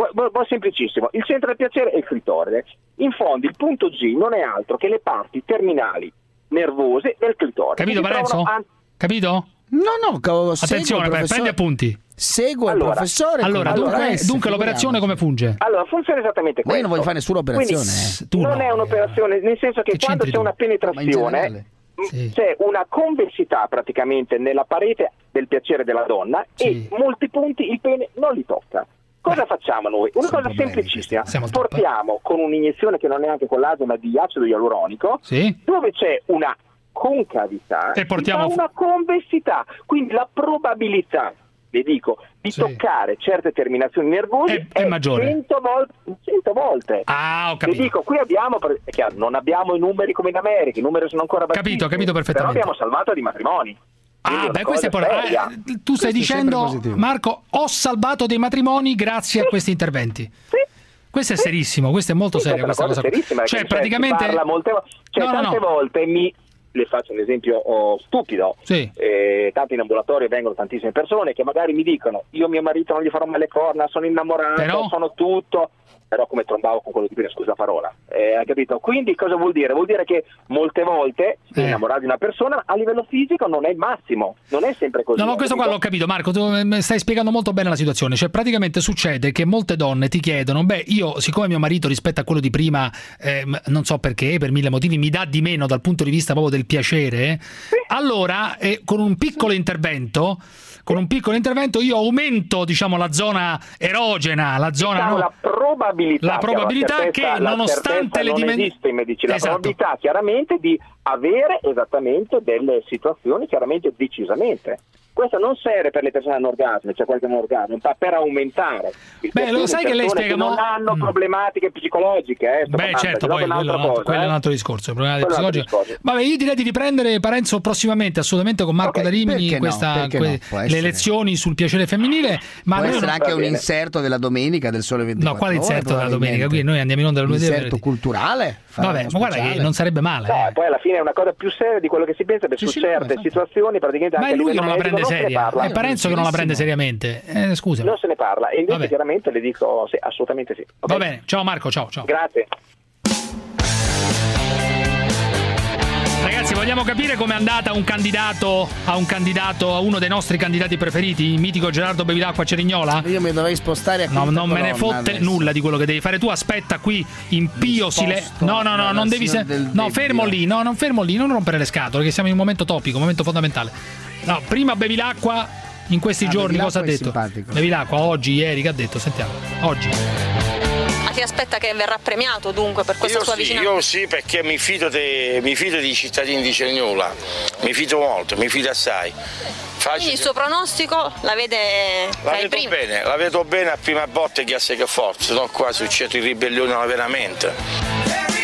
è semplicissimo. Il centro del piacere è il clitoride. In fondo il punto G non è altro che le parti terminali nervose del clitoride. Capito Parenzo? An- Capito? No, no, co- attenzione, prendi appunti. Segue allora, il professore. Allora, dunque, S, dunque l'operazione come funge? Allora, funziona esattamente questo. Ma io non voglio fare nessuna operazione. Quindi, eh. Non no, è un'operazione, nel senso che, che quando c'è tu? una penetrazione sì. c'è una convessità praticamente nella parete del piacere della donna sì. e molti punti il pene non li tocca. Cosa facciamo noi? Una cosa semplicissima, portiamo con un'iniezione che non è neanche collagene ma di acido ialuronico, sì. dove c'è una concavità e portiamo una convessità, quindi la probabilità, vi dico, di sì. toccare certe terminazioni nervose è, è, è maggiore. cento volte, cento volte. Ah, ho capito. Vi dico, qui abbiamo, è chiaro, non abbiamo i numeri come in America, i numeri sono ancora bassissimi. Capito, capito perfettamente. Però abbiamo salvato di matrimoni. Ah, beh, questo è por- ah, tu stai questo dicendo, Marco, ho salvato dei matrimoni grazie sì. a questi interventi. Sì. Questo è serissimo, questo è molto sì, serio. Questa cosa, cosa cioè, praticamente. Parla molte vo- cioè, no, no, tante no. volte mi. Le faccio un esempio oh, stupido. Sì. Eh, tanto in ambulatorio vengono tantissime persone che magari mi dicono: io mio marito non gli farò mai le corna, sono innamorato, Però... sono tutto. Però come trombavo con quello di prima, scusa parola, eh, hai capito? Quindi cosa vuol dire? Vuol dire che molte volte eh. innamorare di una persona a livello fisico non è il massimo, non è sempre così. No, no, questo qua l'ho capito, Marco, tu stai spiegando molto bene la situazione. Cioè praticamente succede che molte donne ti chiedono: beh, io siccome mio marito rispetto a quello di prima, eh, non so perché, per mille motivi, mi dà di meno dal punto di vista proprio del piacere, sì. allora eh, con un piccolo intervento con un piccolo intervento io aumento, diciamo, la zona erogena, la zona diciamo, no, la probabilità, la probabilità che, che nonostante le dimensioni, non esiste in medicina, esatto. la probabilità chiaramente di avere esattamente delle situazioni chiaramente decisamente. Questo non serve per le persone che hanno orgasmo, cioè qualche hanno orgasmo, ma per aumentare. Beh, lo sai che lei spiega che non hanno mm. problematiche psicologiche, eh, beh certo, poi quello, cosa, cosa, quello eh? è un altro discorso, vabbè, io direi di riprendere Parenzo prossimamente assolutamente con Marco okay, da Rimini questa, no, que- no, le lezioni sul piacere femminile, ma può noi essere non... anche un inserto della domenica del Sole ventiquattro no, quale inserto ore, della domenica? Qui noi andiamo in onda lunedì. Inserto culturale? Vabbè, ma guarda che non sarebbe male. No, eh. poi alla fine è una cosa più seria di quello che si pensa, perché sì, su sì, certe situazioni praticamente ma anche è lui che non la prende non seria, è Parenzo che non la prende seriamente. Eh, scusa. Non se ne parla e invece Vabbè. chiaramente le dico sì, assolutamente sì. Va bene, ciao Marco, ciao, ciao. Grazie. Ragazzi, vogliamo capire com'è andata un candidato a un candidato a uno dei nostri candidati preferiti, il mitico Gerardo Bevilacqua Cerignola? Io mi dovrei spostare a No, non me ne fotte adesso. nulla di quello che devi fare. Tu aspetta qui in pio silenzio. No, no, no, non devi se- No, fermo lì, no, non fermo lì, non rompere le scatole, che siamo in un momento topico, un momento fondamentale. No, prima Bevilacqua in questi ah, giorni Bevilacqua cosa ha detto? Simpatico. Bevilacqua oggi, ieri che ha detto? Sentiamo. Oggi. Ti aspetta che verrà premiato dunque per questa io sua sì, vicinanza? Io sì, perché mi fido, de, mi fido dei cittadini di Cerignola, mi fido molto, mi fido assai. Facile. Quindi il suo pronostico la vede la tra i vedo primi? bene, la vedo bene a prima botta che a sé che forza, no qua succede il ribellione veramente.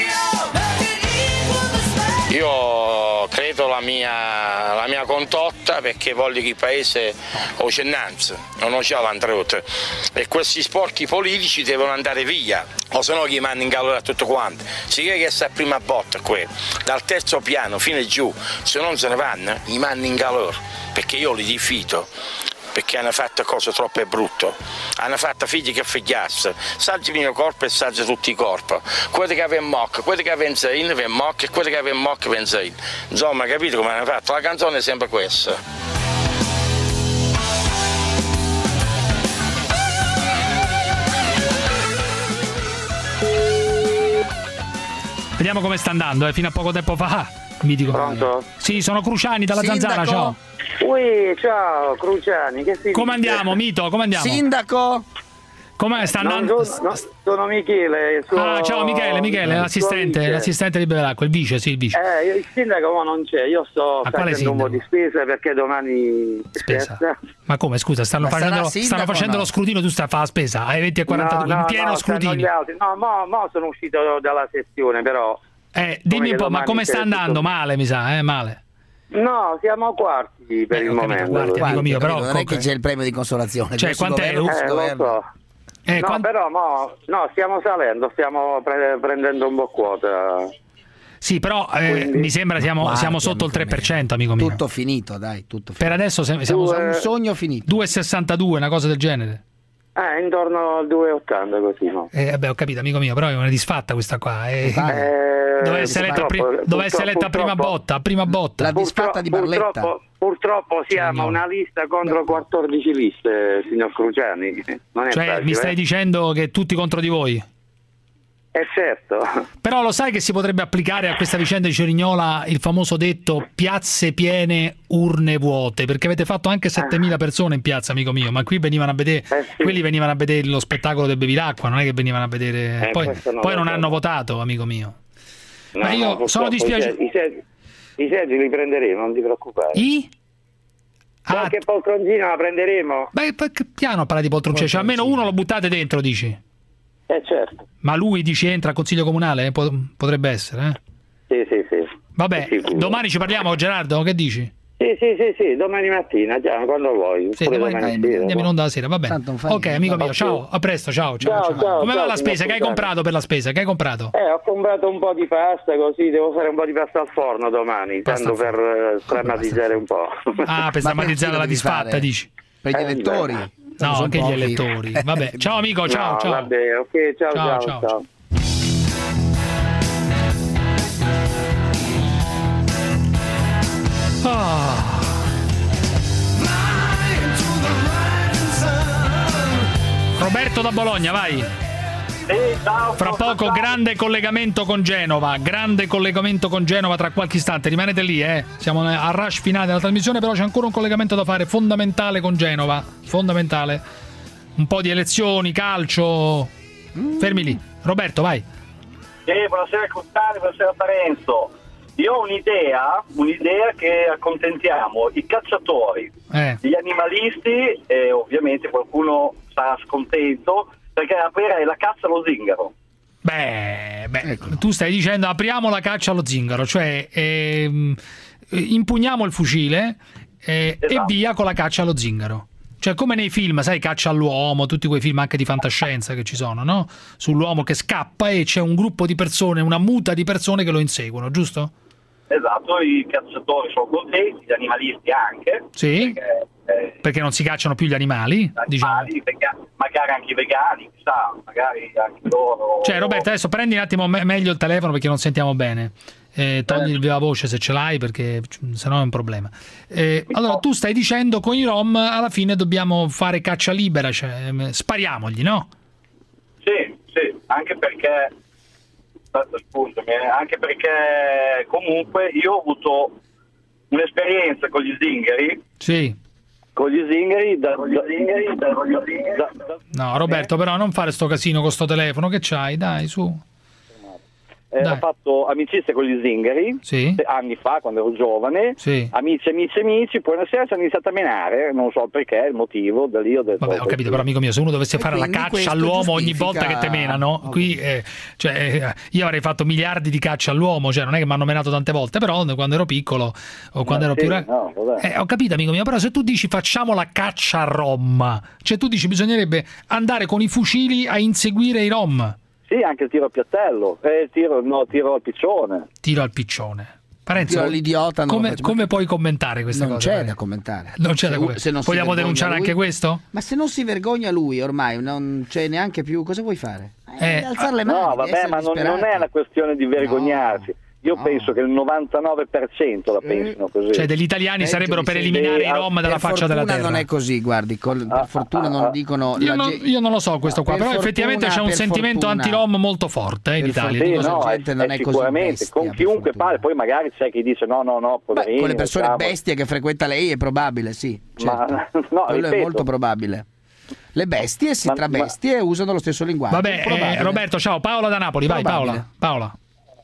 Io credo la mia, la mia condotta perché voglio che il paese ho cennanza, non ho già l'androtte e questi sporchi politici devono andare via o se no gli mandano in calore a tutto quanto. Si crede che sta a prima botta qui, dal terzo piano fino giù, se non se ne vanno gli mandano in calore perché io li diffido. Perché hanno fatto cose troppo brutte, hanno fatto figli che figliasse, saggi il mio corpo e saggi tutti i corpi, quelli che avevano mocca, quelli che avevano zain, avevano mocca e quelli che avevano mocca avevano zain. Insomma, capito come hanno fatto? La canzone è sempre questa. Vediamo come sta andando, eh, fino a poco tempo fa. Mi dico. Pronto? Sì, sono Cruciani dalla Sindaco. Zanzara, ciao. Ui, ciao Cruciani, che si Come dice? andiamo, Mito? Come andiamo? Sindaco? Come sta andando? No, sono, no, sono Michele. Il suo... Ah, ciao Michele, Michele, l'assistente, l'assistente di Bevilacqua, il vice, sì, il vice. Eh, il sindaco ma non c'è, io sto Ma quale facendo un po' di spesa perché domani spesa. spesa. Ma come, scusa, stanno Ma facendo, sarà stanno facendo no? lo scrutino, tu stai a fare la spesa ai venti e quarantadue, no, no, in pieno no, scrutinio. gli altri. No, mo, mo sono uscito dalla sezione, però. Eh, dimmi un po', ma come sta andando? Tutto... Male, mi sa, eh, male. No, siamo a quarti per eh, il momento. Quarti, amico mio, però non è che c'è il premio di consolazione. Cioè, quant'è? Eh, lo so. Eh, no, quant... però mo, no, stiamo salendo, stiamo pre- prendendo un po' quota. Sì, però eh, mi sembra siamo, Guardi, siamo sotto il tre per cento, amico mio. Tutto finito, dai, tutto finito. Per adesso siamo, siamo Due... un sogno finito. due virgola sessantadue, una cosa del genere. Eh, intorno al due virgola ottanta così, no? Eh, vabbè, ho capito, amico mio, però è una disfatta questa qua. Eh, eh, dove essere letta, pri- dove essere letta a prima botta, a prima botta. La disfatta di Barletta. Purtroppo, purtroppo siamo una lista contro quattordici liste, signor Cruciani. Non è cioè, facile, mi stai eh? dicendo che tutti contro di voi? Eh certo. Però lo sai che si potrebbe applicare a questa vicenda di Cerignola il famoso detto piazze piene, urne vuote, perché avete fatto anche settemila persone in piazza, amico mio, ma qui venivano a vedere, eh sì. quelli venivano a vedere lo spettacolo del Bevilacqua, non è che venivano a vedere, eh, poi, non, poi non hanno votato, amico mio. No, ma io no, sono dispiaciuto. I seggi, i seggi li prenderemo, non ti preoccupare. I? Qualche ah. poltroncina la prenderemo. Beh, piano parla di poltroncina, cioè almeno uno lo buttate dentro, dici? Eh certo. Ma lui dici entra al consiglio comunale? Potrebbe essere, eh? Sì, sì, sì. Vabbè, sì, domani ci parliamo, Gerardo, che dici? Sì, sì, sì, sì, domani mattina, già, quando vuoi. Sì, domani, domani mattina, andiamo in onda la sera, va bene. Ok, amico mio, ciao, a presto, ciao, ciao. ciao, ciao. Come ciao, va la spesa? Che hai comprato per la spesa? Che hai comprato? Eh, ho comprato un po' di pasta, così, devo fare un po' di pasta al forno domani, pasta tanto per uh, strammatizzare un po'. Ah, per strammatizzare la disfatta, dici? Per gli elettori? Eh, no, anche gli elettori. Vabbè, ciao amico, ciao, no, ciao. Vabbè, ok, ciao, ciao, ciao. ciao. ciao. Ah. Roberto da Bologna, vai. Fra poco grande collegamento con Genova, grande collegamento con Genova tra qualche istante, rimanete lì, eh. Siamo al rush finale della trasmissione, però c'è ancora un collegamento da fare fondamentale con Genova, fondamentale. Un po' di elezioni, calcio. Fermi lì. Roberto, vai. Sì, buonasera Cottani, buonasera Parenzo. Io ho un'idea, un'idea che accontentiamo i cacciatori, eh. gli animalisti e ovviamente qualcuno sarà scontento perché aprire la caccia allo zingaro. Beh, beh ecco. Tu stai dicendo apriamo la caccia allo zingaro, cioè ehm, impugniamo il fucile eh, esatto. e via con la caccia allo zingaro. Cioè come nei film, sai, Caccia all'uomo, tutti quei film anche di fantascienza che ci sono, no? Sull'uomo che scappa e c'è un gruppo di persone, una muta di persone che lo inseguono, giusto? Esatto, i cacciatori sono contenti, gli animalisti anche. Sì, perché, eh, perché non si cacciano più gli animali, animali diciamo. Perché magari anche i vegani, chissà, magari anche loro... Cioè Roberto, adesso prendi un attimo me- meglio il telefono perché non sentiamo bene. Eh, togli il viva voce se ce l'hai perché sennò è un problema. Eh, allora tu stai dicendo con i Rom alla fine dobbiamo fare caccia libera, cioè spariamogli, no? Sì, sì, anche perché scusami, anche perché comunque io ho avuto un'esperienza con gli zingari. Sì. Con gli zingari da, con gli zingari, da, da, da, no Roberto, però non fare sto casino con sto telefono che c'hai, dai, su. Eh, ho fatto amicizia con gli zingari sì. anni fa quando ero giovane, sì. amici amici amici, poi una sera sono iniziato a menare, non so perché, il motivo, da lì ho detto... Vabbè, ho capito, però amico mio, se uno dovesse fare la caccia all'uomo ogni volta che te menano, okay. qui eh, cioè, eh, io avrei fatto miliardi di caccia all'uomo, cioè non è che mi hanno menato tante volte, però quando ero piccolo o quando no, ero sì, più... Ra- no, eh, ho capito amico mio, però se tu dici facciamo la caccia a Rom, cioè tu dici bisognerebbe andare con i fucili a inseguire i Rom. Sì, anche il tiro al piattello, eh, tiro, no, tiro al piccione. Tiro al piccione. Parenzo, tiro all'idiota. Come, come puoi commentare queste non cose? Non c'è da commentare. Non c'è se, da commentare. Se non Vogliamo denunciare lui, anche questo? Ma se non si vergogna lui ormai, non c'è neanche più, cosa vuoi fare? Eh, eh, alzare le mani. No, vabbè, ma non, non è una questione di vergognarsi. No. Io no. penso che il novantanove per cento la pensino così. Cioè degli italiani sarebbero per eliminare i Rom dalla faccia della terra. Non è così, guardi, col, per ah, fortuna ah, non ah, dicono... Io non, io non lo so questo qua, però fortuna, effettivamente c'è un sentimento fortuna. anti-Rom molto forte eh, in Italia. Sì, no, la gente è, non è è sicuramente, così con chiunque parla, poi magari c'è chi dice no, no, no, poverini. Beh, con le persone diciamo. bestie che frequenta lei è probabile, sì. Certo. Ma, no, quello ripeto. è molto probabile. Le bestie, sì, ma, tra bestie ma... usano lo stesso linguaggio. Vabbè, eh, Roberto, ciao, Paola da Napoli, vai Paola. Paola.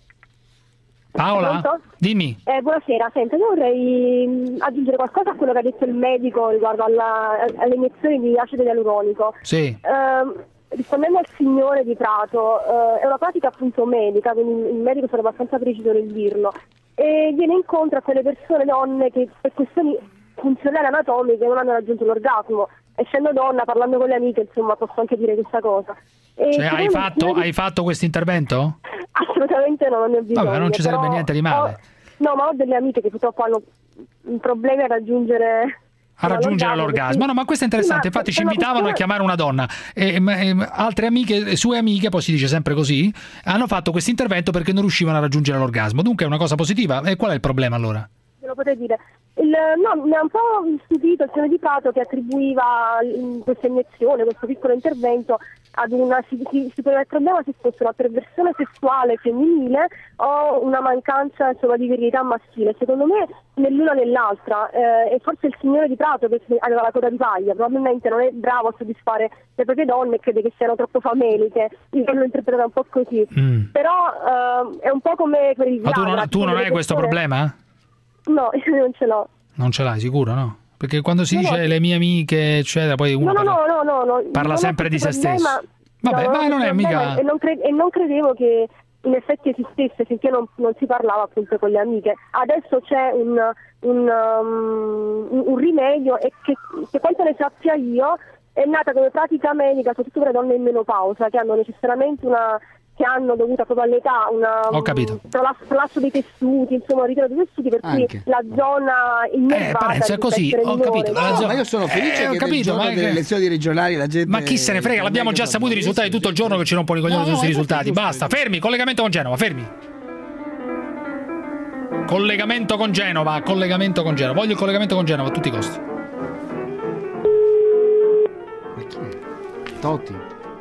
Paola, Pronto? dimmi. Eh, buonasera, senta, io vorrei aggiungere qualcosa a quello che ha detto il medico riguardo alla, alle iniezioni di acido ialuronico. Sì. Eh, rispondendo al signore di Prato, eh, è una pratica appunto medica, quindi il medico sarà abbastanza preciso nel dirlo, e viene incontro a quelle persone, donne, che per questioni funzionali anatomiche non hanno raggiunto l'orgasmo. Essendo donna, parlando con le amiche, insomma, posso anche dire questa cosa. E cioè, hai fatto, hai fatto questo intervento? Assolutamente no, non ne ho bisogno. Vabbè, non ci sarebbe niente di male. Ho, no, ma ho delle amiche che purtroppo hanno problemi a raggiungere... a raggiungere l'orgasmo. No, ma questo è interessante. Infatti ci invitavano a chiamare una donna e, e, altre amiche, sue amiche, poi si dice sempre così, hanno fatto questo intervento perché non riuscivano a raggiungere l'orgasmo. Dunque è una cosa positiva. E qual è il problema allora? Ve lo potete dire. Il, no, mi ha un po' stupito il signore di Prato che attribuiva questa iniezione, questo piccolo intervento ad una si, si, si pone il problema se fosse una perversione sessuale femminile o una mancanza insomma di virilità maschile. Secondo me nell'una nell'altra, eh, e forse il signore di Prato che aveva la coda di paglia probabilmente non è bravo a soddisfare le proprie donne e crede che siano troppo fameliche. Io l'ho interpretata un po' così, mm. però eh, è un po' come per il Ma tu non, tu non hai questo problema? No, io non ce l'ho. Non ce l'hai sicuro, no? Perché quando si no, dice no. le mie amiche eccetera, poi uno no, no, parla, no, no, no, parla non sempre di se stesso. Vabbè, no, ma non è mica e non, cre- e non credevo che in effetti esistesse finché non, non si parlava appunto con le amiche. Adesso c'è un, un, um, un rimedio e che, che quanto ne sappia io è nata come pratica medica soprattutto per le donne in menopausa che hanno necessariamente una che hanno dovuto proprio all'età una, Ho capito. un prolasso dei tessuti, insomma un ritiro dei tessuti, per cui Anche. la zona innervata eh, Parenzo, è così, ho capito. No, zona... ma io sono felice eh, che capito, nel giorno ma delle che... elezioni regionali la gente... Ma chi se ne frega, l'abbiamo già saputo i risultati tutto il giorno che ci rompono i coglioni su questi risultati. Basta, fermi, collegamento con Genova, fermi. Collegamento con Genova, collegamento con Genova. Voglio il collegamento con Genova a tutti i costi. Ma chi è? Totti.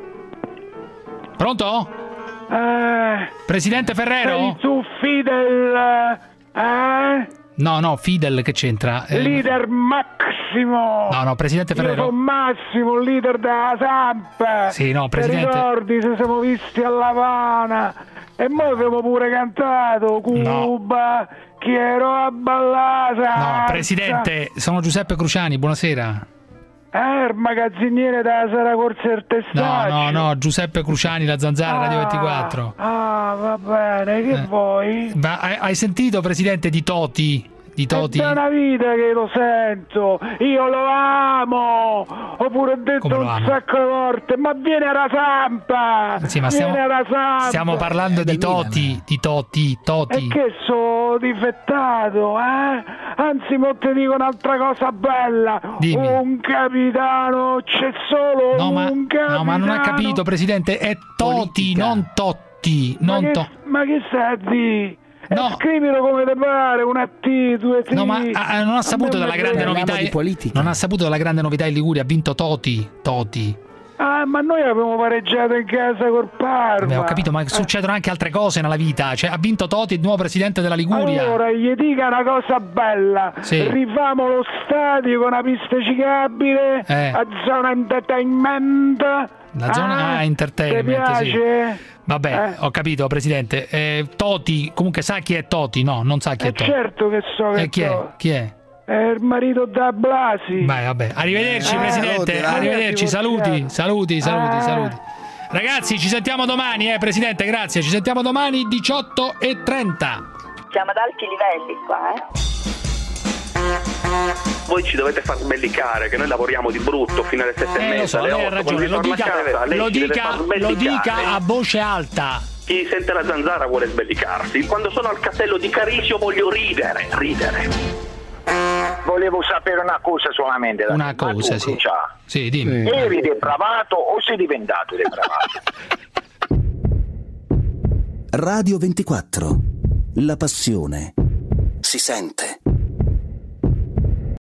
Pronto? Eh, Presidente Ferrero? Sei tu Fidel? Eh? No, no, Fidel che c'entra? Eh, leader Massimo! No, no, Presidente Ferrero. Io sono Massimo, leader della Samp! Sì, no, Presidente. Ti ricordi se siamo visti a La Habana? E noi abbiamo pure cantato Cuba, no. Quiero a ballare. No, Presidente, sono Giuseppe Cruciani, buonasera. Eh, il magazziniere della Sara Corsa del Testaccio. No, no, no, Giuseppe Cruciani, la Zanzara, ah, Radio ventiquattro. Ah, va bene, che eh. vuoi? Ma hai, hai sentito, Presidente, di Toti? Di Toti? È da una vita che lo sento, io lo amo, ho pure detto un amo? sacco di volte, ma viene alla Sampa, sì, ma viene stiamo, alla Sampa. Stiamo parlando di Toti, di Toti, Toti. E che sono difettato, eh? Anzi, mo te dico un'altra cosa bella, Dimmi. Un capitano, c'è solo no, un ma, capitano. No, ma non ha capito, Presidente, è Toti, Politica. non Totti, non ma, che, to- ma che sta a dire? No. Eh, scrivilo come te pare, una T, due T. No, ma ah, non ha saputo della grande novità. Non ha saputo della grande novità in Liguria, ha vinto Toti. Toti. Ah, ma noi abbiamo pareggiato in casa col Parma. Beh, ho capito, ma eh. succedono anche altre cose nella vita. Cioè, ha vinto Toti, il nuovo presidente della Liguria. Allora, gli dica una cosa bella. Sì. Rifamo lo stadio con una pista ciclabile, eh. a zona entertainment. La zona ah, entertainment, ti piace? Sì. Vabbè, eh. ho capito, Presidente. Eh, Toti, comunque sa chi è Toti? No, non sa chi eh è Toti. Certo che so che eh, chi è? Chi è? È il marito da Blasi. Beh, vabbè. Arrivederci, eh, Presidente. Rote, Arrivederci. Saluti, saluti, saluti, eh. saluti. Ragazzi, ci sentiamo domani, eh, Presidente. Grazie. Ci sentiamo domani diciotto e trenta. Siamo ad alti livelli qua, eh. Voi ci dovete far sbellicare che noi lavoriamo di brutto fino alle sette eh, e mezza, so, alle lei otto. ha ragione, lo dica, casa, lo, dica, lo dica a voce alta. Chi sente la Zanzara vuole sbellicarsi. Quando sono al castello di Carisio voglio ridere, ridere. Volevo sapere una cosa solamente da Una te. cosa, tu, sì. Crucia, sì, dimmi. Eri depravato o sei diventato depravato? Radio ventiquattro. La passione si sente.